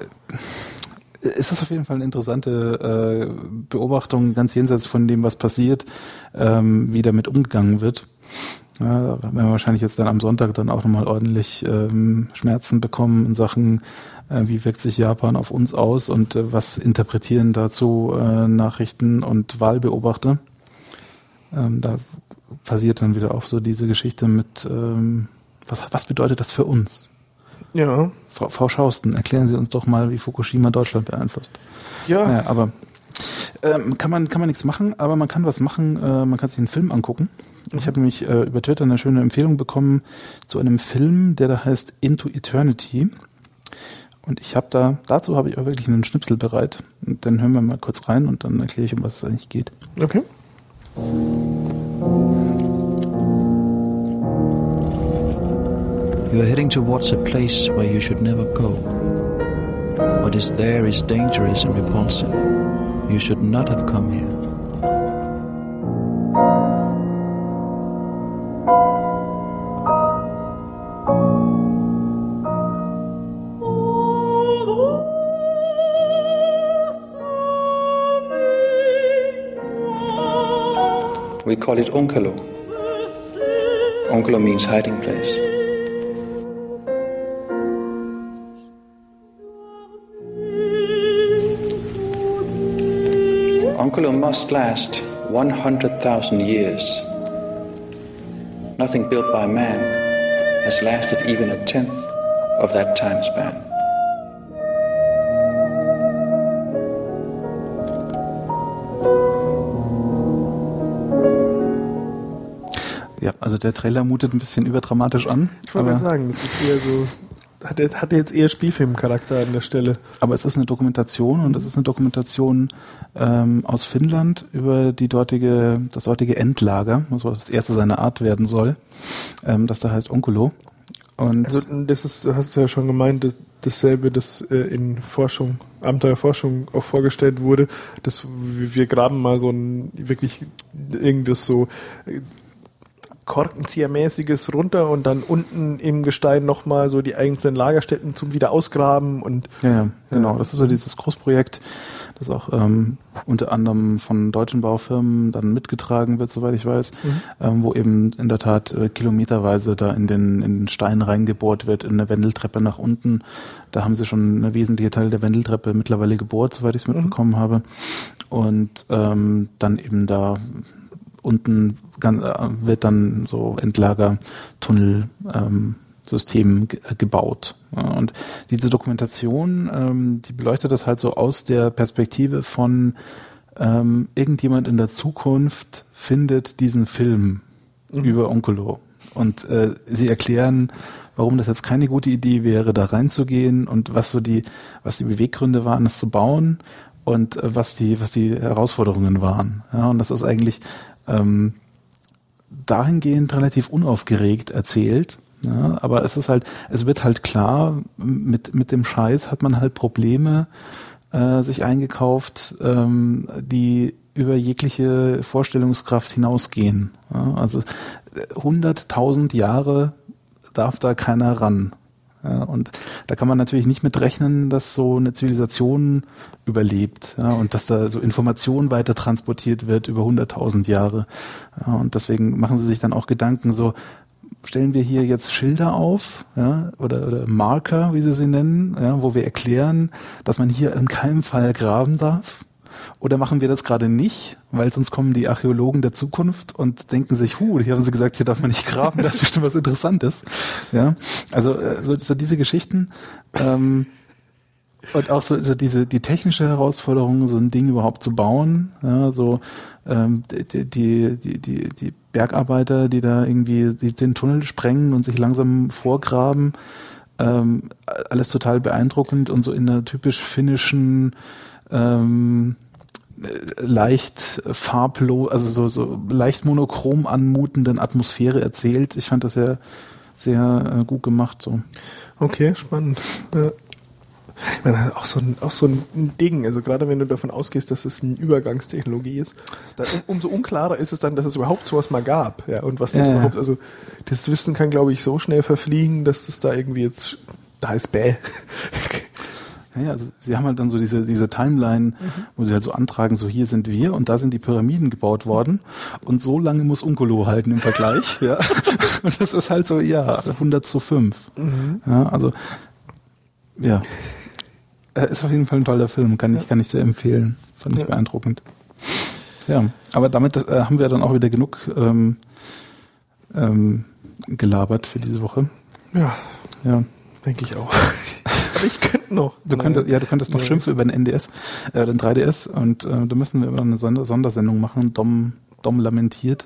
äh, ist das auf jeden Fall eine interessante äh, Beobachtung, ganz jenseits von dem, was passiert, ähm, wie damit umgegangen wird. Ja, da werden wir wahrscheinlich jetzt dann am Sonntag dann auch nochmal ordentlich ähm, Schmerzen bekommen in Sachen, äh, wie wirkt sich Japan auf uns aus und äh, was interpretieren dazu äh, Nachrichten und Wahlbeobachter. Ähm, da passiert dann wieder auch so diese Geschichte mit, ähm, was, was bedeutet das für uns? Ja. Frau, Frau Schausten, erklären Sie uns doch mal, wie Fukushima Deutschland beeinflusst. Ja. Naja, aber ähm, kann man kann man nichts machen, aber man kann was machen, äh, man kann sich einen Film angucken. Ich habe nämlich äh, über Twitter eine schöne Empfehlung bekommen zu einem Film, der da heißt Into Eternity. Und ich habe da, dazu habe ich auch wirklich einen Schnipsel bereit. Und dann hören wir mal kurz rein und dann erkläre ich, um was es eigentlich geht. Okay. You are heading towards a place where you should never go. What is there is dangerous and repulsive. You should not have come here. We call it Onkalo. Onkalo means hiding place. Onkelo must last one hundred thousand years. Nothing built by man has lasted even a tenth of that time span. Ja, also der Trailer mutet ein bisschen überdramatisch an. Ich wollte gerade sagen, das ist eher so, hat, hat jetzt eher Spielfilmcharakter an der Stelle. Aber es ist eine Dokumentation und es ist eine Dokumentation ähm, aus Finnland über die dortige, das dortige Endlager, was das erste seiner Art werden soll, ähm, das da heißt Onkelo. Und also das ist, du hast ja schon gemeint, das, dasselbe, das äh, in Forschung, Abenteuerforschung auch vorgestellt wurde, dass wir graben mal so ein wirklich irgendwas so äh, Korkenziehermäßiges runter und dann unten im Gestein nochmal so die einzelnen Lagerstätten zum Wiederausgraben und ja, ja, genau. Das ist so dieses Großprojekt, das auch ähm, unter anderem von deutschen Baufirmen dann mitgetragen wird, soweit ich weiß, mhm. ähm, wo eben in der Tat äh, kilometerweise da in den, in den Stein reingebohrt wird, in eine Wendeltreppe nach unten. Da haben sie schon eine wesentliche Teil der Wendeltreppe mittlerweile gebohrt, soweit ich es mitbekommen mhm. habe. Und ähm, dann eben da unten wird dann so Endlager-Tunnel-System ähm, ge- gebaut. Ja, und diese Dokumentation, ähm, die beleuchtet das halt so aus der Perspektive von ähm, irgendjemand in der Zukunft findet diesen Film mhm. über Onkelo. Und äh, sie erklären, warum das jetzt keine gute Idee wäre, da reinzugehen und was so die, was die Beweggründe waren, das zu bauen und äh, was die, was die Herausforderungen waren. Ja, und das ist eigentlich ähm, dahingehend relativ unaufgeregt erzählt. Ja, aber es ist halt, es wird halt klar, mit, mit dem Scheiß hat man halt Probleme äh, sich eingekauft, ähm, die über jegliche Vorstellungskraft hinausgehen. Ja, also hunderttausend Jahre darf da keiner ran. Ja, und da kann man natürlich nicht mit rechnen, dass so eine Zivilisation überlebt, ja, und dass da so Information weiter transportiert wird über hunderttausend Jahre. Ja, und deswegen machen sie sich dann auch Gedanken, so stellen wir hier jetzt Schilder auf, ja, oder, oder Marker, wie sie sie nennen, ja, wo wir erklären, dass man hier in keinem Fall graben darf. Oder machen wir das gerade nicht, weil sonst kommen die Archäologen der Zukunft und denken sich, hu, hier haben sie gesagt, hier darf man nicht graben, das ist bestimmt was Interessantes. Ja, also so, so diese Geschichten ähm, und auch so, so diese die technische Herausforderung, so ein Ding überhaupt zu bauen. Ja, so ähm, die, die die die die Bergarbeiter, die da irgendwie die, den Tunnel sprengen und sich langsam vorgraben, ähm, alles total beeindruckend und so in einer typisch finnischen ähm, leicht farblos, also so, so leicht monochrom anmutenden Atmosphäre erzählt. Ich fand das sehr, sehr äh, gut gemacht. So. Okay, spannend. Ja. Ich meine, auch so ein, auch so ein Ding, also gerade wenn du davon ausgehst, dass es eine Übergangstechnologie ist, dann um, umso unklarer ist es dann, dass es überhaupt sowas mal gab. Ja, und was das ja, überhaupt, ja. also das Wissen kann, glaube ich, so schnell verfliegen, dass das da irgendwie jetzt, da ist bäh. Ja, also sie haben halt dann so diese diese Timeline, mhm. wo sie halt so antragen, so hier sind wir und da sind die Pyramiden gebaut worden und so lange muss Onkelo halten im Vergleich. Ja. Und das ist halt so, ja, hundert zu fünf. Mhm. Ja, also ja, ist auf jeden Fall ein toller Film, kann ich, kann ich sehr empfehlen. Fand ich ja. beeindruckend. Ja, aber damit äh, haben wir dann auch wieder genug ähm, ähm, gelabert für diese Woche. Ja, ja, denke ich auch. Aber ich könnte noch. Du könntest, ja, du könntest noch nee. schimpfen über den N D S, äh, den drei D S und äh, da müssen wir immer eine Sonder- Sondersendung machen. Dom, Dom lamentiert.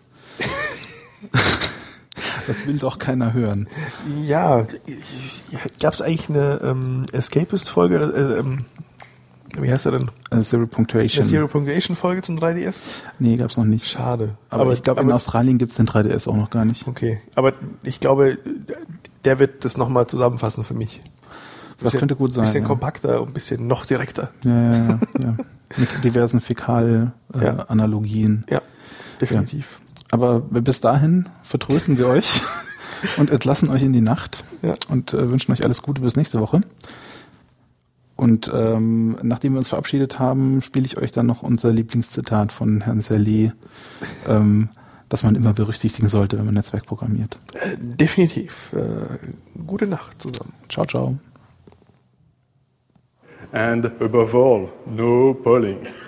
Das will doch keiner hören. Ja, gab es eigentlich eine ähm, Escapist-Folge? Äh, ähm, wie heißt er denn? Uh, Zero Punctuation. Eine Zero Punctuation-Folge zum drei D S? Nee, gab's noch nicht. Schade. Aber, aber ich glaube, in Australien gibt's den drei D S auch noch gar nicht. Okay, aber ich glaube, der wird das nochmal zusammenfassen für mich. Das bisschen, könnte gut sein. Ein bisschen ja. kompakter und ein bisschen noch direkter. Ja, ja, ja, ja. Mit diversen Fäkal-Analogien. Äh, ja. ja, definitiv. Ja. Aber bis dahin vertrösten wir euch und entlassen euch in die Nacht ja. und äh, wünschen euch alles Gute bis nächste Woche. Und ähm, nachdem wir uns verabschiedet haben, spiele ich euch dann noch unser Lieblingszitat von Herrn Serlet, ähm, das man immer berücksichtigen sollte, wenn man Netzwerk programmiert. Äh, definitiv. Äh, gute Nacht zusammen. Ciao, ciao. And above all, no polling.